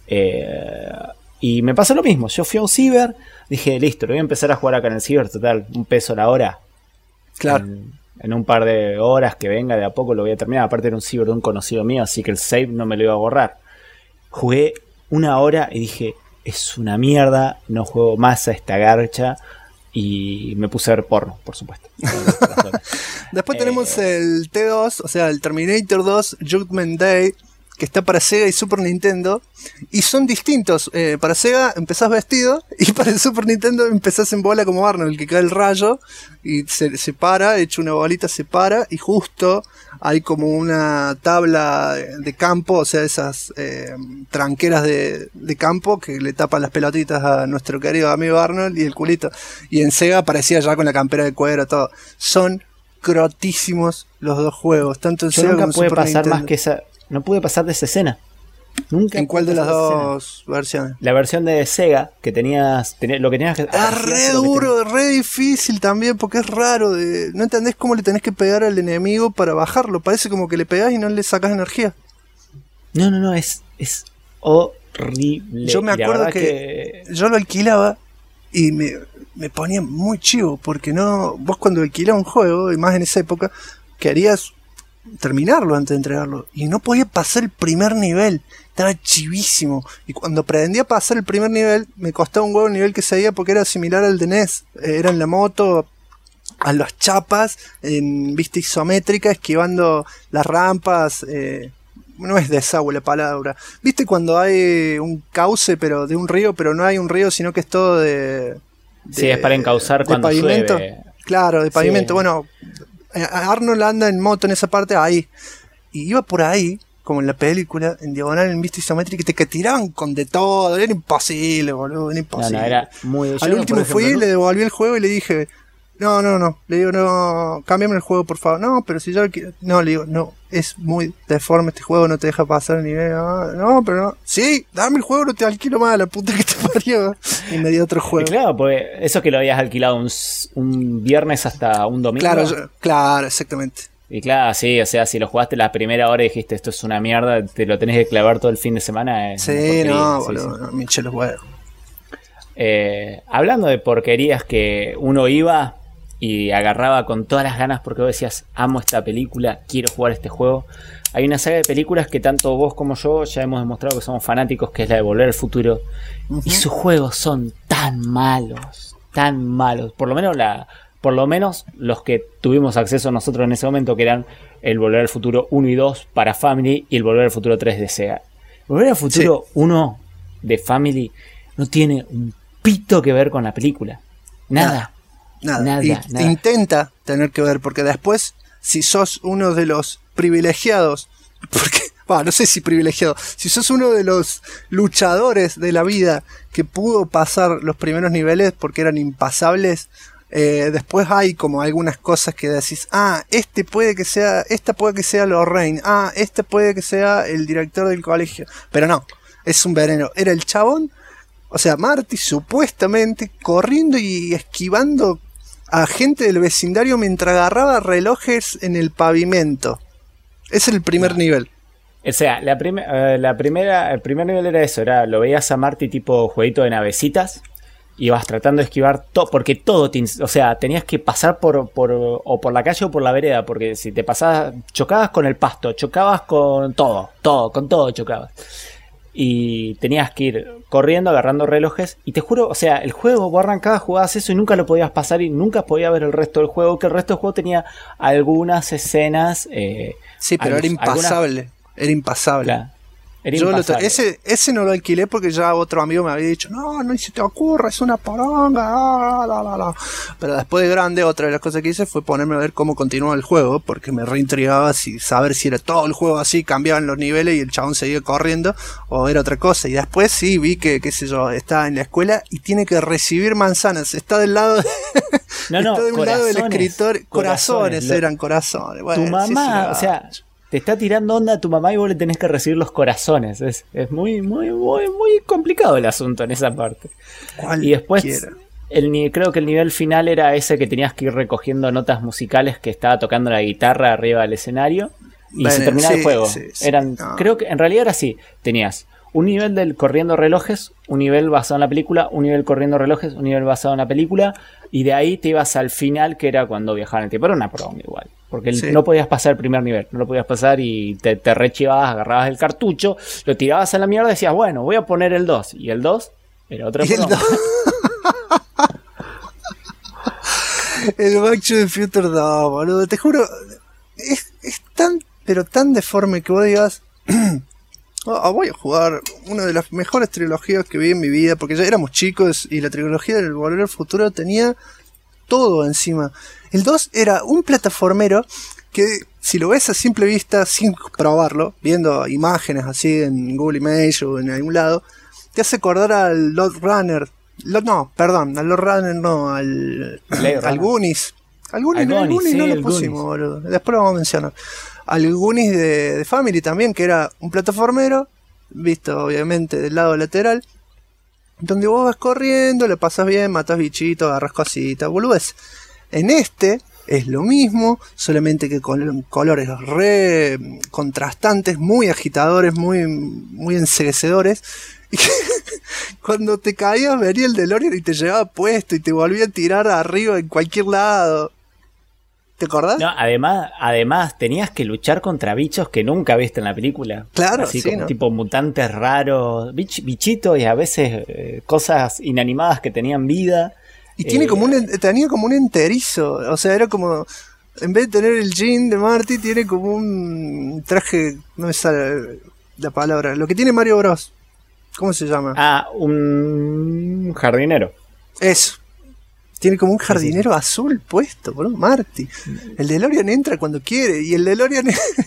Y me pasó lo mismo. Yo fui a un ciber, dije, listo, lo voy a empezar a jugar acá en el ciber, total, $1 la hora. Claro. En un par de horas que venga, de a poco lo voy a terminar. Aparte era un ciber de un conocido mío, así que el save no me lo iba a borrar. Jugué 1 hora y dije, es una mierda, no juego más a esta garcha. Y me puse a ver porno, por supuesto. Después tenemos el T2, o sea, el Terminator 2 Judgment Day, que está para Sega y Super Nintendo. Y son distintos. Para Sega empezás vestido y para el Super Nintendo empezás en bola como Arnold, que cae el rayo y se para, echa una bolita, se para y justo hay como una tabla de campo, o sea, esas tranqueras de campo que le tapan las pelotitas a nuestro querido amigo Arnold y el culito. Y en Sega aparecía ya con la campera de cuero, todo. Son crotísimos los dos juegos, tanto en Sega como en Super Nintendo. Nunca puede pasar más que esa... No pude pasar de esa escena. Nunca. ¿En cuál de las dos versiones? La versión de Sega, que lo que tenías que... re duro, re difícil también, porque es raro. No entendés cómo le tenés que pegar al enemigo para bajarlo. Parece como que le pegás y no le sacás energía. No, es horrible. Yo me acuerdo que yo lo alquilaba y me ponía muy chivo, porque no, vos cuando alquilabas un juego, y más en esa época, querías terminarlo antes de entregarlo y no podía pasar el primer nivel, estaba chivísimo, y cuando pretendía pasar el primer nivel me costaba un huevo el nivel que seguía porque era similar al de NES, era en la moto a las chapas en vista isométrica esquivando las rampas, no es desagüe la palabra, viste cuando hay un cauce pero de un río, pero no hay un río sino que es todo de sí, es para encauzar cuando pavimento, llueve. Claro, de pavimento, sí. Bueno, Arnold anda en moto en esa parte ahí. Y iba por ahí, como en la película, en diagonal, en vista isométrica, que tiraban con de todo. Era imposible, boludo, era imposible. No, era muy... Al último fui, le devolví el juego y le dije, No. Le digo, no, cámbiame el juego, por favor. No, pero si yo quiero. No, le digo, no, es muy deforme este juego, no te deja pasar el nivel. No, pero no. Sí, dame el juego, no te alquilo más, la puta que te parió. Y me dio otro juego. Y claro, porque eso que lo habías alquilado un viernes hasta un domingo. Claro, exactamente. Y claro, sí, o sea, si lo jugaste la primera hora y dijiste esto es una mierda, te lo tenés que clavar todo el fin de semana. Sí, no, boludo, no, me hinché los huevos. Hablando de porquerías que uno iba y agarraba con todas las ganas porque vos decías, amo esta película, quiero jugar este juego. Hay una saga de películas que tanto vos como yo ya hemos demostrado que somos fanáticos, que es la de Volver al Futuro. Y sus juegos son tan malos. Por lo menos los que tuvimos acceso nosotros en ese momento, que eran el Volver al Futuro 1 y 2 para Family y el Volver al Futuro 3 de Sega. Volver al Futuro 1 de Family no tiene un pito que ver con la película. Nada. Intenta tener que ver, porque después, si sos uno de los privilegiados, porque, no sé si privilegiado, si sos uno de los luchadores de la vida que pudo pasar los primeros niveles porque eran impasables, después hay como algunas cosas que decís, esta puede que sea Lorraine, este puede que sea el director del colegio, pero no, es un veneno, era el chabón, o sea, Marty supuestamente corriendo y esquivando a gente del vecindario mientras agarraba relojes en el pavimento. Ese es el primer nivel. O sea, el primer nivel era eso, lo veías a Marty tipo jueguito de navecitas. Ibas tratando de esquivar todo, porque todo, o sea, tenías que pasar por la calle o por la vereda, porque si te pasabas, chocabas con el pasto, chocabas con todo chocabas. Y tenías que ir corriendo, agarrando relojes, y te juro, o sea, el juego, vos arrancabas, jugabas eso y nunca lo podías pasar y nunca podías ver el resto del juego, que el resto del juego tenía algunas escenas. Sí, pero era impasable. Claro. Ese no lo alquilé porque ya otro amigo me había dicho, no se te ocurra, es una poronga. Pero después de grande, otra de las cosas que hice fue ponerme a ver cómo continuaba el juego, porque me reintrigaba saber si era todo el juego así, cambiaban los niveles y el chabón seguía corriendo, o era otra cosa. Y después sí vi que, qué sé yo, está en la escuela y tiene que recibir manzanas, está del lado está de un lado del escritor, corazones. Bueno, tu mamá, o sea, te está tirando onda a tu mamá y vos le tenés que recibir los corazones. Es muy complicado el asunto en esa parte. Y después, creo que el nivel final era ese que tenías que ir recogiendo notas musicales que estaba tocando la guitarra arriba del escenario. Y se terminaba el juego. Creo que en realidad era así. Tenías un nivel del corriendo relojes, un nivel basado en la película, un nivel corriendo relojes, un nivel basado en la película, y de ahí te ibas al final, que era cuando viajaban en el tiempo. Era una poronga igual, porque no podías pasar el primer nivel, no lo podías pasar y te rechivabas, agarrabas el cartucho, lo tirabas a la mierda y decías, bueno, voy a poner el 2, y el 2 era otra poronga. El Back to the Future 2, boludo, te juro, es tan, pero tan deforme que vos digas... voy a jugar una de las mejores trilogías que vi en mi vida, porque ya éramos chicos y la trilogía del Volver al Futuro tenía todo encima. El 2 era un plataformero que, si lo ves a simple vista, sin probarlo, viendo imágenes así en Google Image o en algún lado, te hace acordar al Lord Runner. Al Lord Runner no, al Goonies. Al Goonies no lo pusimos, boludo. Después lo vamos a mencionar. Al Goonies de Family también, que era un plataformero, visto obviamente del lado lateral, donde vos vas corriendo, le pasas bien, matas bichitos, agarras cositas, boludez. En este es lo mismo, solamente que con colores re contrastantes, muy agitadores, muy enceguecedores. Y cuando te caías venía el DeLorean y te llevaba puesto y te volvía a tirar arriba en cualquier lado. ¿Te acordás? No, además tenías que luchar contra bichos que nunca viste en la película. Claro, así como tipo mutantes raros, bichitos y a veces cosas inanimadas que tenían vida. Y tenía como un enterizo, o sea, era como, en vez de tener el jean de Marty, tiene como un traje, no me sale la palabra, lo que tiene Mario Bros. ¿Cómo se llama? Un jardinero. Eso. Tiene como un jardinero azul puesto, bro, Marty. El DeLorean entra cuando quiere y el DeLorean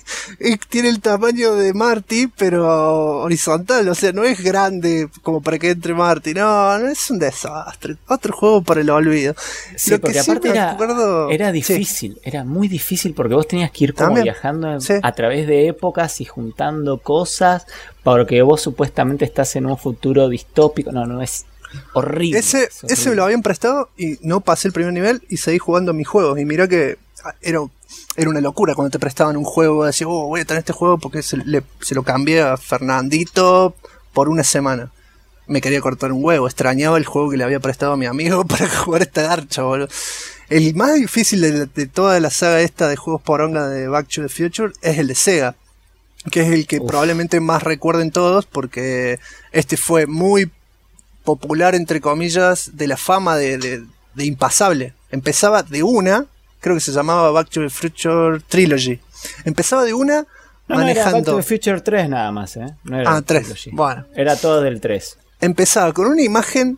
tiene el tamaño de Marty, pero horizontal, o sea, no es grande como para que entre Marty. No, no es un desastre. Otro juego para el olvido. Sí, Lo porque que aparte acuerdo, era difícil, era muy difícil porque vos tenías que ir como también, viajando sí. a través de épocas y juntando cosas porque vos supuestamente estás en un futuro distópico. No, es horrible. Ese me lo habían prestado y no pasé el primer nivel y seguí jugando mis juegos. Y mirá que era una locura cuando te prestaban un juego. Decías, voy a tener este juego porque se lo cambié a Fernandito por una semana. Me quería cortar un huevo. Extrañaba el juego que le había prestado a mi amigo para jugar esta garcha, boludo. El más difícil de toda la saga esta de juegos poronga de Back to the Future es el de Sega, que es el que probablemente más recuerden todos porque este fue muy popular, entre comillas, de la fama de impasable. Empezaba de una, creo que se llamaba Back to the Future Trilogy. Empezaba de una manejando... No, era Back to the Future 3 nada más, No era 3, Trilogy. Bueno. Era todo del 3. Empezaba con una imagen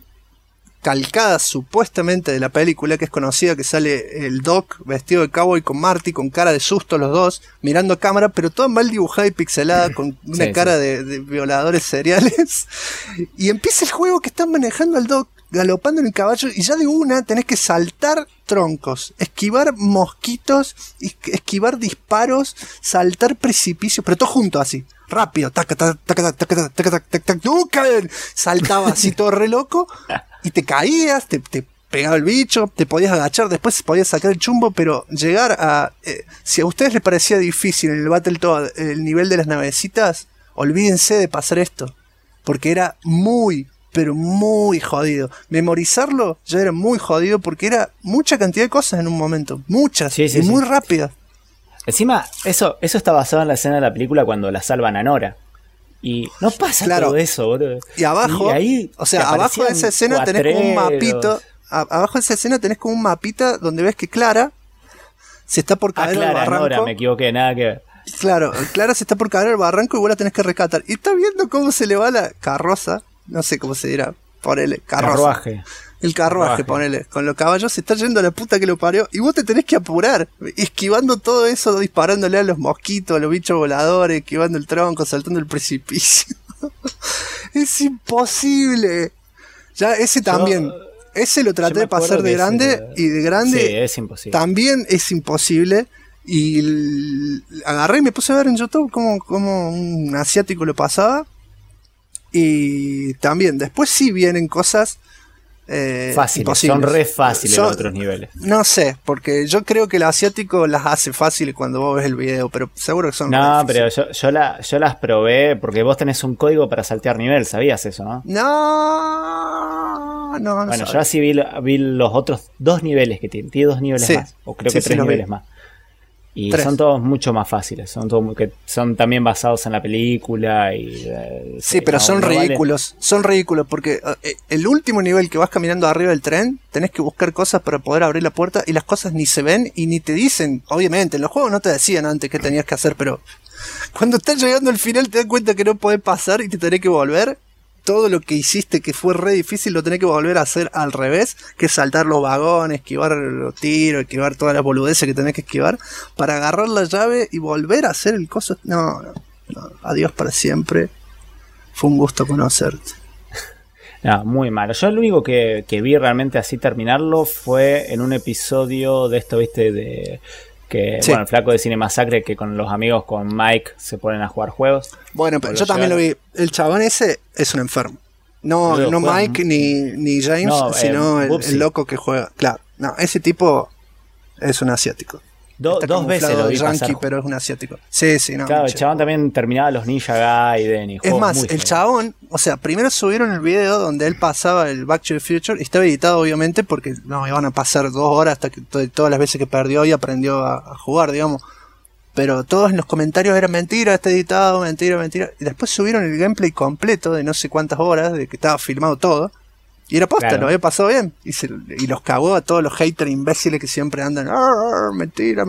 calcada supuestamente de la película, que es conocida, que sale el Doc vestido de cowboy con Marty, con cara de susto los dos, mirando a cámara, pero toda mal dibujada y pixelada, con una cara de violadores seriales. Y empieza el juego que están manejando al Doc, galopando en el caballo, y ya de una tenés que saltar troncos, esquivar mosquitos, esquivar disparos, saltar precipicios, pero todo junto así. Rápido, taca, taca, taca, taca, taca, taca, taca, taca, nunca saltaba así todo re loco y te caías, te pegaba el bicho, te podías agachar, después podías sacar el chumbo, pero llegar a... si a ustedes les parecía difícil en el Battletoad el nivel de las navecitas, olvídense de pasar esto, porque era muy, pero muy jodido. Memorizarlo ya era muy jodido porque era mucha cantidad de cosas en un momento, muchas, y muy rápidas. Encima, eso está basado en la escena de la película cuando la salvan a Nora. Y no pasa todo eso, boludo. Y abajo, abajo de esa escena tenés como un mapito. Abajo de esa escena tenés como un mapita donde ves que Clara se está por caer al barranco. Nora, me equivoqué, nada que ver. Claro, Clara se está por caer al barranco y vos la tenés que rescatar. Y está viendo cómo se le va la carroza. No sé cómo se dirá. Ponele, carroza. El carruaje, ponele. Con los caballos se está yendo a la puta que lo parió. Y vos te tenés que apurar. Esquivando todo eso, disparándole a los mosquitos, a los bichos voladores, esquivando el tronco, saltando el precipicio. Es imposible. Ya, ese también. Ese lo traté de pasar de grande. Y de grande. Sí, es imposible. También es imposible. Y agarré y me puse a ver en YouTube cómo un asiático lo pasaba. Y también, después sí vienen cosas. Fáciles, son re fáciles los otros niveles. No sé, porque yo creo que el asiático las hace fáciles cuando vos ves el video, pero seguro que son. No, pero yo las probé porque vos tenés un código para saltear nivel, ¿sabías eso, no? No. Bueno, yo así vi los otros 2 niveles que tiene 2 niveles más, o creo que 3 niveles más. Y 3. Son todos mucho más fáciles, son también basados en la película y sí, pero son ridículos, son ridículos porque el último nivel que vas caminando arriba del tren, tenés que buscar cosas para poder abrir la puerta y las cosas ni se ven y ni te dicen, obviamente, en los juegos no te decían antes qué tenías que hacer, pero cuando estás llegando al final te das cuenta que no podés pasar y te tenés que volver. Todo lo que hiciste que fue re difícil lo tenés que volver a hacer al revés, que es saltar los vagones, esquivar los tiros, esquivar todas las boludeces que tenés que esquivar, para agarrar la llave y volver a hacer el coso. No, adiós para siempre. Fue un gusto conocerte. No, muy malo. Yo lo único que vi realmente así terminarlo fue en un episodio de esto, viste, de... que sí. Bueno, el flaco de Cine Masacre, que con los amigos, con Mike, se ponen a jugar juegos. Bueno, pero yo también lo vi. El chabón ese es un enfermo. No Mike ni James, sino el loco que juega. Claro, no, ese tipo es un asiático. Dos veces lo vi yankee, pero es un asiático. Sí, no. Claro, el chabón también terminaba los Ninja Gaiden y es más, el chabón, o sea, primero subieron el video donde él pasaba el Back to the Future y estaba editado obviamente porque no iban a pasar 2 horas hasta que todas las veces que perdió y aprendió a jugar, digamos. Pero todos en los comentarios era mentira, está editado, mentira. Y después subieron el gameplay completo de no sé cuántas horas, de que estaba filmado todo. Y era posta, claro. Lo había pasado bien. Y los cagó a todos los haters imbéciles que siempre andan. Mentira.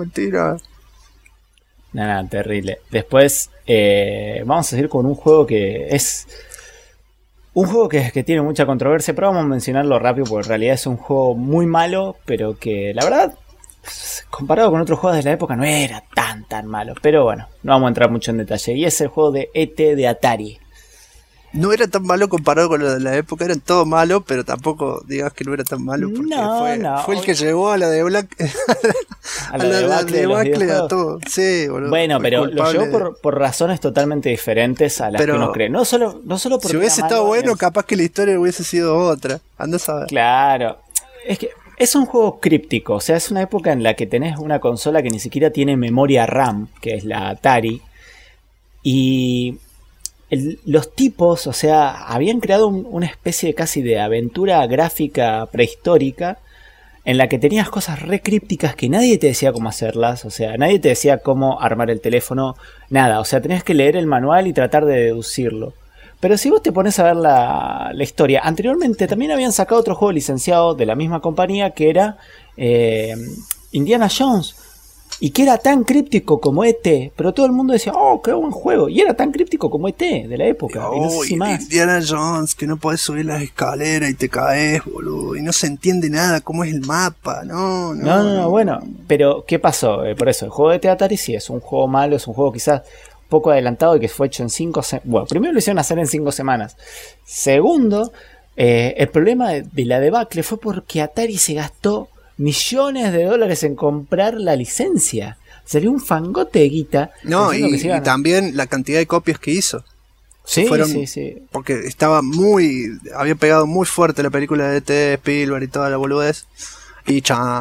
Nada, terrible. Después vamos a seguir con un juego que es Un juego que tiene mucha controversia, pero vamos a mencionarlo rápido porque en realidad es un juego muy malo, pero que la verdad, comparado con otros juegos de la época, no era tan malo. Pero bueno, no vamos a entrar mucho en detalle. Y es el juego de E.T. de Atari. No era tan malo comparado con lo de la época, eran todo malo, pero tampoco digas que no era tan malo, porque fue el que llevó a la de Black a la debacle a todo. Sí, boludo, bueno, pero lo llevó por razones totalmente diferentes a las que uno cree. No solo porque si hubiese estado bueno, capaz que la historia hubiese sido otra. Anda a saber. Claro. Es que es un juego críptico, o sea, es una época en la que tenés una consola que ni siquiera tiene memoria RAM, que es la Atari, y los tipos, o sea, habían creado una especie de casi de aventura gráfica prehistórica en la que tenías cosas re crípticas que nadie te decía cómo hacerlas, o sea, nadie te decía cómo armar el teléfono, nada, o sea, tenías que leer el manual y tratar de deducirlo. Pero si vos te pones a ver la historia, anteriormente también habían sacado otro juego licenciado de la misma compañía que era Indiana Jones. Y que era tan críptico como E.T., pero todo el mundo decía, oh, qué buen juego. Y era tan críptico como E.T. de la época. Y no sé si más. Indiana Jones, que no podés subir las escaleras y te caes, boludo. Y no se entiende nada cómo es el mapa. No, bueno. Pero, ¿qué pasó? Por eso, el juego de E.T. Atari sí es un juego malo, es un juego quizás poco adelantado y que fue hecho en 5 semanas. Bueno, primero lo hicieron hacer en 5 semanas. Segundo, el problema de la debacle fue porque Atari se gastó millones de dólares en comprar la licencia. Salió un fangote de guita. No, y también la cantidad de copias que hizo. Sí. Porque había pegado muy fuerte la película de E.T., Spielberg y toda la boludez. Y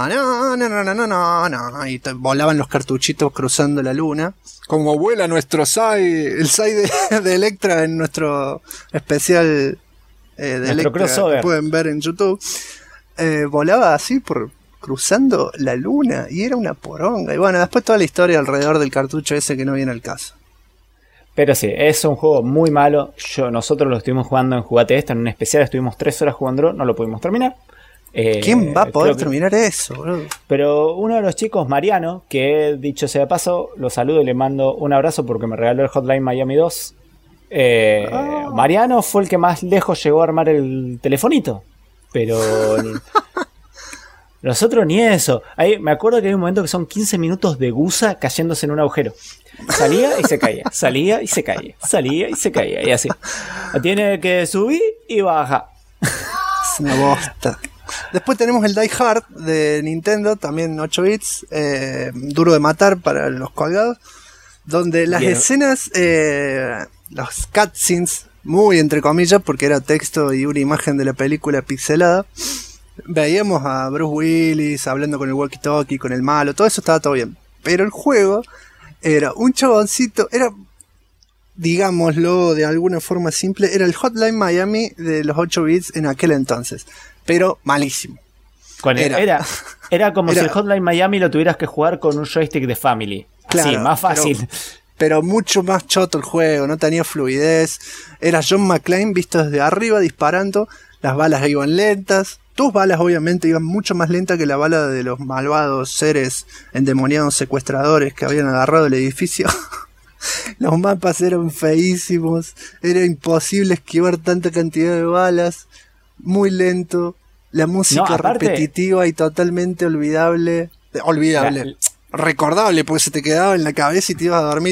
y volaban los cartuchitos cruzando la luna. Como vuela nuestro el SAI de Electra en nuestro especial de Electra crossover que pueden ver en YouTube. Volaba así cruzando la luna y era una poronga. Y bueno, después toda la historia alrededor del cartucho ese que no viene al caso. Pero sí, es un juego muy malo. Nosotros lo estuvimos jugando en Jugate Esta, en un especial, estuvimos 3 horas jugando, no lo pudimos terminar. ¿Quién va a poder terminar eso, bro? Pero uno de los chicos, Mariano, que dicho sea de paso, lo saludo y le mando un abrazo porque me regaló el Hotline Miami 2. Mariano fue el que más lejos llegó a armar el telefonito. Pero nosotros ni eso. Me acuerdo que hay un momento que son 15 minutos de gusa cayéndose en un agujero. Salía y se caía, salía y se caía, salía y se caía. Y así. Tiene que subir y baja. Es una bosta. Después tenemos el Die Hard de Nintendo, también 8 bits, duro de matar para los colgados, donde las escenas, los cutscenes, muy entre comillas, porque era texto y una imagen de la película pixelada, veíamos a Bruce Willis hablando con el walkie-talkie, con el malo, todo eso estaba todo bien. Pero el juego era un chaboncito, era, digámoslo de alguna forma simple, era el Hotline Miami de los 8 bits en aquel entonces. Pero malísimo. Era como si el Hotline Miami lo tuvieras que jugar con un joystick de Family. Claro, sí, más fácil. Pero mucho más choto el juego, no tenía fluidez. Era John McClane visto desde arriba disparando. Las balas iban lentas. Tus balas obviamente iban mucho más lentas que la bala de los malvados seres endemoniados secuestradores que habían agarrado el edificio. Los mapas eran feísimos. Era imposible esquivar tanta cantidad de balas. Muy lento, la música repetitiva y totalmente olvidable. Recordable, porque se te quedaba en la cabeza y te ibas a dormir.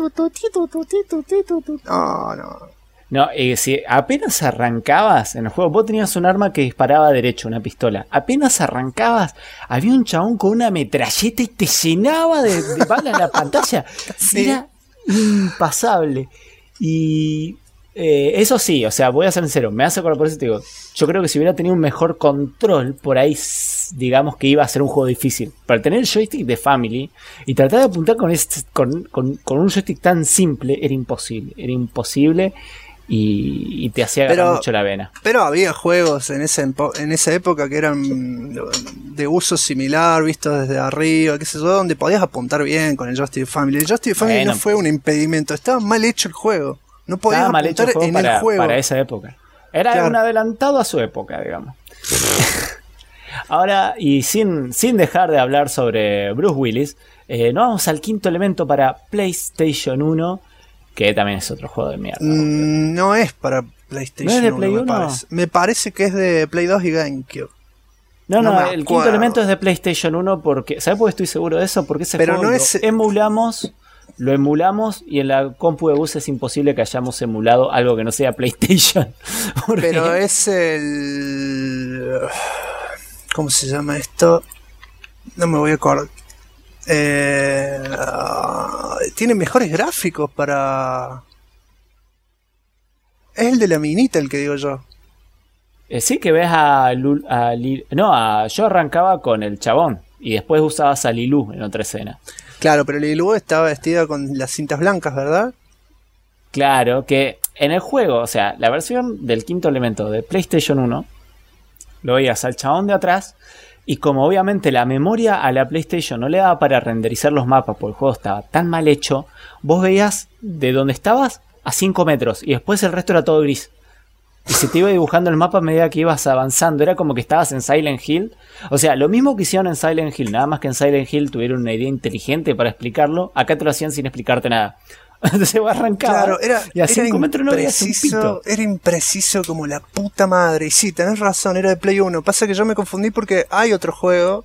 No, si apenas arrancabas en el juego, vos tenías un arma que disparaba derecho, una pistola. Apenas arrancabas, había un chabón con una metralleta y te llenaba de balas la pantalla. Sí. Era impasable. Y eso sí, o sea, voy a ser sincero, me hace acordar, por eso te digo, yo creo que si hubiera tenido un mejor control, por ahí, digamos que iba a ser un juego difícil. Para tener el joystick de Family y tratar de apuntar con un joystick tan simple, era imposible y te hacía agarrar mucho la vena. Pero había juegos en esa época que eran de uso similar, vistos desde arriba, qué sé yo, donde podías apuntar bien con el joystick de Family. El joystick de Family no fue un impedimento, estaba mal hecho el juego. No podías apuntar en el juego. Para esa época. Era un adelantado a su época, digamos. Ahora, y sin dejar de hablar sobre Bruce Willis, nos vamos al quinto elemento para PlayStation 1, que también es otro juego de mierda. No es para PlayStation ¿No es de 1, Play me 1? parece. Me parece que es de Play 2 y GameCube. No, No me el quinto acuerdo. elemento es de PlayStation 1 porque... ¿Sabes por qué estoy seguro de eso? Porque ese Pero juego no es... lo emulamos y en la compu de bus es imposible que hayamos emulado algo que no sea PlayStation. Porque... Pero es el... ¿Cómo se llama esto? No me voy a acordar. Tiene mejores gráficos para... Es el de la minita el que digo yo. Sí, que ves yo arrancaba con el chabón y después usabas a Lilú en otra escena. Claro, pero Lilú estaba vestida con las cintas blancas, ¿verdad? Claro, que en el juego, o sea, la versión del quinto elemento de PlayStation 1, lo veías al chabón de atrás y como obviamente la memoria a la PlayStation no le daba para renderizar los mapas porque el juego estaba tan mal hecho, vos veías de donde estabas a 5 metros y después el resto era todo gris. Y se te iba dibujando el mapa a medida que ibas avanzando. Era como que estabas en Silent Hill. O sea, lo mismo que hicieron en Silent Hill. Nada más que en Silent Hill tuvieron una idea inteligente para explicarlo. Acá te lo hacían sin explicarte nada. Entonces vos arrancabas. Claro, y a 5 metros no veías un pito. Era impreciso como la puta madre. Y sí, tenés razón, era de Play 1. Pasa que yo me confundí porque hay otro juego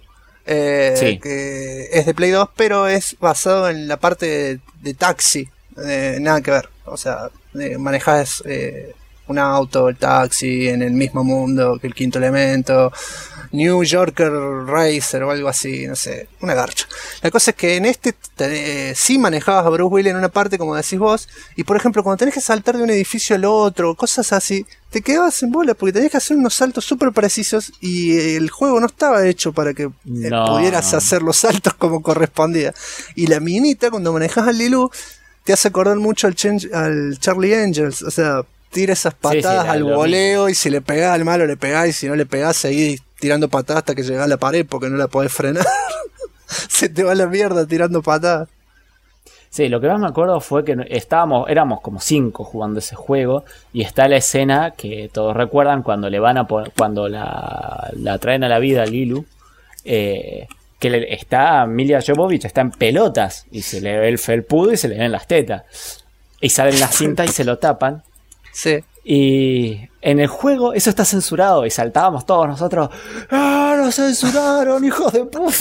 que es de Play 2, pero es basado en la parte de taxi. Nada que ver. O sea, manejás... un auto, el taxi, en el mismo mundo que el quinto elemento, New Yorker Racer o algo así, no sé, una garcha. La cosa es que en este sí manejabas a Bruce Willis en una parte, como decís vos, y por ejemplo, cuando tenés que saltar de un edificio al otro, cosas así, te quedabas en bola porque tenías que hacer unos saltos súper precisos y el juego no estaba hecho para que pudieras hacer los saltos como correspondía. Y la minita, cuando manejas al Lilú, te hace acordar mucho al Charlie Angels, o sea, tira esas patadas al voleo y si le pegás al malo le pegás y si no le pegás seguís tirando patadas hasta que llegás a la pared porque no la podés frenar. Se te va la mierda tirando patadas. Sí, lo que más me acuerdo fue que éramos como 5 jugando ese juego y está la escena que todos recuerdan cuando cuando la traen a la vida a Lilu, que está Milla Jovovich, está en pelotas y se le ve el felpudo y se le ven las tetas y salen las cintas y se lo tapan. Sí. Y en el juego eso está censurado y saltábamos todos nosotros. ¡Ah, lo censuraron, hijos de puta!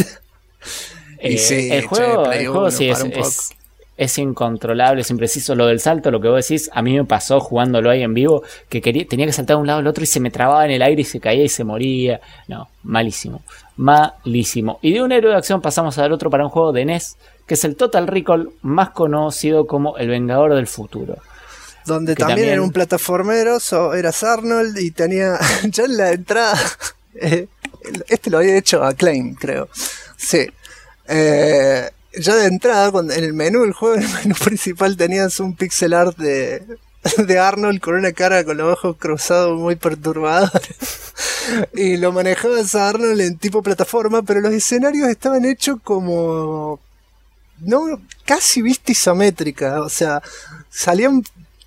Y sí, el juego sí es incontrolable, es impreciso. Lo del salto, lo que vos decís, a mí me pasó jugándolo ahí en vivo, que tenía que saltar de un lado al otro y se me trababa en el aire y se caía y se moría. No, malísimo. Malísimo. Y de un héroe de acción pasamos al otro para un juego de NES, que es el Total Recall, más conocido como El Vengador del Futuro. Donde también era un plataformero, eras Arnold y tenía ya en la entrada, este lo había hecho Acclaim, creo, sí, ya de entrada en el menú del juego, en el menú principal tenías un pixel art de Arnold con una cara con los ojos cruzados muy perturbadores y lo manejabas a Arnold en tipo plataforma, pero los escenarios estaban hechos como casi vista isométrica, o sea, salían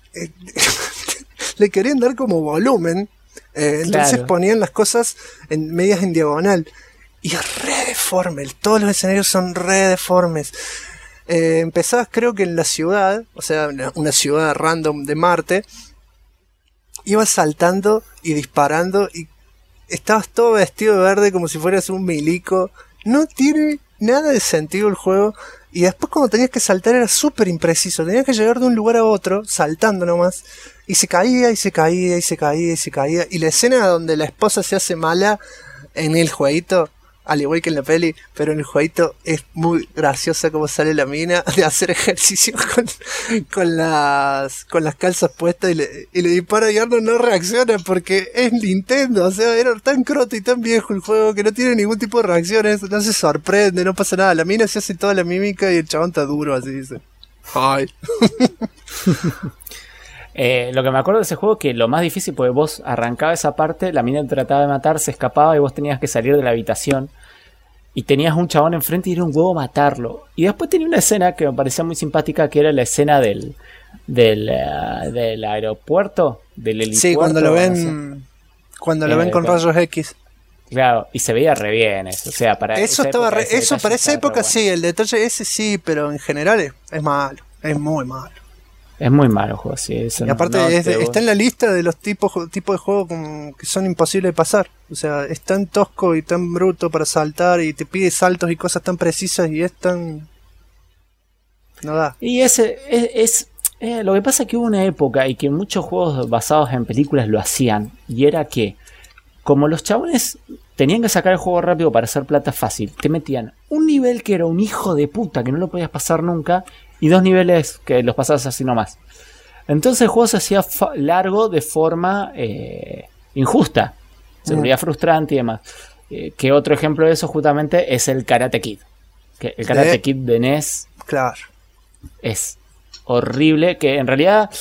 le querían dar como volumen, entonces claro. Ponían las cosas medias en diagonal y es re deforme, todos los escenarios son re deformes. Empezabas creo que en la ciudad, o sea, una ciudad random de Marte, ibas saltando y disparando y estabas todo vestido de verde como si fueras un milico. No tiene nada de sentido el juego. Y después cuando tenías que saltar era súper impreciso. Tenías que llegar de un lugar a otro, saltando nomás. Y se caía, y se caía, y se caía, y se caía. Y la escena donde la esposa se hace mala en el jueguito, al igual que en la peli, pero en el jueguito es muy graciosa como sale la mina de hacer ejercicio con las calzas puestas y le dispara y Arnold no reacciona porque es Nintendo, o sea, era tan croto y tan viejo el juego que no tiene ningún tipo de reacciones, no se sorprende, no pasa nada, la mina se hace toda la mímica y el chabón está duro, así dice. Ay. Lo que me acuerdo de ese juego es que lo más difícil, porque vos arrancabas esa parte, la mina te trataba de matar, se escapaba y vos tenías que salir de la habitación y tenías un chabón enfrente y era un huevo matarlo. Y después tenía una escena que me parecía muy simpática, que era la escena del aeropuerto, del helipuerto. Sí, cuando lo ven, no sé. Cuando lo ven con rayos X. Claro, y se veía re bien eso, o sea, para eso esa estaba época, para esa época bueno. sí, el detalle ese sí, pero en general es malo, es muy malo. Es muy malo el juego, sí. Y aparte está en la lista de los tipos de juegos que son imposibles de pasar. O sea, es tan tosco y tan bruto para saltar y te pide saltos y cosas tan precisas y es tan... No da. Y lo que pasa es que hubo una época y que muchos juegos basados en películas lo hacían. Y era que, como los chabones tenían que sacar el juego rápido para hacer plata fácil, te metían un nivel que era un hijo de puta, que no lo podías pasar nunca, y 2 niveles que los pasabas así nomás. Entonces el juego se hacía largo de forma injusta. Se volvía frustrante y demás. Que otro ejemplo de eso justamente es el Karate Kid. Que el Karate Kid de NES... Claro. Es horrible, que en realidad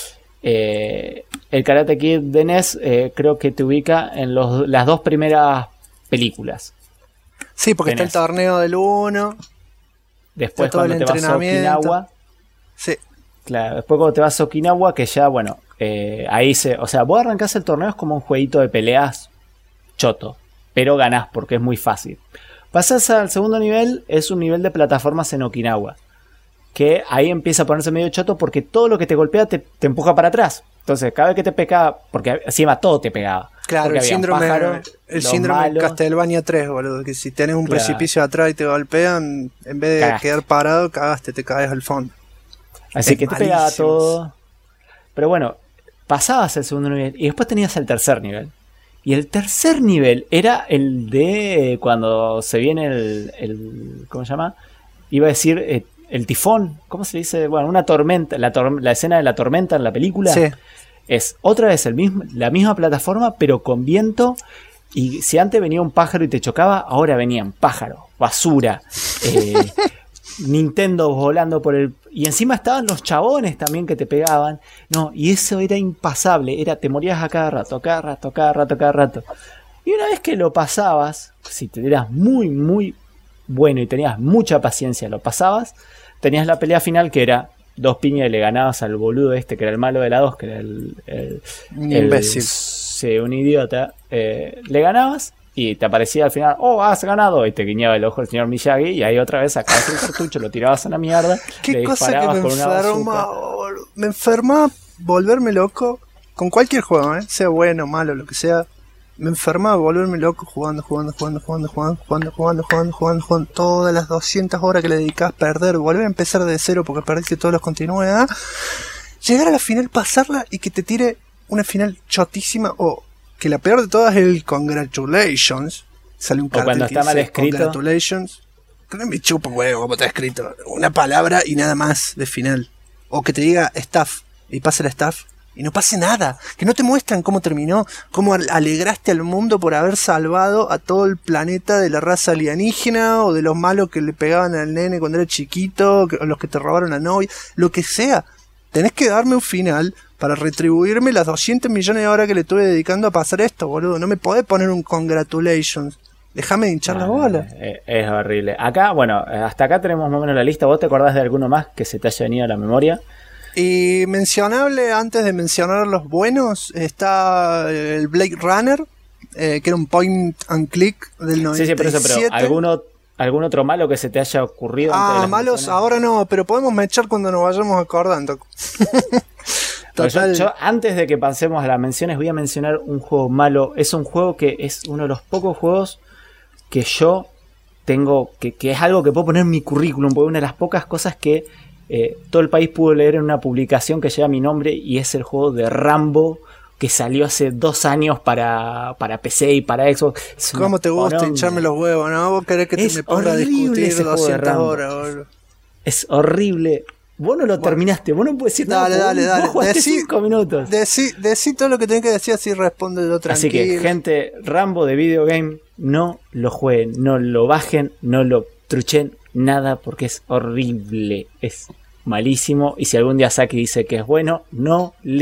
el Karate Kid de NES creo que te ubica en las 2 primeras películas. Sí, porque está el torneo del 1. Después cuando te vas a Okinawa. Sí. Claro, después cuando te vas a Okinawa, que ya, bueno, ahí o sea, vos arrancás el torneo es como un jueguito de peleas choto, pero ganás porque es muy fácil. Pasás al segundo nivel, es un nivel de plataformas en Okinawa. Que ahí empieza a ponerse medio choto porque todo lo que te golpea te empuja para atrás. Entonces, cada vez que te pegaba, porque encima todo te pegaba. Claro, el síndrome de Castlevania 3, boludo. Que si tenés un precipicio atrás y te golpean, en vez de quedar parado, te caes al fondo. Así que te pegaba todo. Pero bueno, pasabas el segundo nivel y después tenías el tercer nivel. Y el tercer nivel era el de cuando se viene el ¿cómo se llama? Iba a decir... el tifón, ¿cómo se dice? Bueno, una tormenta, la escena de la tormenta en la película. Sí. Es otra vez la misma plataforma, pero con viento. Y si antes venía un pájaro y te chocaba, ahora venían pájaros, basura, Nintendo volando por el... Y encima estaban los chabones también que te pegaban. No, y eso era impasable. Te morías a cada rato. Y una vez que lo pasabas, si te eras muy, muy bueno y tenías mucha paciencia, lo pasabas, tenías la pelea final que era 2 piñas y le ganabas al boludo que era el malo de la 2, que era un imbécil. Un idiota. Le ganabas y te aparecía al final, has ganado, y te guiñaba el ojo el señor Miyagi, y ahí otra vez sacabas el cartucho, lo tirabas a la mierda, le disparabas con una bazooka. Me enferma volverme loco con cualquier juego, sea bueno, malo, lo que sea. Me enfermaba volverme loco jugando todas las 200 horas que le dedicás, perder, volver a empezar de cero porque perdiste todos los continuos, llegar a la final, pasarla y que te tire una final chotísima, o que la peor de todas es el congratulations, sale un cartel cuando está mal escrito, congratulations, me chupa huevo como está escrito, una palabra y nada más de final, o que te diga staff y pase el staff y no pase nada, que no te muestran cómo terminó, cómo alegraste al mundo por haber salvado a todo el planeta de la raza alienígena, o de los malos que le pegaban al nene cuando era chiquito, o los que te robaron la novia, lo que sea. Tenés que darme un final para retribuirme las 200 millones de horas que le estuve dedicando a pasar esto, boludo. No me podés poner un congratulations. Déjame de hinchar la bola. Es horrible. Acá, bueno, hasta acá tenemos más o menos la lista. ¿Vos te acordás de alguno más que se te haya venido a la memoria? Y mencionable, antes de mencionar los buenos, está el Blade Runner, que era un point and click del 97. Sí, pero ¿algún otro malo que se te haya ocurrido? Malos ahora no, pero podemos mechar cuando nos vayamos acordando. Yo, antes de que pasemos a las menciones, voy a mencionar un juego malo. Es un juego que es uno de los pocos juegos que yo tengo, que es algo que puedo poner en mi currículum, porque una de las pocas cosas que todo el país pudo leer en una publicación que lleva mi nombre, y es el juego de Rambo que salió hace 2 años para PC y para Xbox. ¿Cómo te gusta hincharme los huevos, no? ¿Vos querés que me ponga a discutir 200 horas, boludo? Es horrible. Vos no lo terminaste, vos no puedes decir nada. Dale. Vos jugaste 5 minutos. Decí todo lo que tenés que decir, así responde yo tranquilo. Así que, gente, Rambo de Video Game, no lo jueguen, no lo bajen, no lo truchen, nada, porque es horrible, es malísimo. Y si algún día Saki dice que es bueno, no le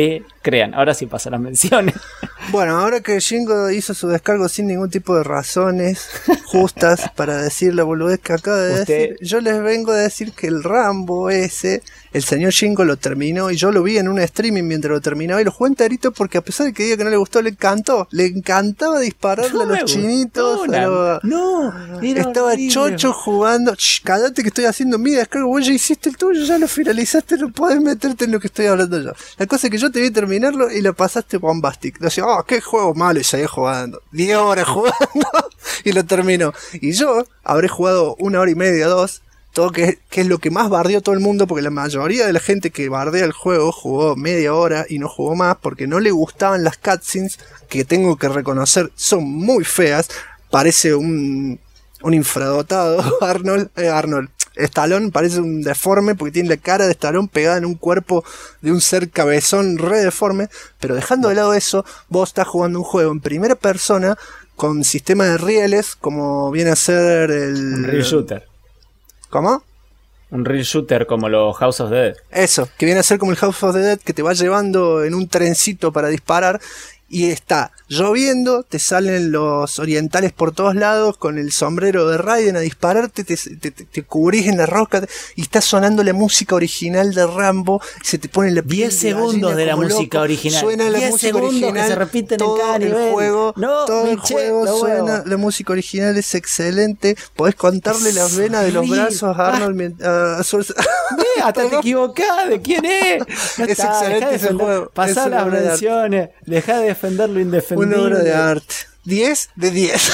crean. Ahora sí pasan las menciones. Bueno, ahora que Shingo hizo su descargo sin ningún tipo de razones justas para decir la boludez que acaba de decir, yo les vengo a decir que el Rambo ese, el señor Shingo lo terminó y yo lo vi en un streaming mientras lo terminaba y lo jugué enterito porque a pesar de que diga que no le gustó, le encantó. Le encantaba dispararle a los chinitos. Estaba horrible. Chocho jugando. Cállate que estoy haciendo mi descargo. Vos ya hiciste el tuyo, ya lo finalizaste, no podés meterte en lo que estoy hablando yo. La cosa es que yo te vi terminarlo y lo pasaste bombastic. Decía, qué juego malo, y seguí jugando. 10 horas jugando y lo terminó. Y yo habré jugado 1 hora y media, 2. Todo que es lo que más bardeó todo el mundo, porque la mayoría de la gente que bardea el juego jugó media hora y no jugó más porque no le gustaban las cutscenes, que tengo que reconocer son muy feas. Parece un infradotado Arnold Stallone, parece un deforme porque tiene la cara de Stallone pegada en un cuerpo de un ser cabezón re deforme. Pero dejando de lado eso, vos estás jugando un juego en primera persona con sistema de rieles, como viene a ser un real shooter. ¿Cómo? Un real shooter como los House of the Dead. Eso, que viene a ser como el House of the Dead, que te va llevando en un trencito para disparar. Y está lloviendo, te salen los orientales por todos lados con el sombrero de Raiden a dispararte, te cubrís en la roca y está sonando la música original de Rambo, se te pone la 10 segundos de la música original. Suena la música original, que se repiten todo en cada nivel. Todo el juego suena, la música original es excelente, podés contarle las venas de los brazos a Arnold hasta te equivocás de quién es. Es excelente ese juego. Pasá las menciones, dejá de defender lo indefendible. Una obra de arte. 10 de 10.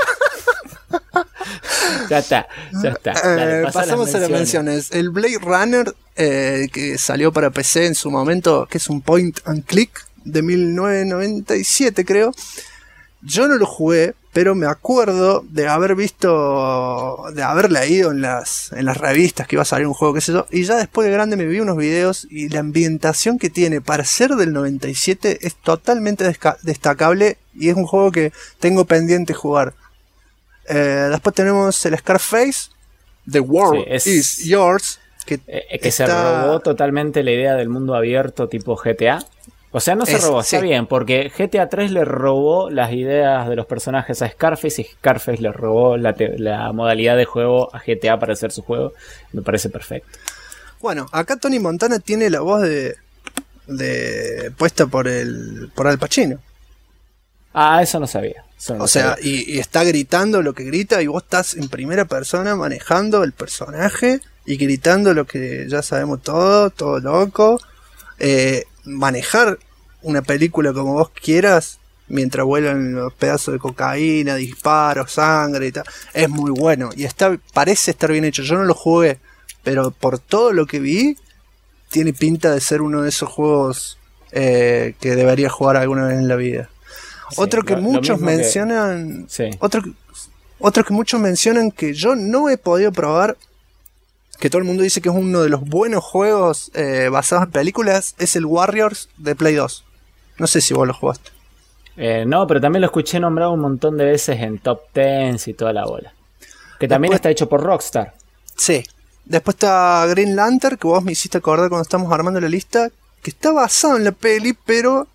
Ya está. Dale, pasamos a las menciones. El Blade Runner, que salió para PC en su momento, que es un point and click de 1997, creo. Yo no lo jugué, pero me acuerdo de haber visto, de haber leído en las revistas que iba a salir un juego, qué sé yo, y ya después de grande me vi unos videos y la ambientación que tiene para ser del 97 es totalmente destacable y es un juego que tengo pendiente jugar. Después tenemos el Scarface, The World is Yours, que se robó totalmente la idea del mundo abierto tipo GTA. O sea, no se robó, está bien, porque GTA 3 le robó las ideas de los personajes a Scarface y Scarface le robó la modalidad de juego a GTA para hacer su juego. Me parece perfecto. Bueno, acá Tony Montana tiene la voz de puesta por Al Pacino. Eso no sabía. Y está gritando lo que grita y vos estás en primera persona manejando el personaje y gritando lo que ya sabemos todo loco. Manejar una película como vos quieras mientras vuelan los pedazos de cocaína, disparos, sangre y tal, es muy bueno y parece estar bien hecho. Yo no lo jugué, pero por todo lo que vi tiene pinta de ser uno de esos juegos que debería jugar alguna vez en la vida. Otro que muchos mencionan otro que muchos mencionan que yo no he podido probar, que todo el mundo dice que es uno de los buenos juegos basados en películas, es el Warriors de Play 2. No sé si vos lo jugaste. No, pero también lo escuché nombrado un montón de veces en Top 10 y toda la bola. Que también está hecho por Rockstar. Sí. Después está Green Lantern, que vos me hiciste acordar cuando estamos armando la lista, que está basado en la peli, pero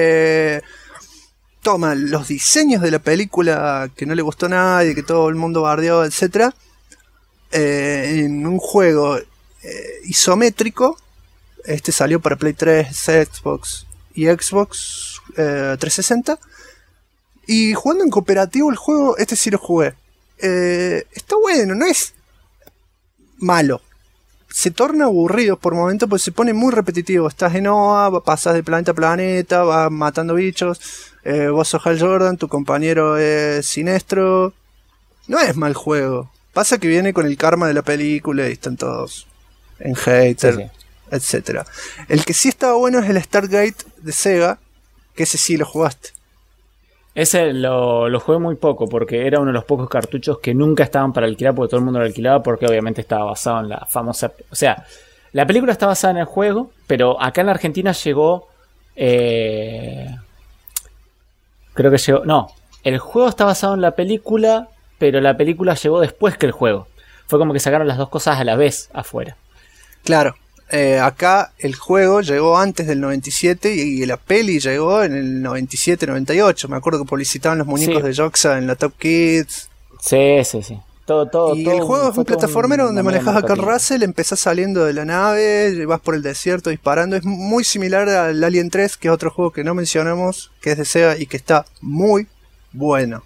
toma los diseños de la película que no le gustó a nadie, que todo el mundo bardeó, etcétera, en un juego isométrico. Este salió para Play 3, Xbox y Xbox 360. Y jugando en cooperativo el juego, este sí lo jugué. Está bueno, no es malo. Se torna aburrido por momentos porque se pone muy repetitivo. Estás en OA, pasas de planeta a planeta, vas matando bichos. Vos sos Hal Jordan, tu compañero es Sinestro. No es mal juego. Pasa que viene con el karma de la película y están todos en hater, etcétera. El que sí estaba bueno es el Stargate de Sega, que ese sí lo jugaste. Ese lo jugué muy poco porque era uno de los pocos cartuchos que nunca estaban para alquilar porque todo el mundo lo alquilaba porque obviamente estaba basado en la famosa... O sea, la película está basada en el juego, pero acá en la Argentina llegó... creo que llegó... No, el juego está basado en la película, pero la película llegó después que el juego. Fue como que sacaron las dos cosas a la vez afuera. Claro. Acá el juego llegó antes del 97 y la peli llegó en el 97-98. Me acuerdo que publicitaban los muñecos de Joxa en la Top Kids. Sí. Todo, y el juego es un plataformero donde manejas a Kurt Russell, empezás saliendo de la nave, vas por el desierto disparando. Es muy similar al Alien 3, que es otro juego que no mencionamos, que es de Sega y que está muy bueno.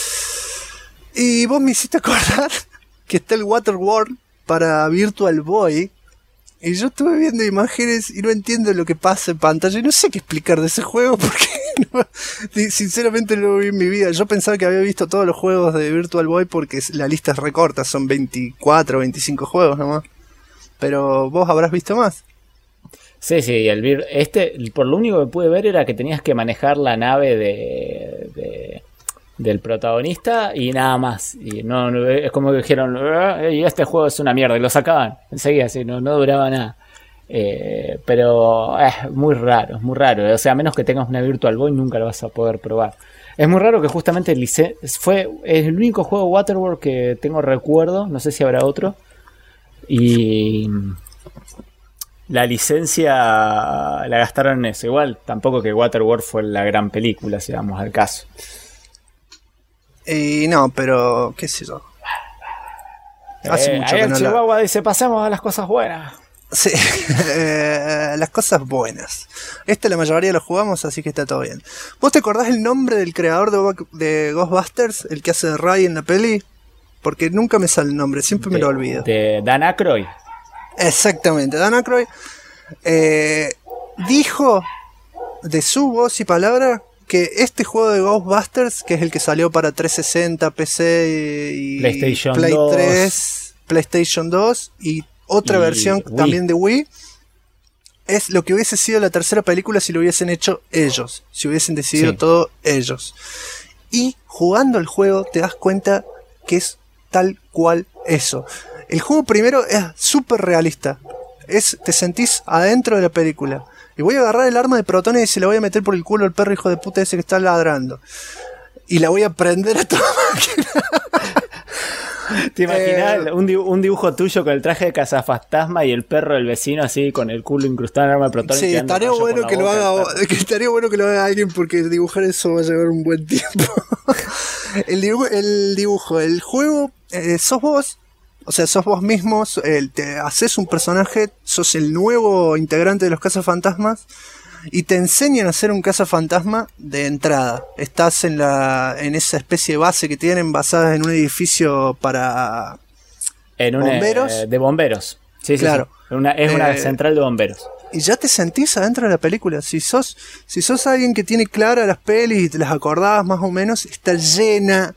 Y vos me hiciste acordar que está el Waterworld para Virtual Boy. Y yo estuve viendo imágenes y no entiendo lo que pasa en pantalla. Y no sé qué explicar de ese juego porque sinceramente no lo vi en mi vida. Yo pensaba que había visto todos los juegos de Virtual Boy porque la lista es recorta. Son 24 o 25 juegos nomás. Pero vos habrás visto más. Sí, por lo único que pude ver era que tenías que manejar la nave del protagonista y nada más. Y no es como que dijeron, este juego es una mierda, y lo sacaban enseguida, así, no duraba nada. Pero es muy raro. O sea, a menos que tengas una Virtual Boy nunca lo vas a poder probar. Es muy raro que justamente es el único juego Waterworld que tengo recuerdo, no sé si habrá otro, y la licencia la gastaron en eso. Igual tampoco que Waterworld fue la gran película, si vamos al caso. Y no, pero qué sé yo. Hace mucho que no Chihuahua dice, pasemos a las cosas buenas. Sí, las cosas buenas. La mayoría lo jugamos, así que está todo bien. ¿Vos te acordás el nombre del creador de Ghostbusters? El que hace de Ray en la peli. Porque nunca me sale el nombre, siempre me lo olvido. De Dan Aykroyd. Exactamente, Dan Aykroyd dijo de su voz y palabra que este juego de Ghostbusters, que es el que salió para 360, PC y PlayStation Play 2. 3, PlayStation 2 y otra versión Wii. También de Wii, es lo que hubiese sido la tercera película si lo hubiesen hecho ellos, si hubiesen decidido todo ellos. Y jugando el juego te das cuenta que es tal cual eso. El juego primero es súper realista, te sentís adentro de la película. Y voy a agarrar el arma de protones y se la voy a meter por el culo al perro hijo de puta ese que está ladrando. Y la voy a prender a toda máquina. ¿Te imaginas un dibujo tuyo con el traje de cazafantasma y el perro del vecino así con el culo incrustado en arma de protones? Sí, estaría bueno que lo haga alguien, porque dibujar eso va a llevar un buen tiempo. el dibujo, el juego, sos vos. O sea, sos vos mismo, te haces un personaje, sos el nuevo integrante de los cazafantasmas y te enseñan a hacer un cazafantasma de entrada. Estás en esa especie de base que tienen basada en un edificio para bomberos. De bomberos. Sí, claro. Sí. Es una central de bomberos. Y ya te sentís adentro de la película. Si sos alguien que tiene claras las pelis y te las acordabas más o menos, está llena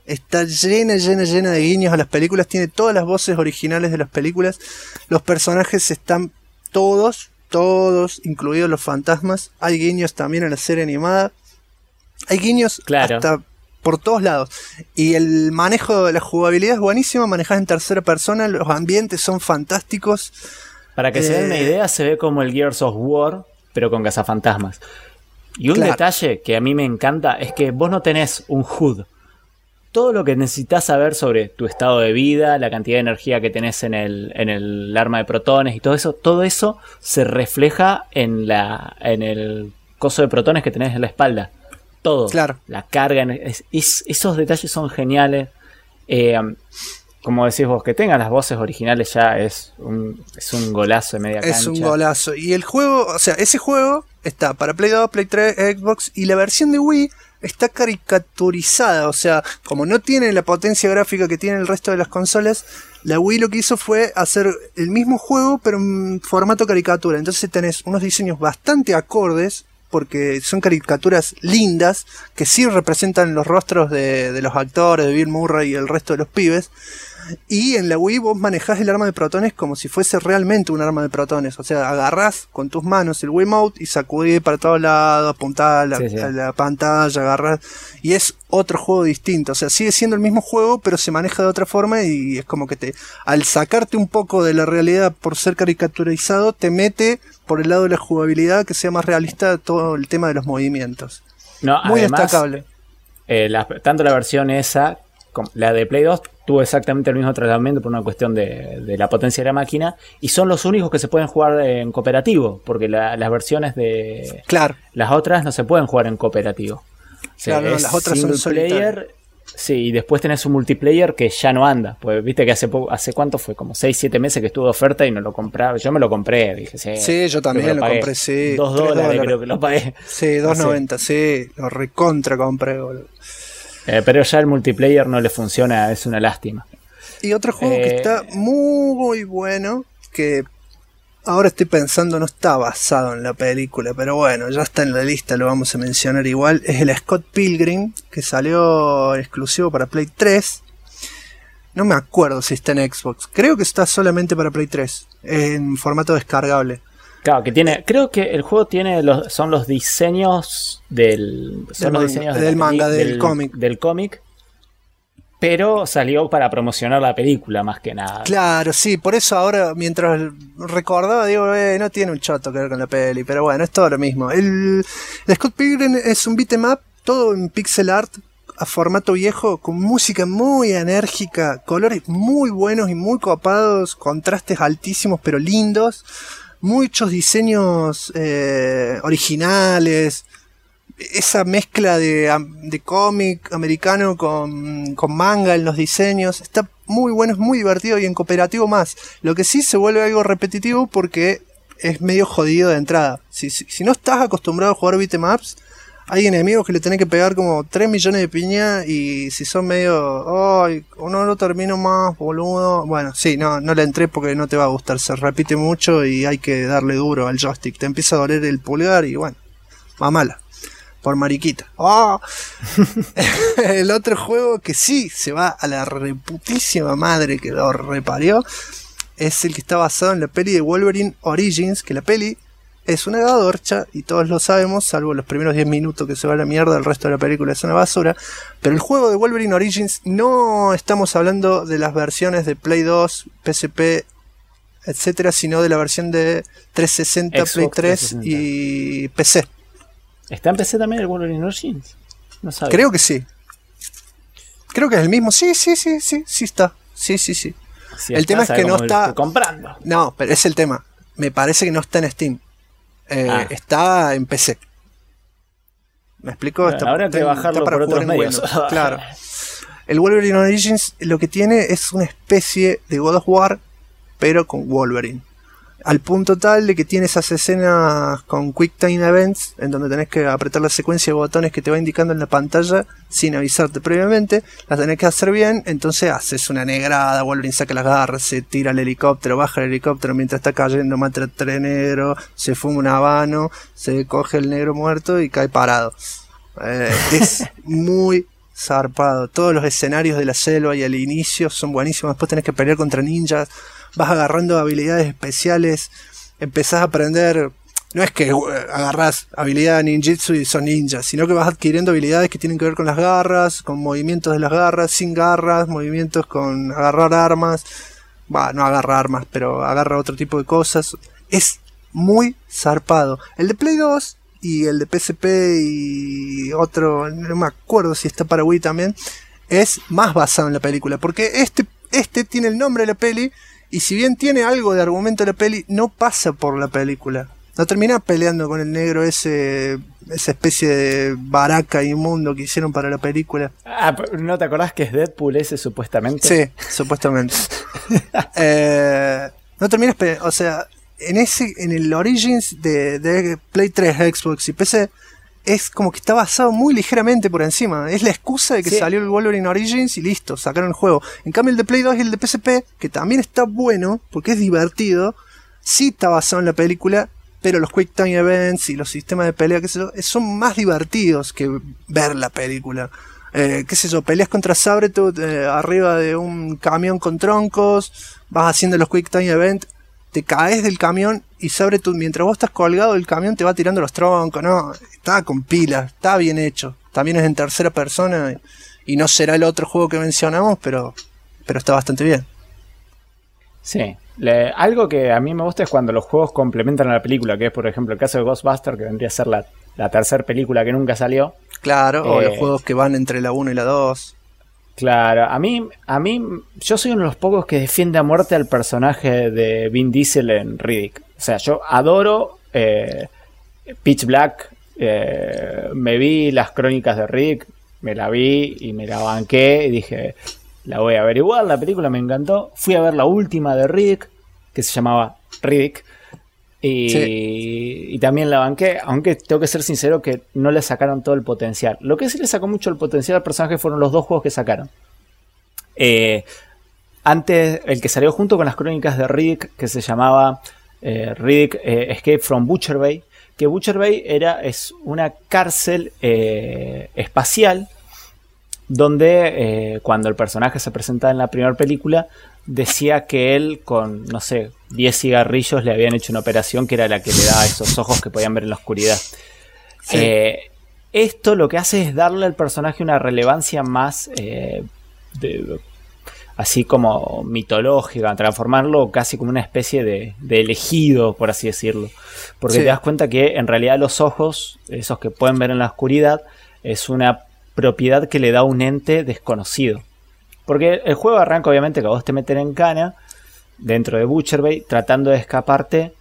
de guiños a las películas, tiene todas las voces originales de las películas, los personajes están todos, incluidos los fantasmas, hay guiños también a la serie animada, hay guiños hasta por todos lados, y el manejo de la jugabilidad es buenísimo, manejás en tercera persona, los ambientes son fantásticos. Para que se den una idea, se ve como el Gears of War, pero con cazafantasmas. Y un detalle que a mí me encanta es que vos no tenés un HUD. Todo lo que necesitas saber sobre tu estado de vida, la cantidad de energía que tenés en el arma de protones y todo eso se refleja en el coso de protones que tenés en la espalda. Todo. Claro. La carga. Esos detalles son geniales. Como decís vos, que tengan las voces originales ya es un golazo de media cancha. Es un golazo. Y el juego, o sea, ese juego está para Play 2, Play 3, Xbox, y la versión de Wii está caricaturizada, o sea, como no tiene la potencia gráfica que tiene el resto de las consolas, la Wii lo que hizo fue hacer el mismo juego pero en formato caricatura. Entonces tenés unos diseños bastante acordes, porque son caricaturas lindas que sí representan los rostros de los actores, de Bill Murray y el resto de los pibes. Y en la Wii vos manejás el arma de protones como si fuese realmente un arma de protones. O sea, agarrás con tus manos el Wiimote y sacudís para todos lados, apuntás a la pantalla, agarrás. Y es otro juego distinto. O sea, sigue siendo el mismo juego, pero se maneja de otra forma. Y es como que al sacarte un poco de la realidad por ser caricaturizado, te mete por el lado de la jugabilidad, que sea más realista todo el tema de los movimientos. No, muy además, destacable. Tanto la versión esa la de Play 2 tuvo exactamente el mismo tratamiento por una cuestión de la potencia de la máquina, y son los únicos que se pueden jugar en cooperativo, porque las versiones de las otras no se pueden jugar en cooperativo. Claro, no, las otras son player. Sí, y después tenés un multiplayer que ya no anda. Pues viste que hace cuánto fue, como 6-7 meses que estuvo de oferta y no lo compraba. Yo me lo compré, dije, sí, yo también lo compré, sí. $2 creo que lo pagué. Sí, $2.90, sí, lo recontra compré, boludo. Pero ya el multiplayer no le funciona, es una lástima. Y otro juego que está muy bueno, que ahora estoy pensando no está basado en la película, pero bueno, ya está en la lista, lo vamos a mencionar igual, es el Scott Pilgrim, que salió exclusivo para Play 3. No me acuerdo si está en Xbox, creo que está solamente para Play 3, en formato descargable. Claro, que tiene, creo que el juego tiene son los diseños del manga, del cómic. Del cómic. Pero salió para promocionar la película más que nada. Claro, sí, por eso ahora mientras recordaba digo, no tiene un choto que ver con la peli, pero bueno, es todo lo mismo. El Scott Pilgrim es un beat'em up, todo en pixel art, a formato viejo, con música muy enérgica, colores muy buenos y muy copados, contrastes altísimos pero lindos, muchos diseños originales. Esa mezcla de cómic americano con manga en los diseños está muy bueno, es muy divertido y en cooperativo más. Lo que sí se vuelve algo repetitivo porque es medio jodido de entrada. Si no estás acostumbrado a jugar beat'em ups, hay enemigos que le tenés que pegar como 3 millones de piña y si son medio, ay, no lo termino más, boludo. Bueno, sí, no le entré porque no te va a gustar, se repite mucho y hay que darle duro al joystick. Te empieza a doler el pulgar y bueno, mamala. Por mariquita. ¡Oh! El otro juego que sí se va a la reputísima madre que lo reparió es el que está basado en la peli de Wolverine Origins, que la peli es una gadorcha y todos lo sabemos, salvo los primeros 10 minutos que se va a la mierda, el resto de la película es una basura. Pero el juego de Wolverine Origins no estamos hablando de las versiones de Play 2, PSP, etcétera, sino de la versión de 360, Xbox, Play 3 360. Y PC. ¿Está en PC también el Wolverine Origins? No sabía. Creo que sí. Creo que es el mismo. Sí está. Sí. Si el tema es que no está comprando. No, pero es el tema. Me parece que no está en Steam. Está en PC. ¿Me explico? Bueno, habrá que bajarlo por otros medios. Claro. El Wolverine Origins lo que tiene es una especie de God of War, pero con Wolverine. Al punto tal de que tiene esas escenas con Quick Time Events, en donde tenés que apretar la secuencia de botones que te va indicando en la pantalla sin avisarte previamente. Las tenés que hacer bien, entonces haces una negrada, Wolverine saca las garras, se tira el helicóptero, baja el helicóptero mientras está cayendo, mata a 3 negros, se fuma un habano, se coge el negro muerto y cae parado. Es muy zarpado. Todos los escenarios de la selva y al inicio son buenísimos. Después tenés que pelear contra ninjas, vas agarrando habilidades especiales, empezás a aprender. No es que agarrás habilidad de ninjitsu y son ninjas, sino que vas adquiriendo habilidades que tienen que ver con las garras, con movimientos de las garras, sin garras, movimientos con agarrar armas. No agarra armas, pero agarra otro tipo de cosas. Es muy zarpado. El de Play 2 y el de PSP y otro, no me acuerdo si está para Wii también, es más basado en la película, porque este tiene el nombre de la peli, y si bien tiene algo de argumento de la peli, no pasa por la película. No termina peleando con el negro esa especie de baraca inmundo que hicieron para la película. ¿No te acordás que es Deadpool ese supuestamente? Sí, supuestamente. No terminas o sea, en el Origins de Play 3, Xbox y PC, es como que está basado muy ligeramente por encima. Es la excusa de que salió el Wolverine Origins y listo, sacaron el juego. En cambio el de Play 2 y el de PSP, que también está bueno, porque es divertido, sí está basado en la película, pero los Quick Time Events y los sistemas de pelea, qué sé yo, son más divertidos que ver la película. Qué sé yo, peleas contra Sabretooth arriba de un camión con troncos, vas haciendo los Quick Time Events, te caes del camión y Sabretooth, mientras vos estás colgado del camión, te va tirando los troncos. No, está con pilas, está bien hecho. También es en tercera persona y no será el otro juego que mencionamos, pero está bastante bien. Sí, algo que a mí me gusta es cuando los juegos complementan a la película, que es por ejemplo el caso de Ghostbusters, que vendría a ser la tercera película que nunca salió. Claro, o los juegos que van entre la 1 y la 2. Claro, yo soy uno de los pocos que defiende a muerte al personaje de Vin Diesel en Riddick. O sea, yo adoro Pitch Black, me vi las crónicas de Riddick, me la vi y me la banqué y dije, la voy a averiguar, la película me encantó. Fui a ver la última de Riddick, que se llamaba Riddick, y también la banqué, aunque tengo que ser sincero que no le sacaron todo el potencial. Lo que sí le sacó mucho el potencial al personaje fueron los dos juegos que sacaron. Antes, el que salió junto con las crónicas de Riddick, que se llamaba Riddick Escape from Butcher Bay, que Butcher Bay es una cárcel espacial donde cuando el personaje se presenta en la primera película decía que él con, no sé, 10 cigarrillos le habían hecho una operación que era la que le daba esos ojos que podían ver en la oscuridad. Sí. Esto lo que hace es darle al personaje una relevancia más así como mitológica, transformarlo casi como una especie de elegido, por así decirlo, porque te das cuenta que en realidad los ojos, esos que pueden ver en la oscuridad, es una propiedad que le da un ente desconocido. Porque el juego arranca obviamente que a vos te meten en cana dentro de Butcher Bay tratando de escaparte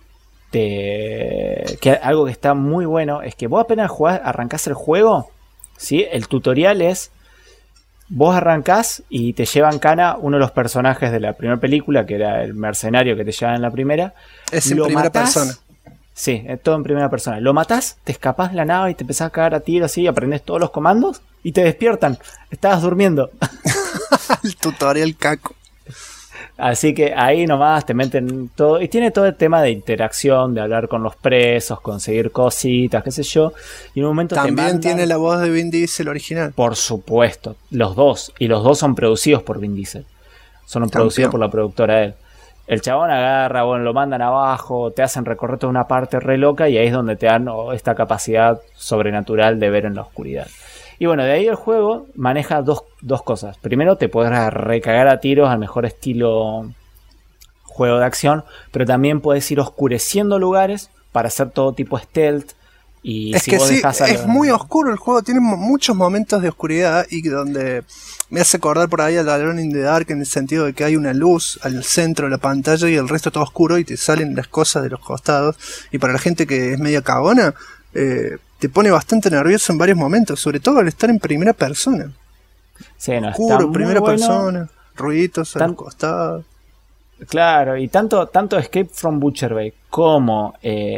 de... que algo que está muy bueno es que vos apenas arrancás el juego, ¿sí? El tutorial es vos arrancás y te lleva en cana uno de los personajes de la primera película, que era el mercenario que te lleva en la primera. Es en primera persona. Sí, es todo en primera persona. Lo matás, te escapás de la nave y te empezás a cagar a tiro así, aprendés todos los comandos y te despiertan. Estabas durmiendo. El tutorial caco. Así que ahí nomás te meten todo. Y tiene todo el tema de interacción, de hablar con los presos, conseguir cositas, qué sé yo. Y en un momento también tiene la voz de Vin Diesel original. Por supuesto, los dos. Y los dos son producidos por Vin Diesel. Son producidos por la productora de él. El chabón agarra, bueno, lo mandan abajo, te hacen recorrer toda una parte re loca y ahí es donde te dan esta capacidad sobrenatural de ver en la oscuridad. Y bueno, de ahí el juego maneja dos cosas. Primero, te podrás recagar a tiros al mejor estilo juego de acción, pero también puedes ir oscureciendo lugares para hacer todo tipo stealth. Y es si que vos sí, es muy oscuro el juego, tiene muchos momentos de oscuridad y donde me hace acordar por ahí al Alone in the Dark, en el sentido de que hay una luz al centro de la pantalla y el resto todo oscuro y te salen las cosas de los costados. Y para la gente que es media cagona, te pone bastante nervioso en varios momentos, sobre todo al estar en primera persona. Sí, no, oscuro, primera persona, ruiditos a los costados. Claro, y tanto Escape from Butcher Bay como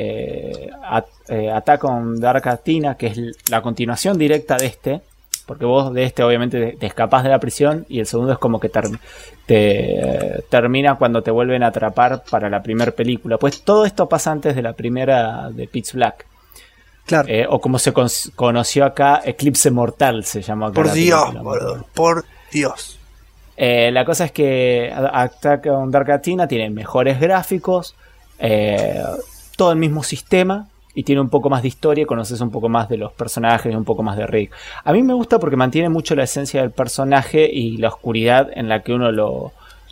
Attack on Dark Athena, que es la continuación directa de este, porque vos de este obviamente te escapás de la prisión y el segundo es como que te termina cuando te vuelven a atrapar para la primera película. Pues todo esto pasa antes de la primera de Pitch Black. Claro. O como se conoció acá, Eclipse Mortal se llamó acá. Por Dios, boludo, por Dios. La cosa es que Attack on Dark Athena tiene mejores gráficos, todo el mismo sistema y tiene un poco más de historia, conoces un poco más de los personajes y un poco más de Rick. A mí me gusta porque mantiene mucho la esencia del personaje y la oscuridad en la que uno lo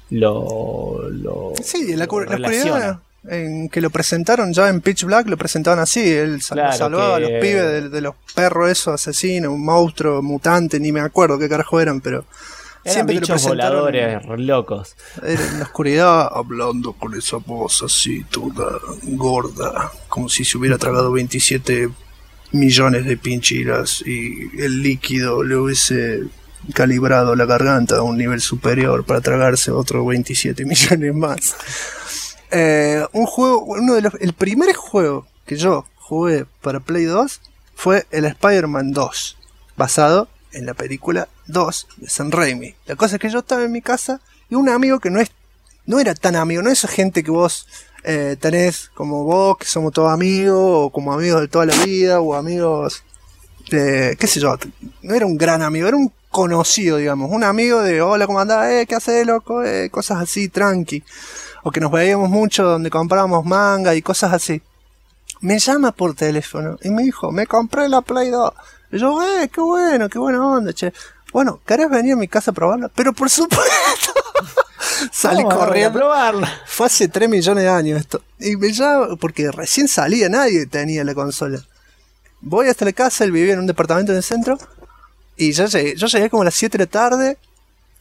sí, la oscuridad en que lo presentaron ya en Pitch Black, lo presentaban así, él salvaba a los pibes de los perros esos asesinos, un monstruo mutante, ni me acuerdo qué carajo eran, pero eran bichos voladores locos. Era en la oscuridad hablando con esa voz así, toda gorda, como si se hubiera tragado 27 millones de pinchiras y el líquido le hubiese calibrado la garganta a un nivel superior para tragarse otros 27 millones más. Un juego, el primer juego que yo jugué para Play 2 fue el Spider-Man 2, basado en la película 2 de Sam Raimi. La cosa es que yo estaba en mi casa y un amigo que no era tan amigo, no es esa gente que vos tenés como vos, que somos todos amigos, o como amigos de toda la vida, o amigos de, qué sé yo, no era un gran amigo, era un conocido, digamos, un amigo de hola, ¿cómo andás? ¿Qué haces, loco? Cosas así, tranqui. O que nos veíamos mucho donde comprábamos manga y cosas así. Me llama por teléfono y me dijo, me compré la Play 2. Y yo, qué buena onda, che. Bueno, ¿querés venir a mi casa a probarla? Pero por supuesto. Salí corriendo. A probarla. Fue hace 3 millones de años esto. Y me llama, porque recién salía, nadie tenía la consola. Voy hasta la casa, él vivía en un departamento en el centro. Y yo llegué como a las 7 de la tarde.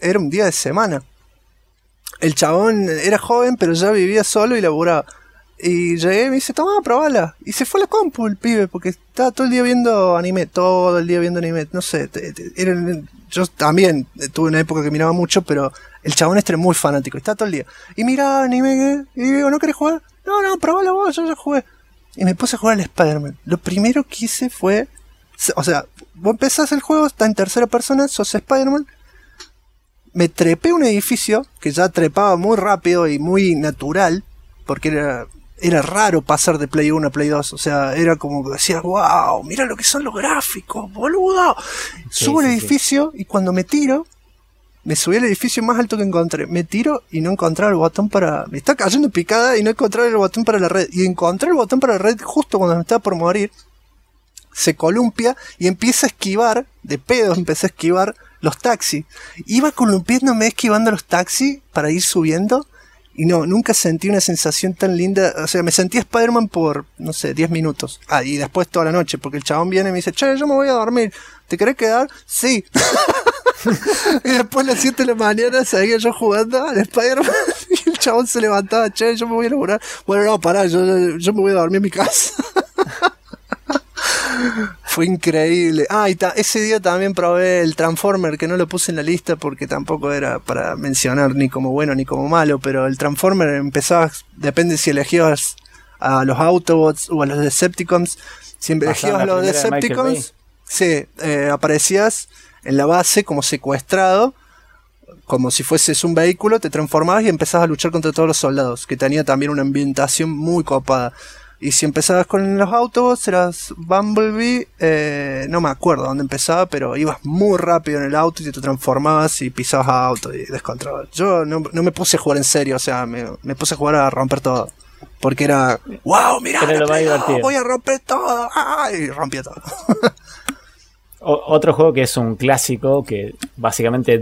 era un día de semana. El chabón era joven, pero ya vivía solo y laburaba. Y llegué y me dice, toma, probala. Y se fue a la compu el pibe, porque estaba todo el día viendo anime, no sé. Yo también tuve una época que miraba mucho, pero el chabón este era muy fanático, estaba todo el día. Y miraba anime, y digo, ¿no querés jugar? No, probala vos, yo ya jugué. Y me puse a jugar al Spider-Man. Lo primero que hice fue... O sea, vos empezás el juego, está en tercera persona, sos Spider-Man. Me trepé a un edificio, que ya trepaba muy rápido y muy natural, porque era raro pasar de Play 1 a Play 2. O sea, era como que decías, wow, mira lo que son los gráficos, boludo. Subo al edificio y cuando me tiro, me subí al edificio más alto que encontré. Me tiro y no encontraba el botón para... Me está cayendo picada y no encontraba el botón para la red. Y encontré el botón para la red justo cuando me estaba por morir. Se columpia y empieza a esquivar, de pedo empecé a esquivar los taxis. Iba columpiándome esquivando los taxis para ir subiendo. Y no, nunca sentí una sensación tan linda. O sea, me sentí Spider-Man por, no sé, 10 minutos. Ah, y después toda la noche, porque el chabón viene y me dice, che, yo me voy a dormir. ¿Te querés quedar? Sí. Y después a las 7 de la mañana seguía yo jugando al Spider-Man. Y el chabón se levantaba, che, yo me voy a laburar. Bueno, no, pará, yo me voy a dormir en mi casa. Fue increíble. Ah, y ese día también probé el Transformer, que no lo puse en la lista porque tampoco era para mencionar ni como bueno ni como malo, pero el Transformer empezabas, depende si elegías a los Autobots o a los Decepticons. Si elegías a los Decepticons, sí, aparecías en la base como secuestrado, como si fueses un vehículo, te transformabas y empezabas a luchar contra todos los soldados, que tenía también una ambientación muy copada. Y si empezabas con los Autobots, eras Bumblebee, no me acuerdo dónde empezaba, pero ibas muy rápido en el auto y te transformabas y pisabas a auto y descontrol. Yo no me puse a jugar en serio, o sea, me puse a jugar a romper todo. Porque era, wow, mirá, voy a romper todo, y rompía todo. Otro juego que es un clásico que básicamente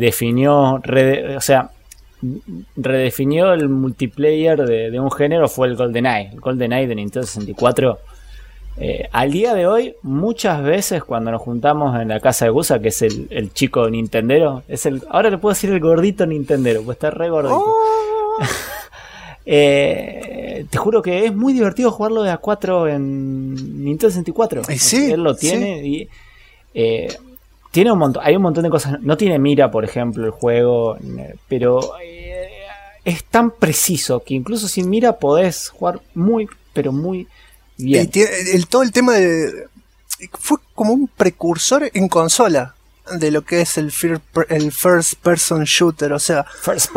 redefinió el multiplayer de un género fue el GoldenEye. El GoldenEye de Nintendo 64. Al día de hoy, muchas veces cuando nos juntamos en la casa de Gusa, que es el chico nintendero, ahora le puedo decir el gordito nintendero, pues está re gordito. Oh. Te juro que es muy divertido jugarlo de A4 en Nintendo 64. Sí, él lo tiene y... tiene hay un montón de cosas. No tiene mira, por ejemplo, el juego, pero es tan preciso que incluso sin mira podés jugar muy, pero muy bien. Todo el tema fue como un precursor en consola de lo que es el first person shooter. O sea,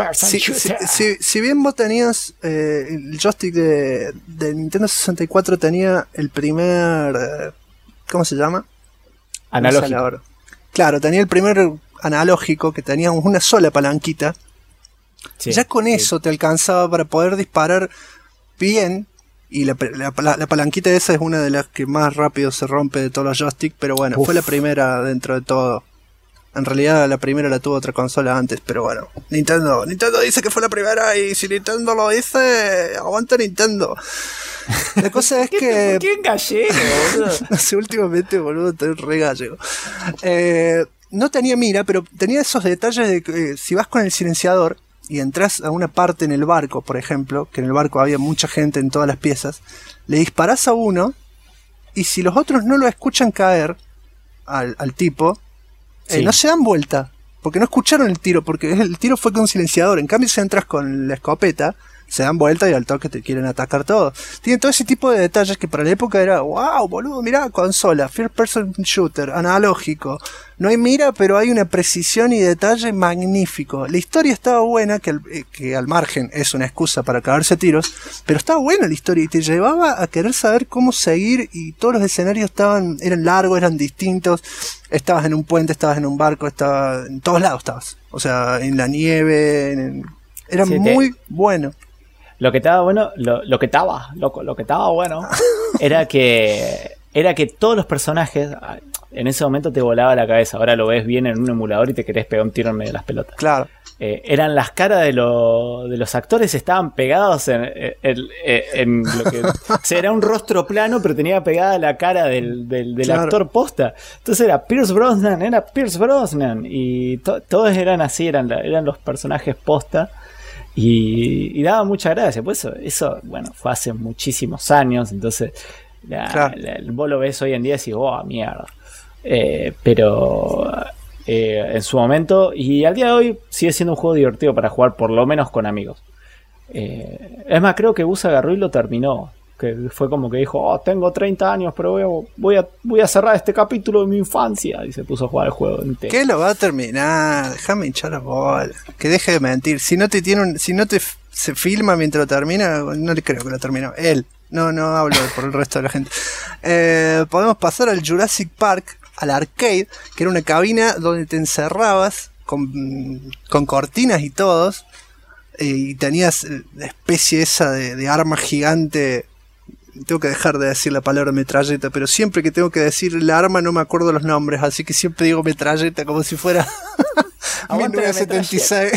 si bien vos tenías el joystick de Nintendo 64 tenía el primer ¿cómo se llama? Analógico. Claro, tenía el primer analógico que tenía una sola palanquita. Sí, ya con eso te alcanzaba para poder disparar bien. Y la palanquita esa es una de las que más rápido se rompe de todos los joysticks. Pero bueno, fue la primera dentro de todo. En realidad la primera la tuvo otra consola antes. Pero bueno, Nintendo dice que fue la primera. Y si Nintendo lo dice, aguanta Nintendo. La cosa es que... ¿Por qué en gallego, boludo? No sé, últimamente, boludo, estoy re gallego. No tenía mira, pero tenía esos detalles de que si vas con el silenciador y entras a una parte en el barco, por ejemplo, que en el barco había mucha gente en todas las piezas, le disparás a uno y si los otros no lo escuchan caer al tipo, no se dan vuelta, porque no escucharon el tiro, porque el tiro fue con silenciador. En cambio, si entras con la escopeta, se dan vuelta y al toque te quieren atacar todos. Tienen todo ese tipo de detalles que para la época era, wow, boludo, mirá, consola, first person shooter, analógico. No hay mira, pero hay una precisión y detalle magnífico. La historia estaba buena, que al margen es una excusa para cagarse a tiros, pero estaba buena la historia y te llevaba a querer saber cómo seguir y todos los escenarios eran largos, eran distintos. Estabas en un puente, estabas en un barco, en todos lados estabas. O sea, en la nieve, era muy bueno. Lo que estaba bueno, lo que estaba bueno era que todos los personajes en ese momento te volaba la cabeza. Ahora lo ves bien en un emulador y te querés pegar un tiro en medio de las pelotas. Claro. eran las caras de los actores, estaban pegados en lo que... O sea, era un rostro plano, pero tenía pegada la cara del claro. Actor posta. Entonces era Pierce Brosnan. Y todos eran así, eran los personajes posta. Y daba mucha gracia. Pues eso, bueno, fue hace muchísimos años. Entonces, claro. Vos lo ves hoy en día y decís, oh, mierda. Pero... en su momento y al día de hoy sigue siendo un juego divertido para jugar, por lo menos con amigos. Es más, creo que Gus agarró y lo terminó, que fue como que dijo, oh, tengo 30 años pero voy a cerrar este capítulo de mi infancia, y se puso a jugar el juego entero. ¿Qué lo va a terminar? Déjame hinchar la bola, que deje de mentir. Si no te se filma mientras lo termina, no le creo que lo terminó él. No hablo por el resto de la gente. Podemos pasar al Jurassic Park, al arcade, que era una cabina donde te encerrabas con cortinas y todos, y tenías la especie esa de arma gigante. Tengo que dejar de decir la palabra metralleta, pero siempre que tengo que decir la arma no me acuerdo los nombres, así que siempre digo metralleta como si fuera 1976.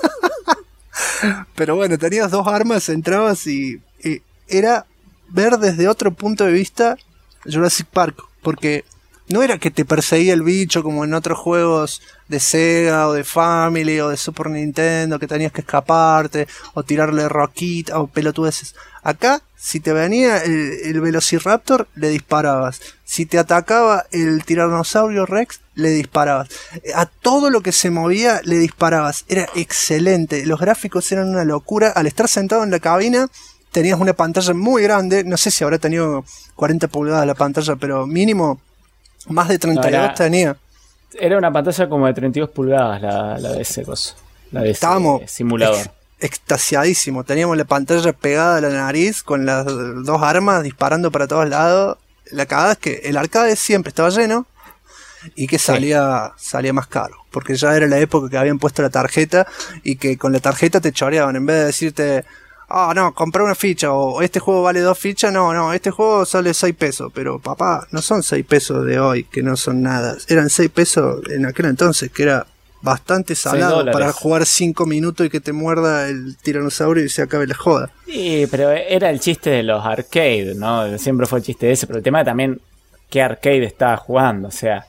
Pero bueno, tenías dos armas, entrabas y era ver desde otro punto de vista Jurassic Park, porque no era que te perseguía el bicho como en otros juegos de Sega o de Family o de Super Nintendo, que tenías que escaparte o tirarle roquita o pelotudeces. Acá, si te venía el Velociraptor, le disparabas. Si te atacaba el Tiranosaurio Rex, le disparabas. A todo lo que se movía, le disparabas. Era excelente. Los gráficos eran una locura. Al estar sentado en la cabina, tenías una pantalla muy grande. No sé si habrá tenido 40 pulgadas la pantalla, pero mínimo... Más de 32 tenía. Era una pantalla como de 32 pulgadas la de ese coso. La de ese simulador. Extasiadísimo. Teníamos la pantalla pegada a la nariz con las dos armas disparando para todos lados. La cagada es que el arcade siempre estaba lleno y que salía más caro. Porque ya era la época que habían puesto la tarjeta y que con la tarjeta te choreaban. En vez de decirte... no, compré una ficha, o este juego vale 2 fichas, no, este juego sale 6 pesos, pero papá, no son 6 pesos de hoy, que no son nada, eran 6 pesos en aquel entonces, que era bastante salado para jugar 5 minutos y que te muerda el tiranosaurio y se acabe la joda. Sí, pero era el chiste de los arcade, ¿no? Siempre fue el chiste ese, pero el tema también, ¿qué arcade estaba jugando? O sea...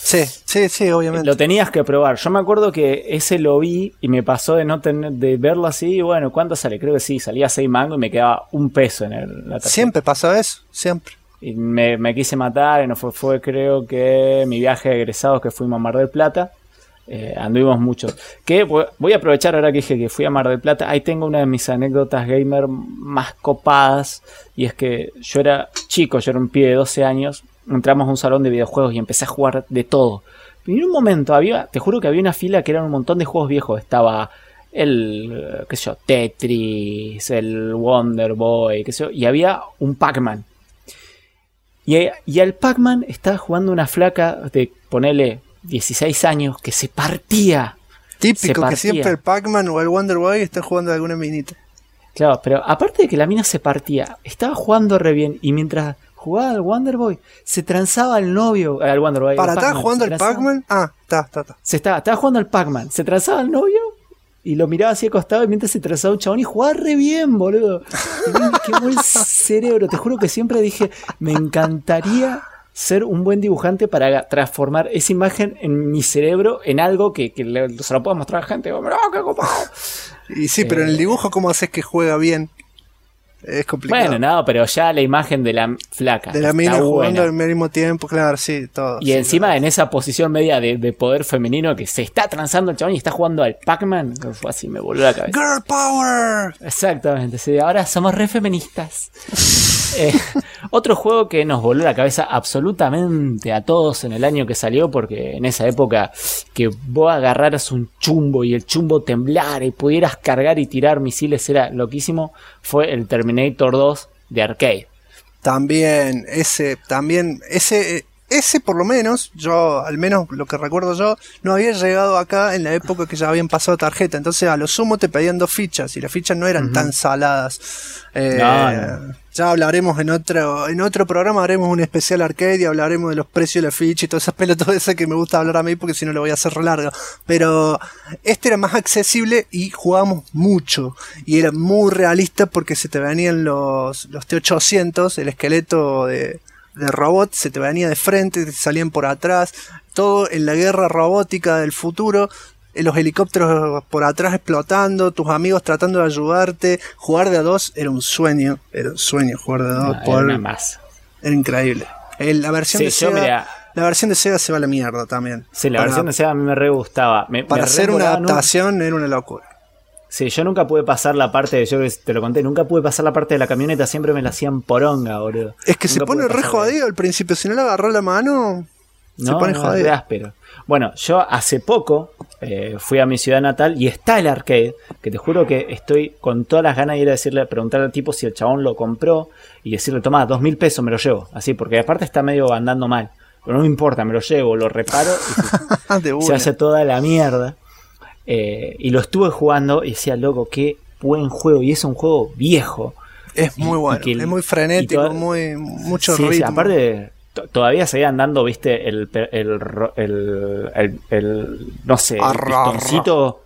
Sí, obviamente. Lo tenías que probar. Yo me acuerdo que ese lo vi y me pasó de verlo así. Y bueno, ¿cuánto sale? Creo que sí, salía 6 mangos y me quedaba $1 en la tarjeta. Siempre pasaba eso, siempre. Y me quise matar y no fue creo que mi viaje de egresados que fuimos a Mar del Plata. Anduvimos mucho. Que voy a aprovechar ahora que dije que fui a Mar del Plata. Ahí tengo una de mis anécdotas gamer más copadas. Y es que yo era chico, yo era un pibe de 12 años. Entramos a un salón de videojuegos y empecé a jugar de todo. Y en un momento te juro que había una fila que eran un montón de juegos viejos. Estaba el, qué sé yo, Tetris, el Wonder Boy, qué sé yo, y había un Pac-Man. Y al Pac-Man estaba jugando una flaca de, ponele, 16 años que se partía. Típico que siempre el Pac-Man o el Wonder Boy están jugando alguna minita. Claro, pero aparte de que la mina se partía, estaba jugando re bien y mientras... jugaba al Wonder Boy, se transaba al novio, al Wonder Boy. ¿Estaba jugando al Pac-Man? Estaba jugando al Pac-Man, se transaba al novio y lo miraba así acostado y mientras se transaba un chabón y jugaba re bien, boludo. Qué buen cerebro, te juro que siempre dije, me encantaría ser un buen dibujante para transformar esa imagen en mi cerebro en algo que se lo pueda mostrar a la gente. ¡Mirá, qué copado! Y sí, pero en el dibujo, ¿cómo haces que juega bien? Es complicado. Bueno, no, pero ya la imagen de la flaca. De la mina jugando al mismo tiempo, claro, sí, todo. Y sí, encima claro. En esa posición media de poder femenino que se está transando el chabón y está jugando al Pac-Man, fue así, me voló la cabeza. ¡Girl Power! Exactamente, sí, ahora somos re feministas. Otro juego que nos voló la cabeza absolutamente a todos en el año que salió, porque en esa época que vos agarraras un chumbo y el chumbo temblara y pudieras cargar y tirar misiles era loquísimo, fue el Terminator 2 de arcade. También, ese ese por lo menos, yo, al menos lo que recuerdo yo, no había llegado acá en la época que ya habían pasado tarjeta. Entonces a lo sumo te pedían 2 fichas y las fichas no eran tan saladas. No. Ya hablaremos en otro programa, haremos un especial arcade y hablaremos de los precios de la ficha y todas esas pelotas esas que me gusta hablar a mí porque si no lo voy a hacer re largo. Pero este era más accesible y jugábamos mucho. Y era muy realista porque se te venían los T-800, el esqueleto de robot, se te venía de frente, te salían por atrás. Todo en la guerra robótica del futuro. Los helicópteros por atrás explotando, tus amigos tratando de ayudarte. Jugar de a 2 era un sueño jugar de a 2. Era increíble. La versión de Sega, la versión de Sega se va a la mierda también. Sí, la versión de Sega a mí me re gustaba. Para hacer una adaptación era una locura. Sí, yo nunca pude pasar la parte, yo te lo conté, nunca pude pasar la parte de la camioneta, siempre me la hacían poronga, boludo. Es que nunca se pone re jodido al principio, si no le agarró la mano, se pone jodido. Es áspero. Bueno, yo hace poco fui a mi ciudad natal y está el arcade, que te juro que estoy con todas las ganas de ir a decirle, preguntarle al tipo si el chabón lo compró y decirle, toma, 2.000 pesos me lo llevo, así, porque aparte está medio andando mal, pero no me importa, me lo llevo, lo reparo y se hace toda la mierda. Y lo estuve jugando y decía, loco, qué buen juego, y es un juego viejo. Es muy bueno, es muy frenético, mucho ritmo. Sí, aparte todavía seguían dando, viste, el no sé, el pistoncito.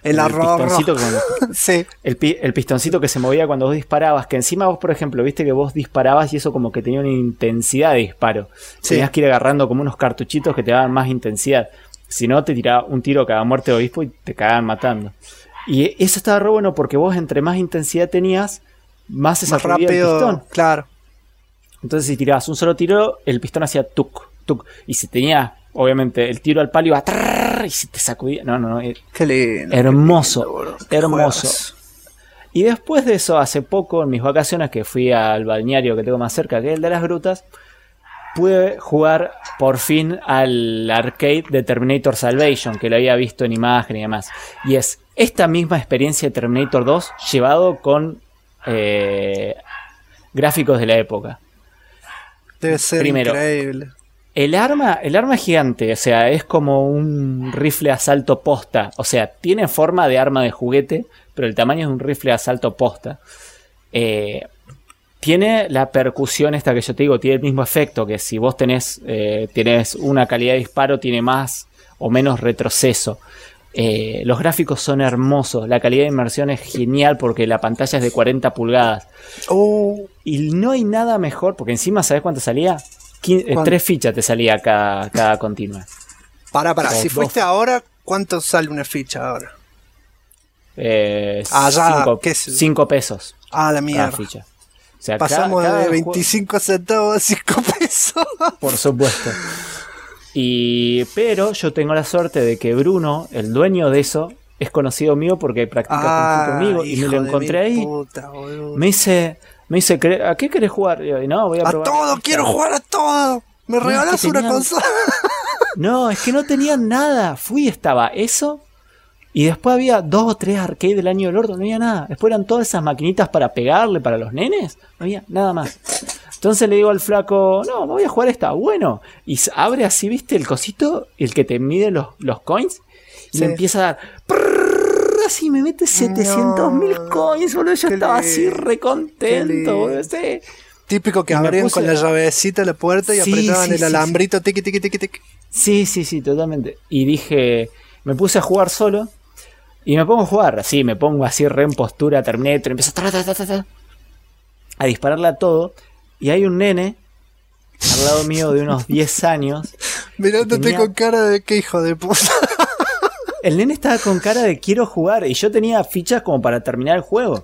Sí. El pistoncito que se movía cuando vos disparabas, que encima vos, por ejemplo, viste que vos disparabas y eso como que tenía una intensidad de disparo. Sí. Tenías que ir agarrando como unos cartuchitos que te daban más intensidad. Si no, te tiraba un tiro cada muerte de obispo y te cagaban matando. Y eso estaba re bueno porque vos entre más intensidad tenías, más se sacudía el pistón. Claro. Entonces si tirabas un solo tiro, el pistón hacía tuc, tuc. Y si tenía, obviamente, el tiro al palo iba trrr, y si te sacudía... No. Qué lindo. Hermoso. Hermoso. Y después de eso, hace poco, en mis vacaciones, que fui al balneario que tengo más cerca, que es el de las Grutas, pude jugar por fin al arcade de Terminator Salvation, que lo había visto en imagen y demás. Y es esta misma experiencia de Terminator 2 llevado con gráficos de la época. Debe ser increíble. El arma es gigante, o sea, es como un rifle asalto posta. O sea, tiene forma de arma de juguete, pero el tamaño es un rifle asalto posta. Tiene la percusión esta que yo te digo, tiene el mismo efecto, que si vos tenés una calidad de disparo, tiene más o menos retroceso. Los gráficos son hermosos, la calidad de inmersión es genial porque la pantalla es de 40 pulgadas. Y no hay nada mejor, porque encima, ¿sabés cuánto salía? 3 fichas te salía cada continua. Pará, si fuiste ahora, ¿cuánto sale una ficha ahora? 5 pesos. Ah, la mierda. Ficha. O sea, pasamos de 25 centavos a 5 pesos. Por supuesto. Pero yo tengo la suerte de que Bruno, el dueño de eso, es conocido mío porque practica conmigo y me lo encontré ahí. Puta, me dice, ¿a qué querés jugar? Y yo, no, voy a probar. ¡A todo! ¡Quiero jugar a todo! ¿Me regalás una consola? No, es que no tenían nada. Estaba eso. Y después había 2 o 3 arcades del año del orto, no había nada. Después eran todas esas maquinitas para pegarle para los nenes. No había nada más. Entonces le digo al flaco, no, me voy a jugar esta. Bueno. Y abre así, viste, el cosito, el que te mide los coins. Y le empieza a dar... Así me mete 700.000 coins, boludo. Yo estaba así recontento, boludo. Sí. Típico que abrían con la llavecita la puerta y apretaban el alambrito, tiqui, tiqui, tiqui, tiqui. Sí, totalmente. Y dije... Me puse a jugar solo y me pongo a jugar así, me pongo así re en postura Terminator, empiezo a dispararle a todo y hay un nene al lado mío de unos 10 años mirándote con cara de qué hijo de puta. El nene estaba con cara de quiero jugar y yo tenía fichas como para terminar el juego.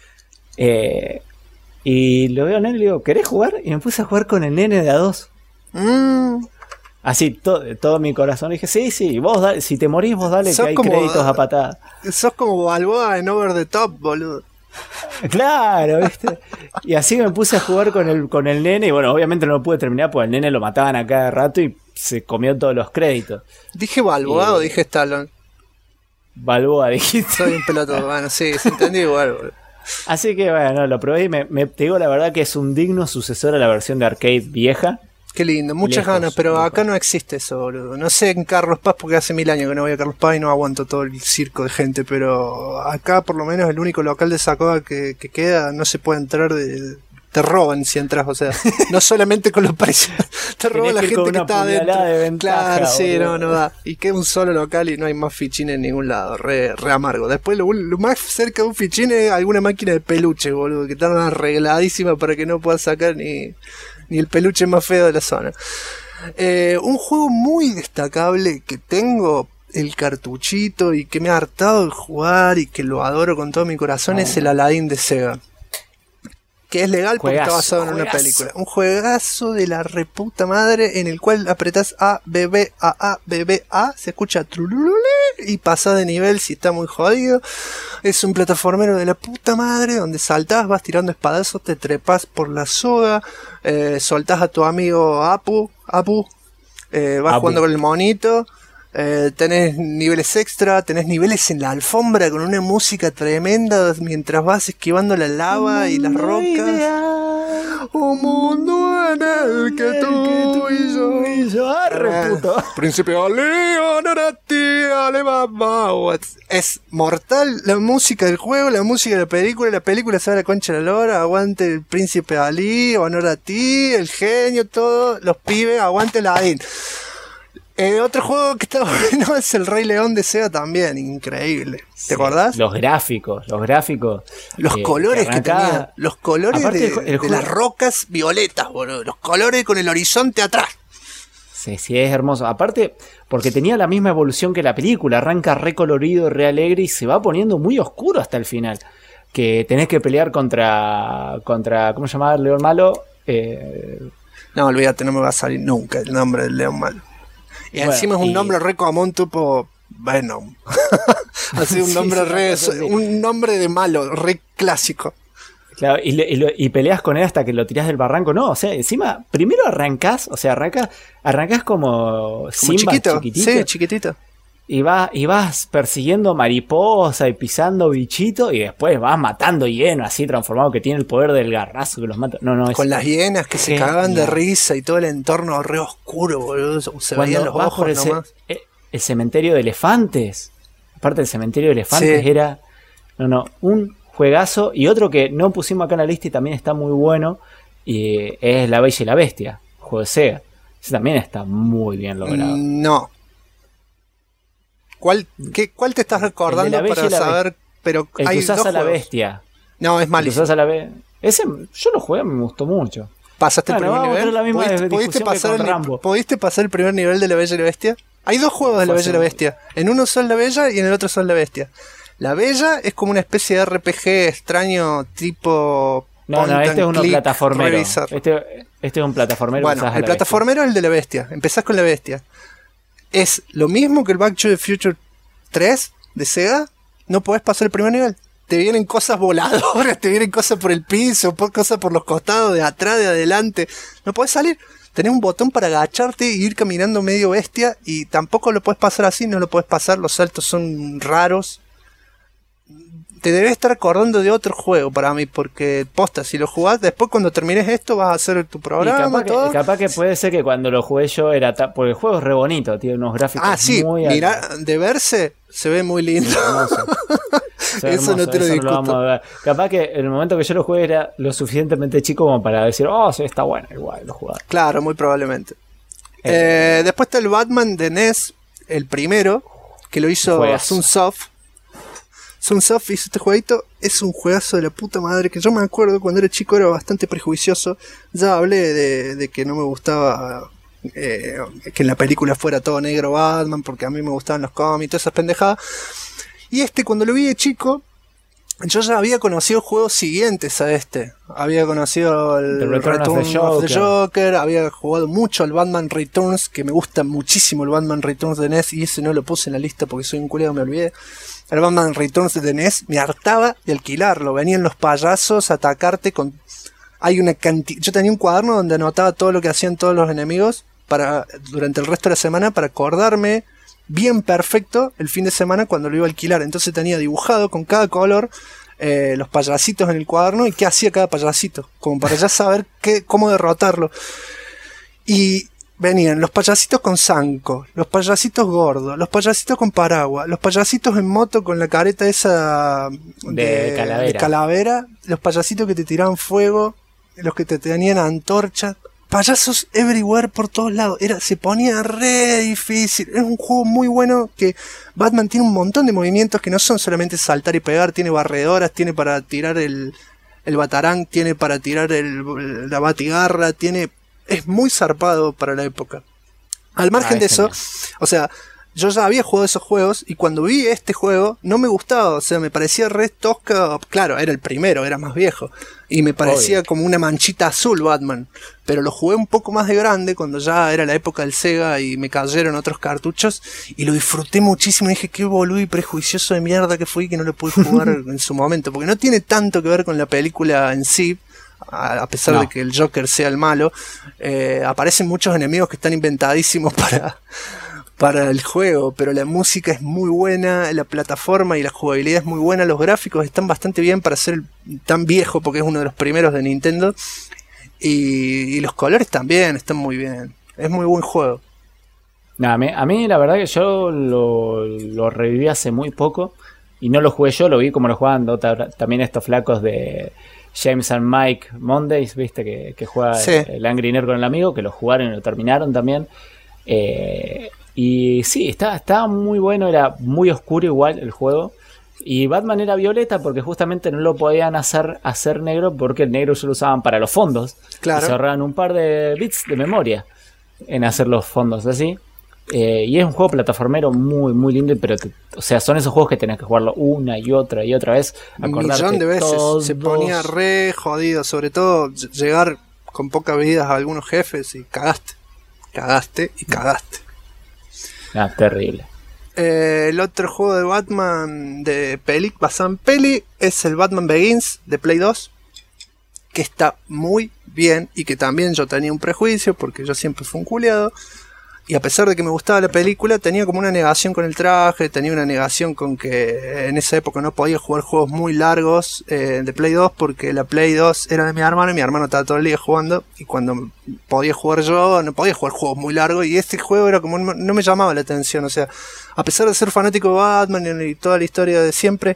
Y lo veo al nene y le digo, ¿querés jugar? Y me puse a jugar con el nene de a 2. Así, todo mi corazón. Dije, sí, vos dale, si te morís, vos dale, que hay créditos a patada. Sos como Balboa en Over the Top, boludo. Claro, ¿viste? Y así me puse a jugar con el nene. Y bueno, obviamente no lo pude terminar porque el nene lo mataban a cada rato y se comió todos los créditos. ¿Dije Balboa o dije Stallone? Balboa, dijiste. Soy un pelotudo, bueno, sí, se entendió igual, boludo. Así que bueno, lo probé y te digo la verdad que es un digno sucesor a la versión de arcade vieja. Qué lindo, muchas Lejos, ganas, pero lejos. acá no existe eso, boludo. No sé en Carlos Paz, porque hace 1000 años que no voy a Carlos Paz y no aguanto todo el circo de gente, pero acá por lo menos el único local de Sacoa que queda, no se puede entrar te roban si entras, o sea, no solamente con los precios, te roban la que ir gente con que una está puñalada adentro. de ventaja, Claro, sí, boludo. no da. Y queda un solo local y no hay más fichines en ningún lado, re amargo. Después lo más cerca de un fichín es alguna máquina de peluche, boludo, que están arregladísima para que no puedas sacar ni el peluche más feo de la zona. Un juego muy destacable que tengo el cartuchito y que me ha hartado de jugar y que lo adoro con todo mi corazón es el Aladdin de Sega. Que es legal porque está basado en una película. Un juegazo de la reputa madre en el cual apretás A, B, B, A, B, B, A, se escucha trululule y pasa de nivel si está muy jodido. Es un plataformero de la puta madre donde saltás, vas tirando espadazos, te trepas por la soga, soltás a tu amigo Apu, vas jugando con el monito. Tenés niveles extra, tenés niveles en la alfombra con una música tremenda mientras vas esquivando la lava y las rocas. Un mundo en el que tú y yo. Arre, puto. Príncipe Ali, honor a ti, Alibaba. Es mortal la música del juego, la música de la película se va a la concha de la lora, aguante el Príncipe Ali, honor a ti, el genio, todo, los pibes, aguante la Aladdin. Otro juego que está bueno es el Rey León de Sega también, increíble. ¿Te acordás? Los gráficos. Los colores que tenía. Los colores Aparte, de las rocas violetas, boludo. Los colores con el horizonte atrás. Sí, es hermoso. Aparte, porque tenía la misma evolución que la película. Arranca re colorido, re alegre y se va poniendo muy oscuro hasta el final. Que tenés que pelear contra ¿cómo se llamaba el león malo? No, olvídate, no me va a salir nunca el nombre del león malo. Y bueno, encima es un nombre re común, tipo Venom. Así un nombre un nombre de malo, re clásico. Claro, y peleas con él hasta que lo tirás del barranco. No, o sea, encima, primero arrancás como Simba, chiquitito. Sí, chiquitito. Y vas persiguiendo mariposa y pisando bichito y después vas matando hienas así transformado que tiene el poder del garrazo que los mata. Con las hienas que se cagaban de risa y todo el entorno re oscuro, boludo. Se veían los ojos nomás. El cementerio de elefantes. Aparte del cementerio de elefantes era un juegazo. Y otro que no pusimos acá en la lista y también está muy bueno y es La Bella y la Bestia, juego de Sega. Ese también está muy bien logrado. No. ¿Cuál te estás recordando para saber? Pero el hay que usás dos a la juegos. Bestia. No, es malísimo. Ese yo lo jugué, me gustó mucho. ¿Pasaste el primer nivel? ¿Pudiste pasar el primer nivel de La Bella y la Bestia? Hay dos juegos de La Bella y la Bestia. En uno son La Bella y en el otro son La Bestia. La Bella es como una especie de RPG extraño tipo... No, este es uno plataformero. Este es un plataformero. Bueno, el plataformero es el de La Bestia. Empezás con La Bestia. Es lo mismo que el Back to the Future 3 de Sega. No podés pasar el primer nivel. Te vienen cosas voladoras, te vienen cosas por el piso, cosas por los costados, de atrás, de adelante. No podés salir. Tenés un botón para agacharte y ir caminando medio bestia. Y tampoco lo podés pasar así, no lo podés pasar. Los saltos son raros. Te debes estar acordando de otro juego para mí, porque posta, si lo jugás, después cuando termines esto vas a hacer tu programa. Capaz que puede ser que cuando lo jugué yo era porque el juego es re bonito, tiene unos gráficos muy de verse se ve muy lindo. Eso no te lo discuto. Vamos a ver. Capaz que en el momento que yo lo jugué era lo suficientemente chico como para decir, sí, está bueno, igual lo jugaba. Claro, muy probablemente. Después está el Batman de NES, el primero, que lo hizo Sunsoft. Sunsoft hizo este jueguito, es un juegazo de la puta madre, que yo me acuerdo cuando era chico era bastante prejuicioso. Ya hablé de que no me gustaba que en la película fuera todo negro Batman, porque a mí me gustaban los cómics y todas esas pendejadas. Y cuando lo vi de chico, yo ya había conocido juegos siguientes a este. Había conocido el Return of the Joker, había jugado mucho al Batman Returns, que me gusta muchísimo el Batman Returns de NES, y ese no lo puse en la lista porque soy un culiado, me olvidé. El Batman Returns de NES me hartaba de alquilarlo. Venían los payasos a atacarte con... Yo tenía un cuaderno donde anotaba todo lo que hacían todos los enemigos durante el resto de la semana para acordarme bien perfecto el fin de semana cuando lo iba a alquilar. Entonces tenía dibujado con cada color los payasitos en el cuaderno y qué hacía cada payasito, como para ya saber cómo derrotarlo. Y venían los payasitos con zanco, los payasitos gordos, los payasitos con paraguas, los payasitos en moto con la careta esa de calavera, los payasitos que te tiraban fuego, los que te tenían antorchas, payasos everywhere por todos lados. Se ponía re difícil. Es un juego muy bueno que Batman tiene un montón de movimientos que no son solamente saltar y pegar, tiene barredoras, tiene para tirar el batarang, tiene para tirar la batigarra, es muy zarpado para la época. Al margen de eso, o sea, yo ya había jugado esos juegos y cuando vi este juego no me gustaba, o sea, me parecía re tosca. Claro, era el primero, era más viejo y me parecía como una manchita azul Batman, pero lo jugué un poco más de grande cuando ya era la época del Sega y me cayeron otros cartuchos y lo disfruté muchísimo. Y dije, qué boludo y prejuicioso de mierda que fui que no lo pude jugar en su momento, porque no tiene tanto que ver con la película en sí. A pesar de que el Joker sea el malo, aparecen muchos enemigos que están inventadísimos para el juego, pero la música es muy buena, la plataforma y la jugabilidad es muy buena, los gráficos están bastante bien para ser tan viejo, porque es uno de los primeros de Nintendo, y los colores también están muy bien, es muy buen juego. No, a mí la verdad que yo lo reviví hace muy poco, y no lo jugué yo, lo vi como lo jugaban también estos flacos de James and Mike Mondays, viste, que juega el Angry Nerd con el amigo, que lo jugaron y lo terminaron también. Y sí, estaba muy bueno, era muy oscuro igual el juego. Y Batman era violeta porque justamente no lo podían hacer negro porque el negro solo usaban para los fondos. Claro. Y se ahorraban un par de bits de memoria en hacer los fondos así. Y es un juego plataformero muy, muy lindo, pero o sea, son esos juegos que tenés que jugarlo una y otra vez. Un millón de veces. Se ponía re jodido, sobre todo llegar con pocas vidas a algunos jefes y cagaste. Terrible. El otro juego de Batman basado en peli es el Batman Begins de Play 2, que está muy bien y que también yo tenía un prejuicio porque yo siempre fui un culiado. Y a pesar de que me gustaba la película, tenía como una negación con el traje, tenía una negación con que en esa época no podía jugar juegos muy largos de Play 2 porque la Play 2 era de mi hermano y mi hermano estaba todo el día jugando y cuando podía jugar yo no podía jugar juegos muy largos y este juego era como no me llamaba la atención, o sea, a pesar de ser fanático de Batman y toda la historia de siempre,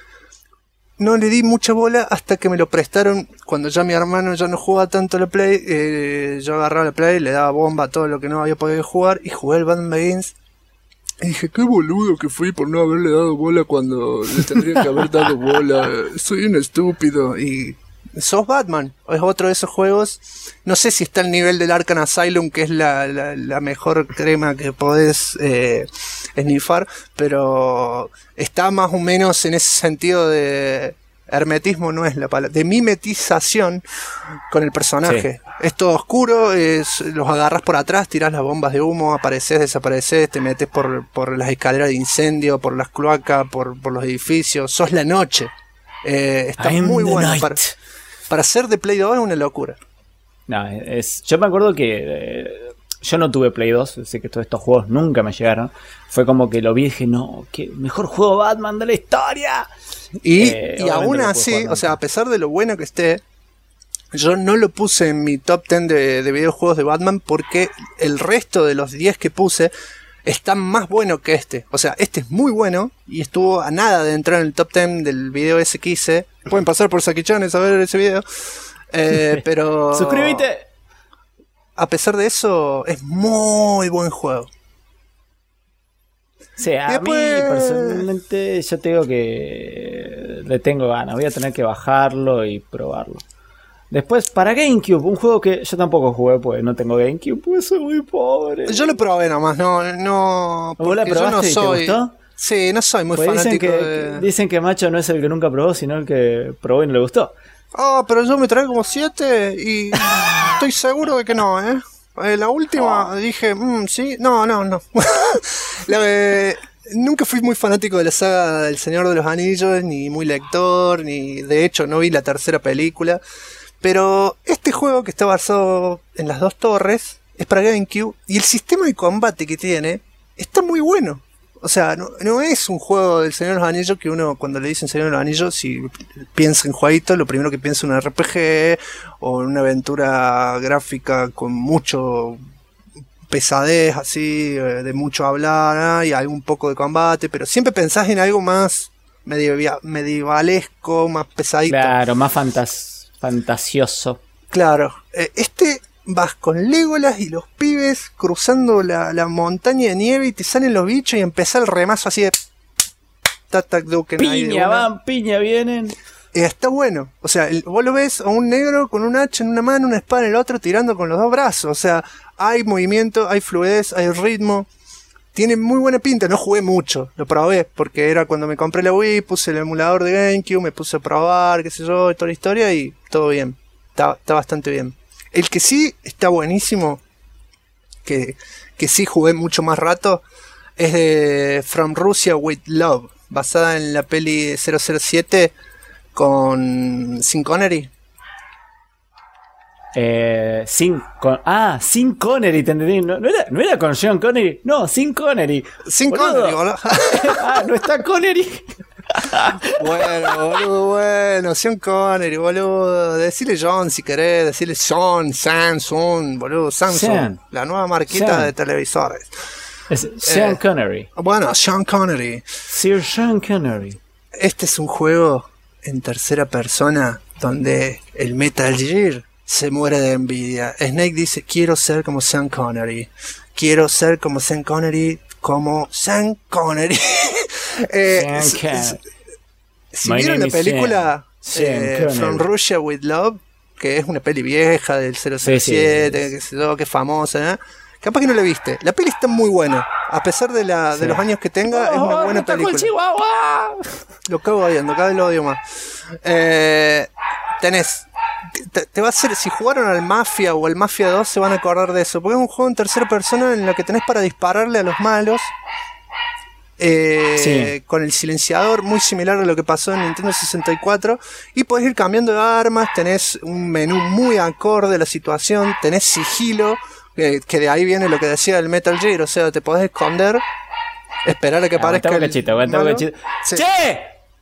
no le di mucha bola hasta que me lo prestaron cuando ya mi hermano ya no jugaba tanto la Play. Yo agarraba la Play, le daba bomba a todo lo que no había podido jugar y jugué el Batman Begins. Y dije, qué boludo que fui por no haberle dado bola cuando le tendría que haber dado bola. Soy un estúpido. Y sos Batman. Es otro de esos juegos. No sé si está al nivel del Arkham Asylum, que es la mejor crema que podés esnifar, pero está más o menos en ese sentido de hermetismo, no es la palabra, de mimetización con el personaje. Sí. Es todo oscuro, los agarras por atrás, tirás las bombas de humo, apareces, desapareces, te metes por las escaleras de incendio, por las cloacas, por los edificios, sos la noche. Está muy bueno para ser de Play 2, es una locura. No, yo me acuerdo que yo no tuve Play 2, así que todos estos juegos nunca me llegaron. Fue como que lo vi y dije, no, qué mejor juego Batman de la historia. Y aún así, o sea, a pesar de lo bueno que esté, yo no lo puse en mi top 10 de videojuegos de Batman porque el resto de los 10 que puse están más buenos que este. O sea, este es muy bueno y estuvo a nada de entrar en el top 10 del video ese que hice. Pueden pasar por Sakichanes a ver ese video. Pero suscríbete. A pesar de eso, es muy buen juego. Sí, a mí personalmente yo te digo que le tengo ganas. Voy a tener que bajarlo y probarlo. Después, para GameCube, un juego que yo tampoco jugué porque no tengo GameCube, pues soy muy pobre. Yo lo probé nomás, no. ¿Vos la probaste y te gustó? Sí, no soy muy fanático dicen que Macho no es el que nunca probó, sino el que probó y no le gustó. Pero yo me traje como 7 y estoy seguro de que no, La última dije, sí, no. Nunca fui muy fanático de la saga del Señor de los Anillos, ni muy lector, ni de hecho no vi la tercera película. Pero este juego que está basado en las dos torres es para GameCube y el sistema de combate que tiene está muy bueno. O sea, no es un juego del Señor de los Anillos que uno, cuando le dicen Señor de los Anillos, si piensa en jueguito, lo primero que piensa es un RPG o en una aventura gráfica con mucho pesadez, así, de mucho hablar, y algún poco de combate, pero siempre pensás en algo más medievalesco, más pesadito. Claro, más fantasioso. Claro, vas con Legolas y los pibes cruzando la montaña de nieve y te salen los bichos y empezás el remazo así de... Piña van, piña vienen. Está bueno, o sea, vos lo ves a un negro con un hacha en una mano, una espada en el otro, tirando con los dos brazos. O sea, hay movimiento, hay fluidez, hay ritmo. Tiene muy buena pinta. No jugué mucho, lo probé, porque era cuando me compré la Wii, puse el emulador de GameCube, me puse a probar, qué sé yo, y toda la historia, y todo bien. Está bastante bien. El que sí está buenísimo, que sí jugué mucho más rato, es de From Russia with Love, basada en la peli 007 con Sean Connery. Sin Connery, te entendí. ¿No era con Sean Connery? No, Sin Connery. Sin Connery, boludo. No está Connery. Bueno, Sean Connery, boludo. Decile John si querés, decile Samsung, boludo. Samsung, la nueva marquita de televisores. Es Sean Connery. Bueno, Sean Connery. Sir Sean Connery. Este es un juego en tercera persona donde el Metal Gear se muere de envidia. Snake dice, quiero ser como Sean Connery. Quiero ser como Sean Connery, como Sean Connery. Si vieron la película From Russia with Love, que es una peli vieja del 007, que es famosa, ¿eh? Capaz que no la viste. La peli está muy buena. A pesar de los años que tenga, es una buena película. Lo cago odiando, cada vez lo odio más. Te va a hacer, si jugaron al Mafia o al Mafia 2, se van a acordar de eso. Porque es un juego en tercera persona en lo que tenés para dispararle a los malos. Con el silenciador, muy similar a lo que pasó en Nintendo 64. Y podés ir cambiando de armas. Tenés un menú muy acorde a la situación. Tenés sigilo. Que de ahí viene lo que decía el Metal Gear, o sea, te podés esconder, esperar a que aparezca el malo. Sí. ¡Che!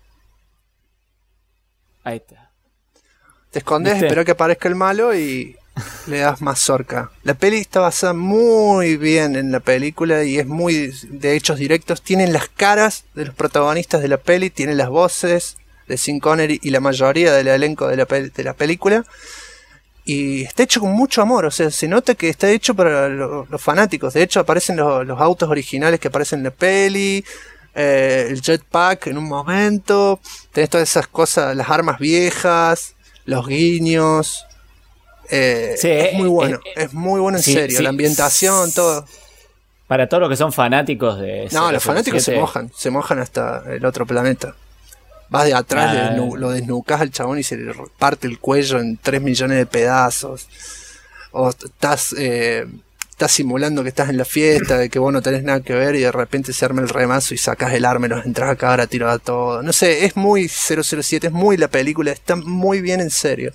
Ahí está. Te escondes, esperar a que aparezca el malo y le das mazorca. La peli está basada muy bien en la película y es muy de hechos directos. Tienen las caras de los protagonistas de la peli, tienen las voces de Sean Connery y la mayoría del elenco de la película. Y está hecho con mucho amor, o sea, se nota que está hecho para los fanáticos. De hecho, aparecen los autos originales que aparecen en la peli, el jetpack en un momento, tenés todas esas cosas, las armas viejas, los guiños. Es muy bueno, es muy bueno en serio, la ambientación, todo. Para todos los que son fanáticos de... No, los fanáticos se mojan hasta el otro planeta. Vas de atrás, lo desnucas al chabón y se le parte el cuello en 3 millones de pedazos. O estás simulando que estás en la fiesta, de que vos no tenés nada que ver y de repente se arma el remazo y sacás el arma y los entras a cagar a tiro a todo. No sé, es muy 007, es muy la película, está muy bien en serio.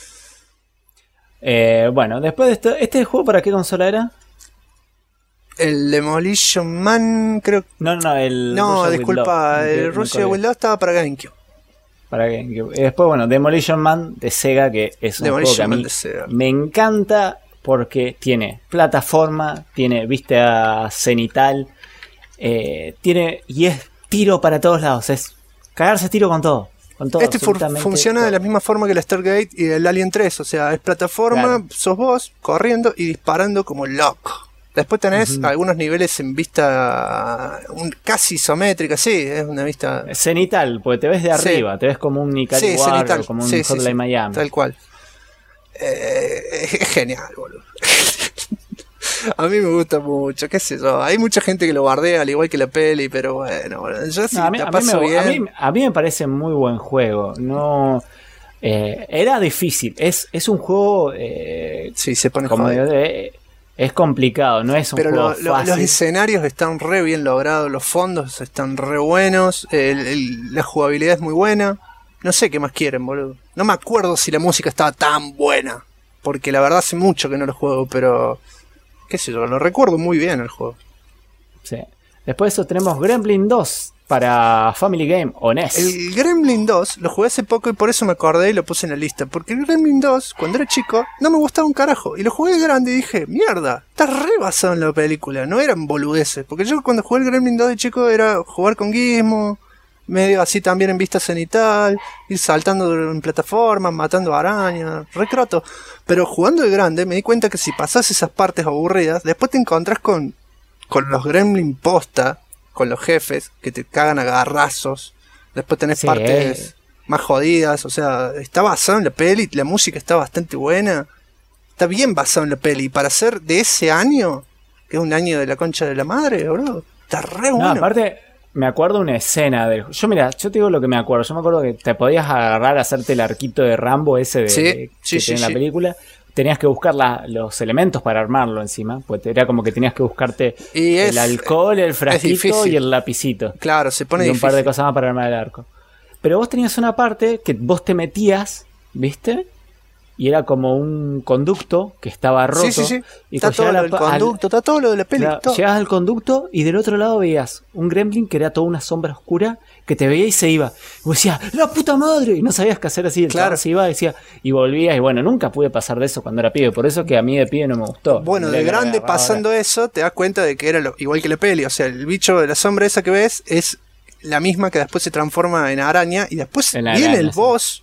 Bueno, después de esto, ¿este juego para qué consola era? El Demolition Man, creo. No, disculpa, el Russia With Love estaba para GameCube. Para GameCube. Y después, bueno, Demolition Man de Sega, que es un juego que a mí me encanta porque tiene plataforma, tiene vista cenital, y es tiro para todos lados, es cagarse tiro con todo. Este funciona de la misma forma que el Stargate y el Alien 3, o sea, es plataforma, sos vos corriendo y disparando como loco. Después tenés algunos niveles en vista casi isométrica, sí, es una vista... Cenital, porque te ves de arriba, te ves como un Ikari War o como un Hotline Miami. Tal cual. Es genial, boludo. A mí me gusta mucho, qué sé yo. Hay mucha gente que lo bardea al igual que la peli, pero bueno, yo sí la paso bien. A mí me parece muy buen juego. No... era difícil, es un juego... sí, se pone como es complicado, no es un juego fácil. Los escenarios están re bien logrados, los fondos están re buenos, la jugabilidad es muy buena. No sé qué más quieren, boludo. No me acuerdo si la música estaba tan buena, porque la verdad hace mucho que no lo juego, pero qué sé yo, lo recuerdo muy bien el juego. Sí. Después de eso tenemos Gremlin 2 para Family Game o NES. El Gremlin 2 lo jugué hace poco y por eso me acordé y lo puse en la lista. Porque el Gremlin 2, cuando era chico, no me gustaba un carajo. Y lo jugué grande y dije, mierda, está re basado en la película. No eran boludeces. Porque yo cuando jugué el Gremlin 2 de chico era jugar con Gizmo, medio así también en vista cenital, ir saltando en plataformas, matando arañas, re croto. Pero jugando de grande me di cuenta que si pasás esas partes aburridas, después te encontrás con los Gremlin posta, con los jefes, que te cagan a garrazos. Después tenés partes más jodidas. O sea, está basado en la peli. La música está bastante buena. Está bien basado en la peli. Y para ser de ese año, que es un año de la concha de la madre, bro, está re bueno. No, aparte, me acuerdo una escena de... Yo te digo lo que me acuerdo. Yo me acuerdo que te podías agarrar a hacerte el arquito de Rambo ese que tiene la película. Tenías que buscar los elementos para armarlo encima, pues era como que tenías que buscarte el alcohol, el frasquito y el lapicito. Claro, se pone difícil. Y un par de cosas más para armar el arco. Pero vos tenías una parte que vos te metías, ¿viste? Y era como un conducto que estaba roto. Sí. Y está todo lo del conducto, está todo lo de la peli. Llegabas al conducto y del otro lado veías un gremlin que era toda una sombra oscura que te veía y se iba. Y vos decías, ¡la puta madre! Y no sabías qué hacer así. Claro. Se iba, decía, y volvías. Y bueno, nunca pude pasar de eso cuando era pibe. Por eso que a mí de pibe no me gustó. Bueno, de grande pasando eso, te das cuenta de que era igual que la peli. O sea, el bicho de la sombra esa que ves es la misma que después se transforma en araña. Y después viene el boss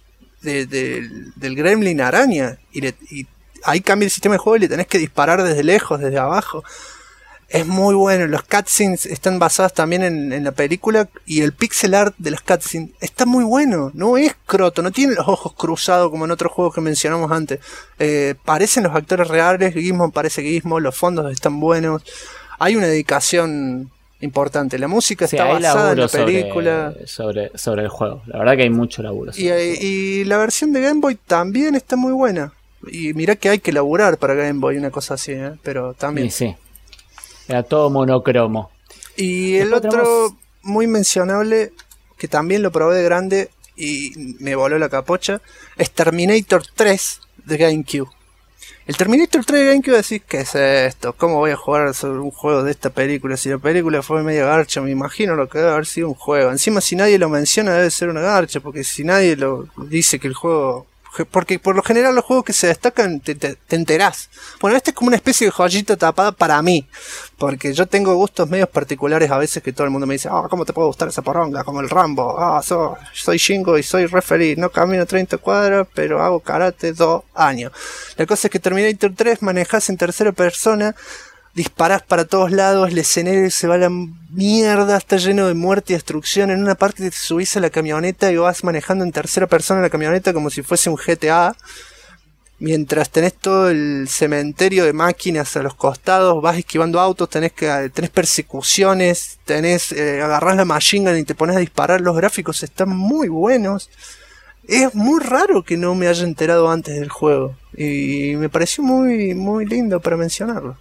del Gremlin araña y ahí cambia el sistema de juego y le tenés que disparar desde lejos, desde abajo. Es muy bueno. Los cutscenes están basados también en la película y el pixel art de los cutscenes está muy bueno. No es croto, no tiene los ojos cruzados como en otros juegos que mencionamos antes. Parecen los actores reales, Gizmo parece Gizmo, los fondos están buenos. Hay una dedicación importante. La música está basada en la película. Sobre el juego. La verdad que hay mucho laburo. Y la versión de Game Boy también está muy buena. Y mirá que hay que laburar para Game Boy, una cosa así, pero también. Sí. Era todo monocromo. Y el otro muy mencionable, que también lo probé de grande y me voló la capocha, es Terminator 3 de GameCube. El Terminator 3 de GameCube decís, ¿qué es esto? ¿Cómo voy a jugar sobre un juego de esta película? Si la película fue media garcha, me imagino lo que debe haber sido un juego. Encima, si nadie lo menciona, debe ser una garcha, porque si nadie lo dice que el juego... Porque por lo general los juegos que se destacan te enterás. Bueno, este es como una especie de joyita tapada para mí. Porque yo tengo gustos medios particulares a veces que todo el mundo me dice, ¿cómo te puede gustar esa poronga? Como el Rambo. Soy Shingo y soy referee. No camino 30 cuadras, pero hago karate 2 años. La cosa es que Terminator 3 manejás en tercera persona. Disparás para todos lados, el escenario se va a la mierda, está lleno de muerte y destrucción. En una parte te subís a la camioneta y vas manejando en tercera persona la camioneta como si fuese un GTA. Mientras tenés todo el cementerio de máquinas a los costados, vas esquivando autos, tenés persecuciones, agarrás la machine gun y te pones a disparar. Los gráficos están muy buenos. Es muy raro que no me haya enterado antes del juego. Y me pareció muy, muy lindo para mencionarlo.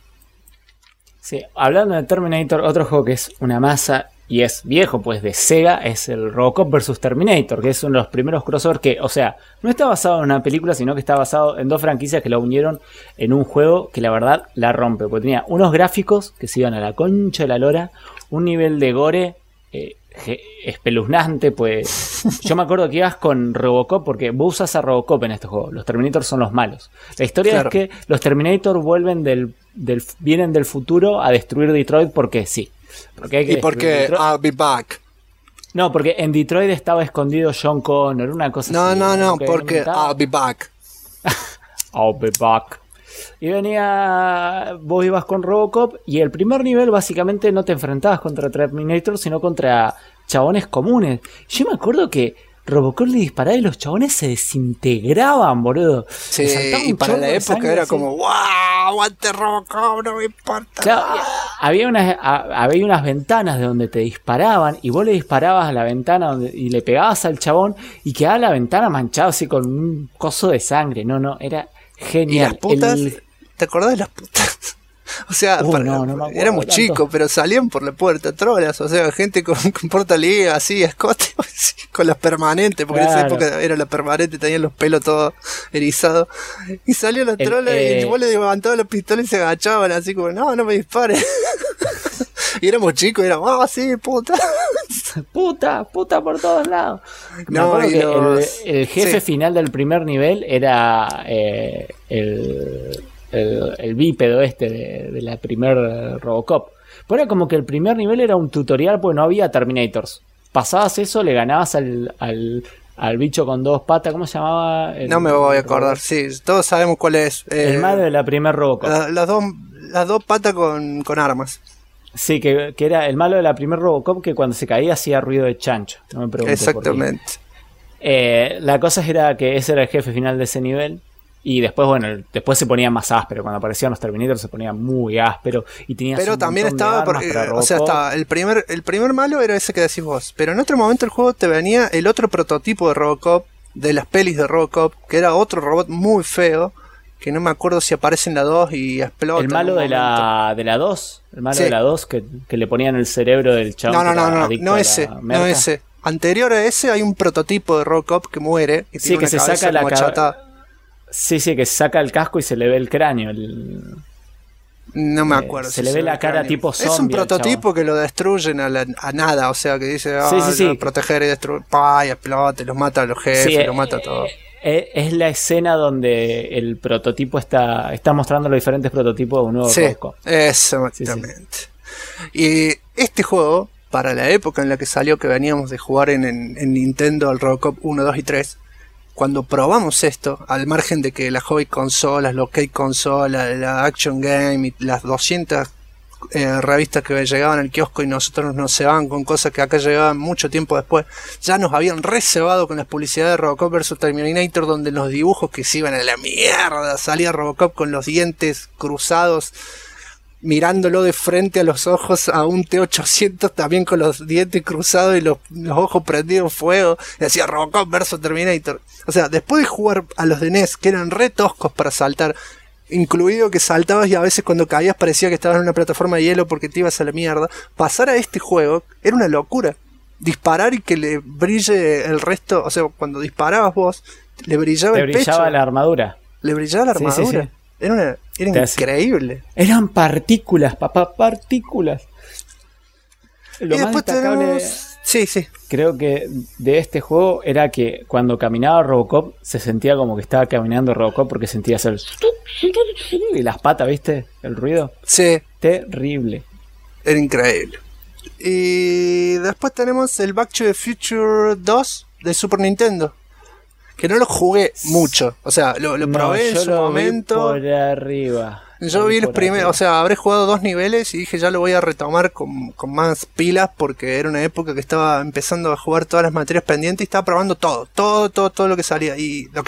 Sí, hablando de Terminator, otro juego que es una masa y es viejo, pues de Sega, es el Robocop vs Terminator, que es uno de los primeros crossovers que, o sea, no está basado en una película, sino que está basado en dos franquicias que lo unieron en un juego que la verdad la rompe, porque tenía unos gráficos que se iban a la concha de la lora, un nivel de gore espeluznante, pues yo me acuerdo que ibas con Robocop, porque vos usas a Robocop en este juego, los Terminator son los malos. La historia es que los Terminator vuelven vienen del futuro a destruir Detroit porque sí. Porque I'll be back. No, porque en Detroit estaba escondido John Connor, una cosa así. No, porque I'll be back. I'll be back. Y vos ibas con Robocop y el primer nivel básicamente no te enfrentabas contra Terminator, sino contra chabones comunes. Yo me acuerdo que Robocop le disparaba y los chabones se desintegraban, boludo. Sí, y para la época era como, ¡wow! ¡Aguante Robocop! No me importa. Claro, había unas ventanas de donde te disparaban y vos le disparabas a la ventana y le pegabas al chabón y quedaba la ventana manchada así con un coso de sangre. No, era genial. ¿Y las putas? ¿Te acordás de las putas? O sea, éramos chicos, pero salían por la puerta trolas, o sea, gente con portaliga, así, escote, con las permanentes, porque en esa época era la permanente, tenían los pelos todos erizados, y salían las trolas y vos le levantabas la pistola y se agachaban, así como, no me dispares. Y éramos chicos y éramos, sí, puta. puta por todos lados. Me No, acuerdo y que los- el jefe sí. final del primer nivel era el bípedo de la primer Robocop. Pero era como que el primer nivel era un tutorial porque no había Terminators. Pasabas eso, le ganabas al bicho con dos patas, ¿cómo se llamaba? No me voy a acordar, sí, todos sabemos cuál es. El malo de la primer Robocop. Las dos patas con armas. Sí, que era el malo de la primer Robocop que cuando se caía hacía ruido de chancho. No me preguntes por qué. Exactamente. La cosa era que ese era el jefe final de ese nivel. Y después, bueno, después se ponía más áspero. Cuando aparecían los Terminators se ponía muy áspero. Y tenías Pero un también montón de estaba, armas para o sea, Robocop. estaba el primer malo era ese que decís vos. Pero en otro momento el juego te venía el otro prototipo de Robocop, de las pelis de Robocop, que era otro robot muy feo, que no me acuerdo si aparece en la 2 y explota. El malo de la 2. El malo Sí. de la 2 que le ponían el cerebro del chavo. No ese. Anterior a ese hay un prototipo de Robocop que muere y Sí, tiene que una se cabeza saca la como achatada. Sí, que se saca el casco y se le ve el cráneo. No me acuerdo. se le ve la cara cráneo. tipo Es un zombie al prototipo que lo destruyen a nada, o sea, que dice, Sí. proteger y destruir, y explota, los mata a los jefes, Sí, los mata a todos. Es la escena donde el prototipo está mostrando los diferentes prototipos de un nuevo Sí, Robocop. exactamente. Y este juego, para la época en la que salió, que veníamos de jugar en Nintendo al Robocop 1, 2 y 3, cuando probamos esto, al margen de que las hobby consolas, los K consolas, la Action Game y las 200 revistas que llegaban al kiosco y nosotros nos cebaban con cosas que acá llegaban mucho tiempo después, ya nos habían recebado con las publicidades de Robocop vs Terminator, donde en los dibujos que se iban a la mierda salía Robocop con los dientes cruzados, mirándolo de frente a los ojos a un T-800 también con los dientes cruzados y los ojos prendidos fuego, y decía Robocop vs Terminator. O sea, después de jugar a los de NES, que eran re toscos para saltar, incluido que saltabas y a veces cuando caías parecía que estabas en una plataforma de hielo porque te ibas a la mierda, pasar a este juego era una locura. Disparar y que le brille el resto, o sea, cuando disparabas vos, le brillaba Te el pecho. brillaba la armadura. Le brillaba la Sí, armadura. sí. Era increíble. Eran partículas, papá, partículas. Lo Y más después destacable, tenemos... Sí. creo que de este juego era que cuando caminaba Robocop se sentía como que estaba caminando Robocop porque sentías el y las patas, ¿viste? El ruido. Sí, Terrible. era increíble. Y después tenemos el Back to the Future 2 de Super Nintendo. Que no lo jugué mucho. O sea, lo probé en yo su lo vi momento. por arriba. Yo vi los por primeros, arriba. o sea, habré jugado 2 niveles y dije ya lo voy a retomar con más pilas porque era una época que estaba empezando a jugar todas las materias pendientes y estaba probando todo lo que salía y lo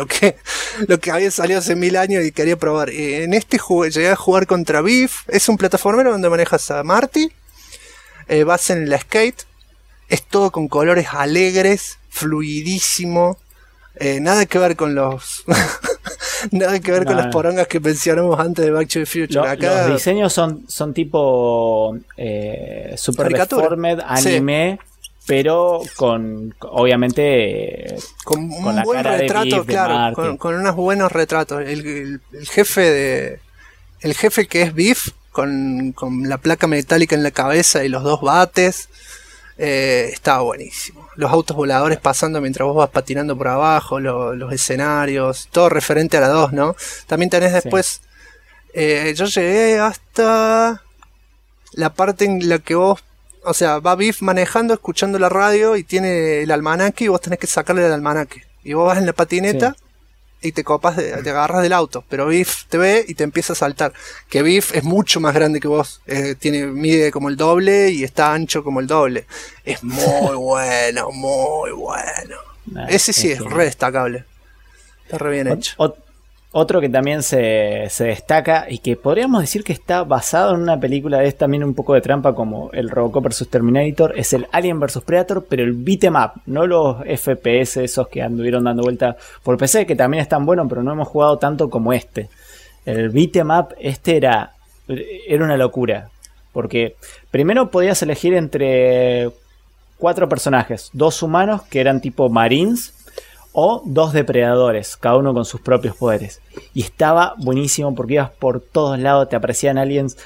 que había salido hace 1000 años y quería probar. Y en este llegué a jugar contra Biff, es un plataformero donde manejas a Marty, vas en la skate, es todo con colores alegres, fluidísimo. Nada que ver con los nada que ver con las porongas que mencionamos antes de Back to the Future. Acá, los diseños son tipo super caricatura. deformed anime, sí. Pero obviamente con un la buen cara retrato, de Biff, claro, con unos buenos retratos. El jefe que es Biff con la placa metálica en la cabeza y los 2 bates. Estaba buenísimo. Los autos voladores pasando mientras vos vas patinando por abajo, los escenarios, todo referente a la 2, ¿no? También tenés después, yo llegué hasta la parte en la que vos, o sea, va Biff manejando, escuchando la radio y tiene el almanaque y vos tenés que sacarle el almanaque. Y vos vas en la patineta. Sí. Y te te agarras del auto, pero Biff te ve y te empieza a saltar. Que Biff es mucho más grande que vos, mide como el doble y está ancho como el doble. Es muy bueno, muy bueno. Ese sí es re destacable. Está re bien hecho. Otro que también se destaca y que podríamos decir que está basado en una película, es también un poco de trampa como el Robocop vs Terminator, es el Alien vs Predator, pero el beat'em up, no los FPS esos que anduvieron dando vuelta por PC, que también están buenos, pero no hemos jugado tanto como este. El beat'em up era una locura, porque primero podías elegir entre 4 personajes, 2 humanos que eran tipo Marines, o 2 depredadores, cada uno con sus propios poderes. Y estaba buenísimo porque ibas por todos lados, te aparecían aliens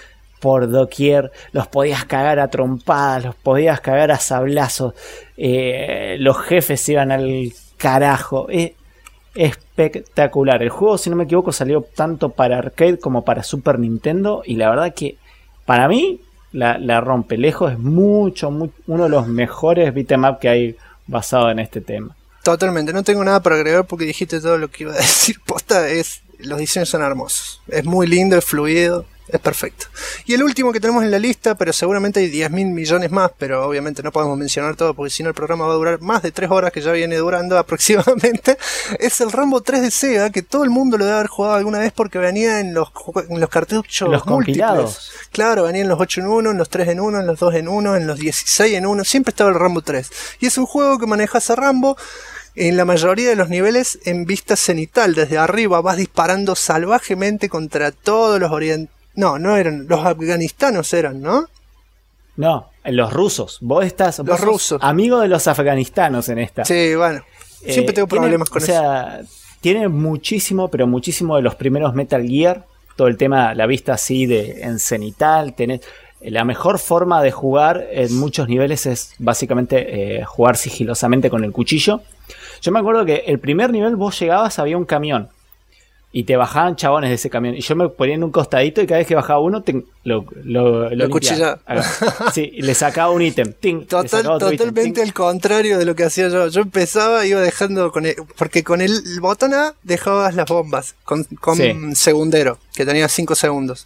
por doquier, los podías cagar a trompadas, los podías cagar a sablazos, los jefes iban al carajo. Espectacular. El juego, si no me equivoco, salió tanto para arcade como para Super Nintendo, y la verdad que para mí la rompe lejos. Es uno de los mejores beat'em up que hay basado en este tema. Totalmente, no tengo nada para agregar porque dijiste todo lo que iba a decir. Posta, los diseños son hermosos. Es muy lindo, es fluido, es perfecto. Y el último que tenemos en la lista, pero seguramente hay 10.000 millones más, pero obviamente no podemos mencionar todo porque si no el programa va a durar más de 3 horas, que ya viene durando aproximadamente, es el Rambo 3 de Sega, que todo el mundo lo debe haber jugado alguna vez porque venía en los cartuchos los múltiples. Compilados. Claro, venía en los 8 en 1, en los 3 en 1, en los 2 en 1, en los 16 en 1, siempre estaba el Rambo 3. Y es un juego que manejas a Rambo en la mayoría de los niveles en vista cenital. Desde arriba vas disparando salvajemente contra todos los No eran, los afganistanos eran, ¿no? No, los rusos. Vos Los rusos. sos amigo de los afganistanos en esta. Sí, bueno. Siempre tengo problemas con eso. O sea, tiene muchísimo, pero muchísimo de los primeros Metal Gear. Todo el tema, la vista así en cenital. La mejor forma de jugar en muchos niveles es básicamente jugar sigilosamente con el cuchillo. Yo me acuerdo que el primer nivel vos llegabas, había un camión. Y te bajaban chabones de ese camión. Y yo me ponía en un costadito y cada vez que bajaba uno, lo cuchillaba. Sí, y le sacaba un ítem. Totalmente al contrario de lo que hacía yo. Yo empezaba, iba dejando porque con el botón A dejabas las bombas. Con sí. Segundero, que tenía 5 segundos.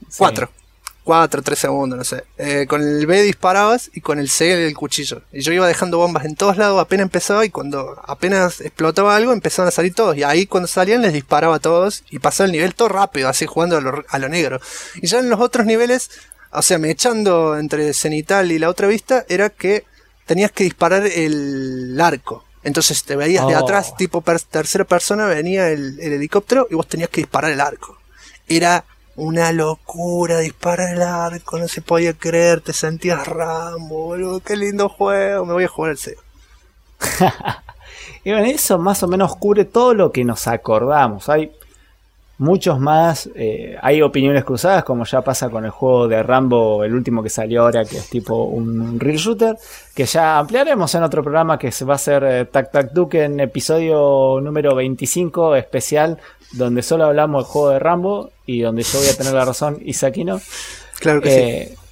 4, 3 segundos, no sé. Con el B disparabas y con el C el cuchillo. Y yo iba dejando bombas en todos lados apenas empezaba, y cuando apenas explotaba algo empezaban a salir todos. Y ahí cuando salían les disparaba a todos y pasaba el nivel todo rápido, así jugando a lo negro. Y ya en los otros niveles, o sea, me echando entre cenital y la otra vista, era que tenías que disparar el arco. Entonces te veías de atrás, tipo tercera persona, venía el helicóptero y vos tenías que disparar el arco. Era una locura disparar el arco, no se podía creer, te sentías Rambo, boludo, qué lindo juego, me voy a jugar al Sega. Y bueno, eso más o menos cubre todo lo que nos acordamos. Hay muchos más, hay opiniones cruzadas, como ya pasa con el juego de Rambo, el último que salió ahora, que es tipo un real shooter, que ya ampliaremos en otro programa que se va a hacer Tac Tac Duke en episodio número 25 especial, donde solo hablamos del juego de Rambo y donde yo voy a tener la razón y Saki no. Claro que sí.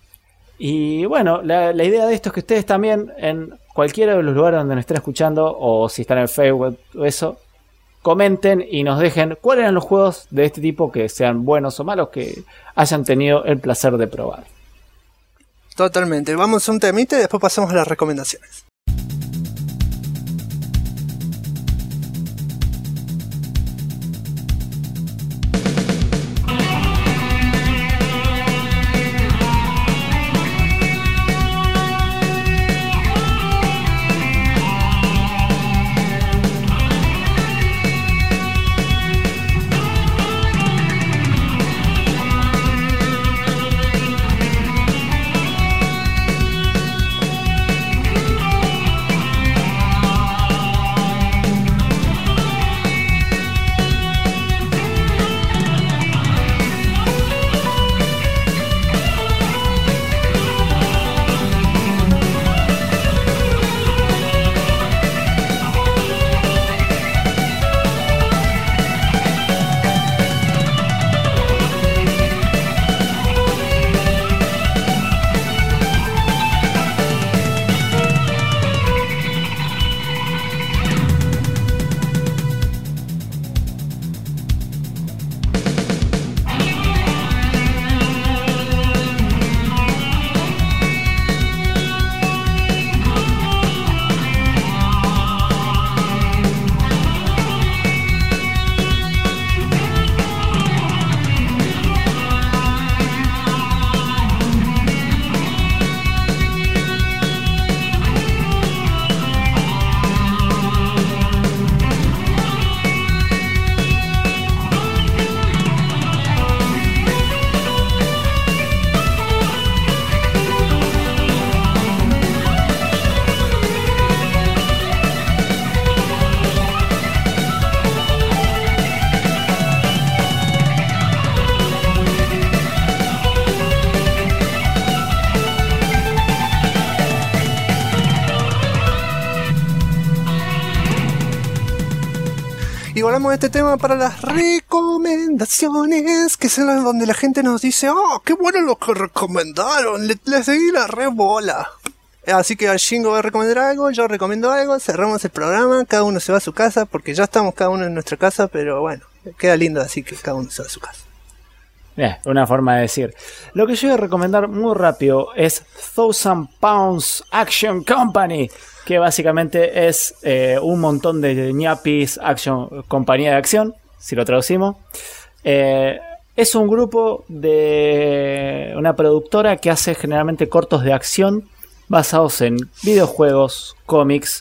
Y bueno, la idea de esto es que ustedes también en cualquiera de los lugares donde nos estén escuchando, o si están en Facebook o eso, comenten y nos dejen cuáles eran los juegos de este tipo, que sean buenos o malos, que hayan tenido el placer de probar. Totalmente. Vamos a un temita y después pasamos a las recomendaciones. Y volvemos a este tema para las recomendaciones, que son las donde la gente nos dice, oh, qué bueno lo que recomendaron, le seguí la re bola. Así que Shingo va a recomendar algo, yo recomiendo algo, cerramos el programa, cada uno se va a su casa, porque ya estamos cada uno en nuestra casa, pero bueno, queda lindo así que cada uno se va a su casa. Una forma de decir. Lo que yo voy a recomendar muy rápido es Thousand Pounds Action Company, que básicamente es un montón de ñapis, compañía de acción, si lo traducimos. Es un grupo de una productora que hace generalmente cortos de acción basados en videojuegos, cómics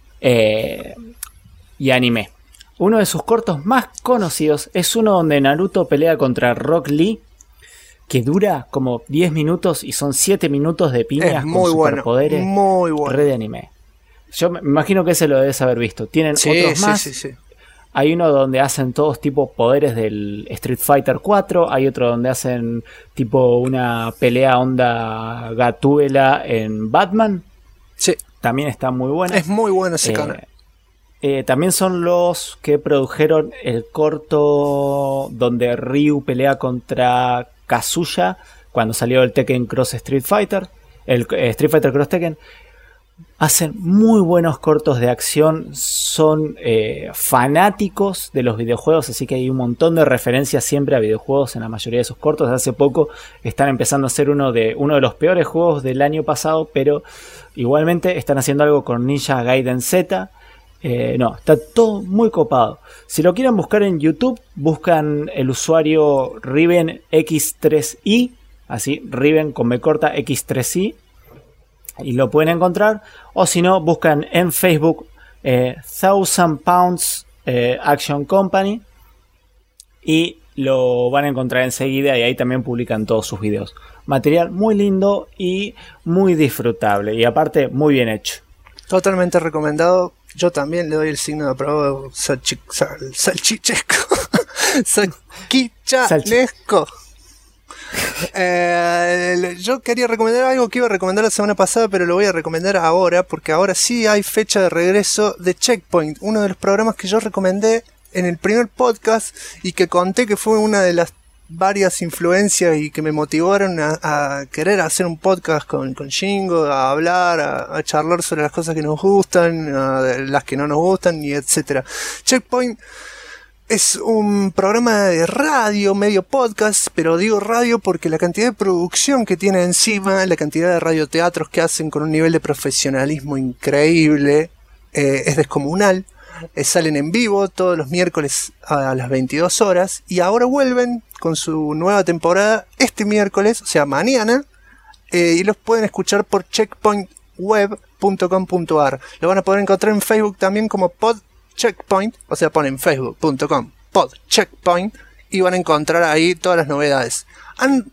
y anime. Uno de sus cortos más conocidos es uno donde Naruto pelea contra Rock Lee, que dura como 10 minutos y son 7 minutos de piñas con superpoderes. Muy bueno. Red de anime. Yo me imagino que ese lo debes haber visto. Tienen otros más. Sí. Hay uno donde hacen todos tipo poderes del Street Fighter 4. Hay otro donde hacen tipo una pelea onda Gatúbela en Batman. Sí. También está muy bueno. Es muy bueno ese canal. También son los que produjeron el corto donde Ryu pelea contra Kazuya cuando salió el Tekken Cross Street Fighter. El Street Fighter Cross Tekken. Hacen muy buenos cortos de acción, son fanáticos de los videojuegos, así que hay un montón de referencias siempre a videojuegos en la mayoría de sus cortos. Hace poco están empezando a hacer uno de los peores juegos del año pasado, pero igualmente están haciendo algo con Ninja Gaiden Z. Está todo muy copado. Si lo quieren buscar en YouTube, buscan el usuario Riven X3i, así, Riven con B corta X3i, y lo pueden encontrar. O si no, buscan en Facebook Thousand Pounds Action Company y lo van a encontrar enseguida, y ahí también publican todos sus videos. Material muy lindo y muy disfrutable, y aparte muy bien hecho. Totalmente recomendado. Yo también le doy el signo de aprobado salchichesco. Salquichanesco. Yo quería recomendar algo que iba a recomendar la semana pasada, pero lo voy a recomendar ahora, porque ahora sí hay fecha de regreso de Checkpoint, uno de los programas que yo recomendé en el primer podcast y que conté que fue una de las varias influencias y que me motivaron a querer hacer un podcast con Shingo, a hablar, a charlar sobre las cosas que nos gustan, las que no nos gustan, y etcétera. Checkpoint es un programa de radio, medio podcast, pero digo radio porque la cantidad de producción que tiene encima, la cantidad de radioteatros que hacen con un nivel de profesionalismo increíble, es descomunal. Salen en vivo todos los miércoles a las 22 horas y ahora vuelven con su nueva temporada este miércoles, o sea mañana, y los pueden escuchar por checkpointweb.com.ar. Lo van a poder encontrar en Facebook también como podcheckpoint, o sea ponen facebook.com podcheckpoint y van a encontrar ahí todas las novedades. Han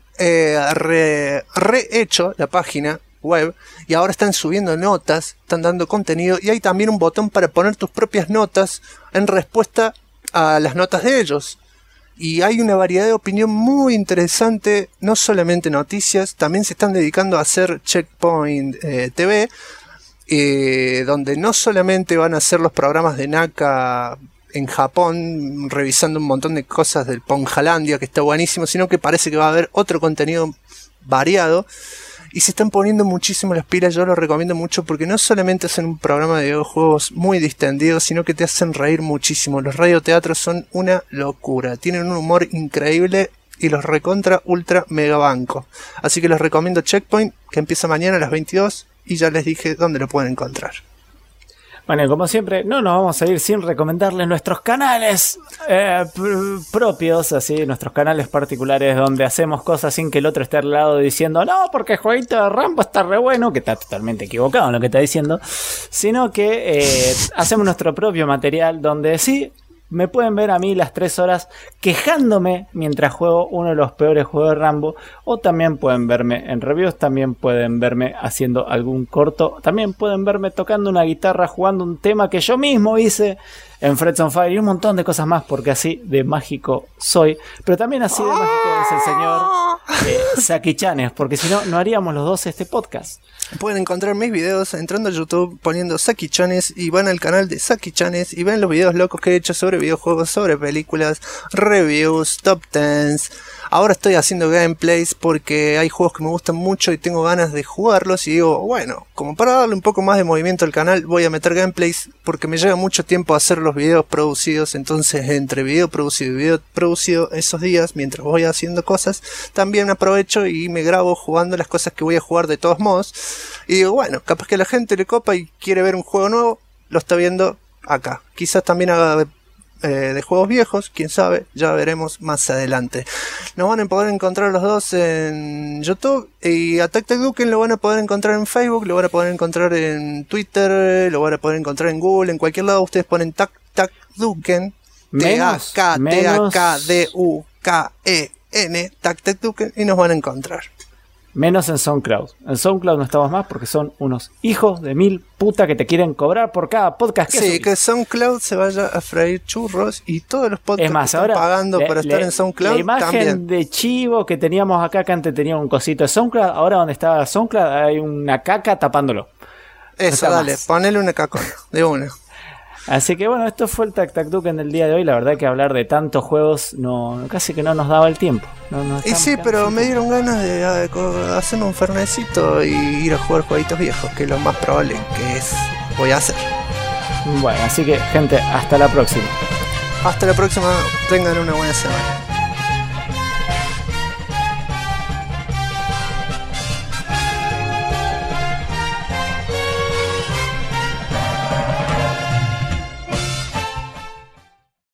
rehecho la página web y ahora están subiendo notas, están dando contenido, y hay también un botón para poner tus propias notas en respuesta a las notas de ellos. Y hay una variedad de opinión muy interesante, no solamente noticias, también se están dedicando a hacer Checkpoint TV, donde no solamente van a hacer los programas de Naka en Japón, revisando un montón de cosas del Ponjalandia, que está buenísimo, sino que parece que va a haber otro contenido variado. Y se están poniendo muchísimo las pilas, yo lo recomiendo mucho porque no solamente hacen un programa de videojuegos muy distendido, sino que te hacen reír muchísimo. Los radioteatros son una locura, tienen un humor increíble y los recontra ultra mega banco. Así que les recomiendo Checkpoint, que empieza mañana a las 22 y ya les dije dónde lo pueden encontrar. Bueno, como siempre, no nos vamos a ir sin recomendarles nuestros canales propios, así, nuestros canales particulares donde hacemos cosas sin que el otro esté al lado diciendo no, porque el jueguito de Rambo está re bueno, que está totalmente equivocado en lo que está diciendo, sino que hacemos nuestro propio material donde sí, me pueden ver a mí las 3 horas quejándome mientras juego uno de los peores juegos de Rambo, o también pueden verme en reviews, también pueden verme haciendo algún corto, también pueden verme tocando una guitarra, jugando un tema que yo mismo hice en Frets on Fire y un montón de cosas más, porque así de mágico soy, pero también así de mágico es el señor Saki Chanes, porque si no, no haríamos los dos este podcast. Pueden encontrar mis videos entrando a YouTube, poniendo Saki Chanes, y van al canal de Saki Chanes y ven los videos locos que he hecho sobre sobre videojuegos, sobre películas, reviews, top 10. Ahora estoy haciendo gameplays porque hay juegos que me gustan mucho y tengo ganas de jugarlos y digo, bueno, como para darle un poco más de movimiento al canal voy a meter gameplays porque me lleva mucho tiempo hacer los videos producidos, entonces entre video producido y video producido esos días mientras voy haciendo cosas también aprovecho y me grabo jugando las cosas que voy a jugar de todos modos y digo, bueno, capaz que a la gente le copa y quiere ver un juego nuevo, lo está viendo acá, quizás también haga de juegos viejos, quién sabe, ya veremos más adelante. Nos van a poder encontrar los dos en YouTube y a TacTacDuken lo van a poder encontrar en Facebook, lo van a poder encontrar en Twitter, lo van a poder encontrar en Google, en cualquier lado ustedes ponen TacTacDuken, TAKTAKDUKEN, TacTacDuken y nos van a encontrar. Menos en SoundCloud. En SoundCloud no estamos más porque son unos hijos de mil puta que te quieren cobrar por cada podcast que subís. Que SoundCloud se vaya a freír churros y todos los podcasts es más, que están pagando para estar en SoundCloud la imagen también. de chivo que teníamos acá, que antes tenía un cosito de SoundCloud, ahora donde estaba SoundCloud hay una caca tapándolo. Eso, dale, más. Ponele una cacona de una. Así que bueno, esto fue el TacTacDuken del día de hoy. La verdad que hablar de tantos juegos casi que no nos daba el tiempo. Y sí, pero me dieron ganas de hacer un fernecito y ir a jugar jueguitos viejos, que es lo más probable que voy a hacer. Bueno, así que gente, hasta la próxima. Hasta la próxima, tengan una buena semana.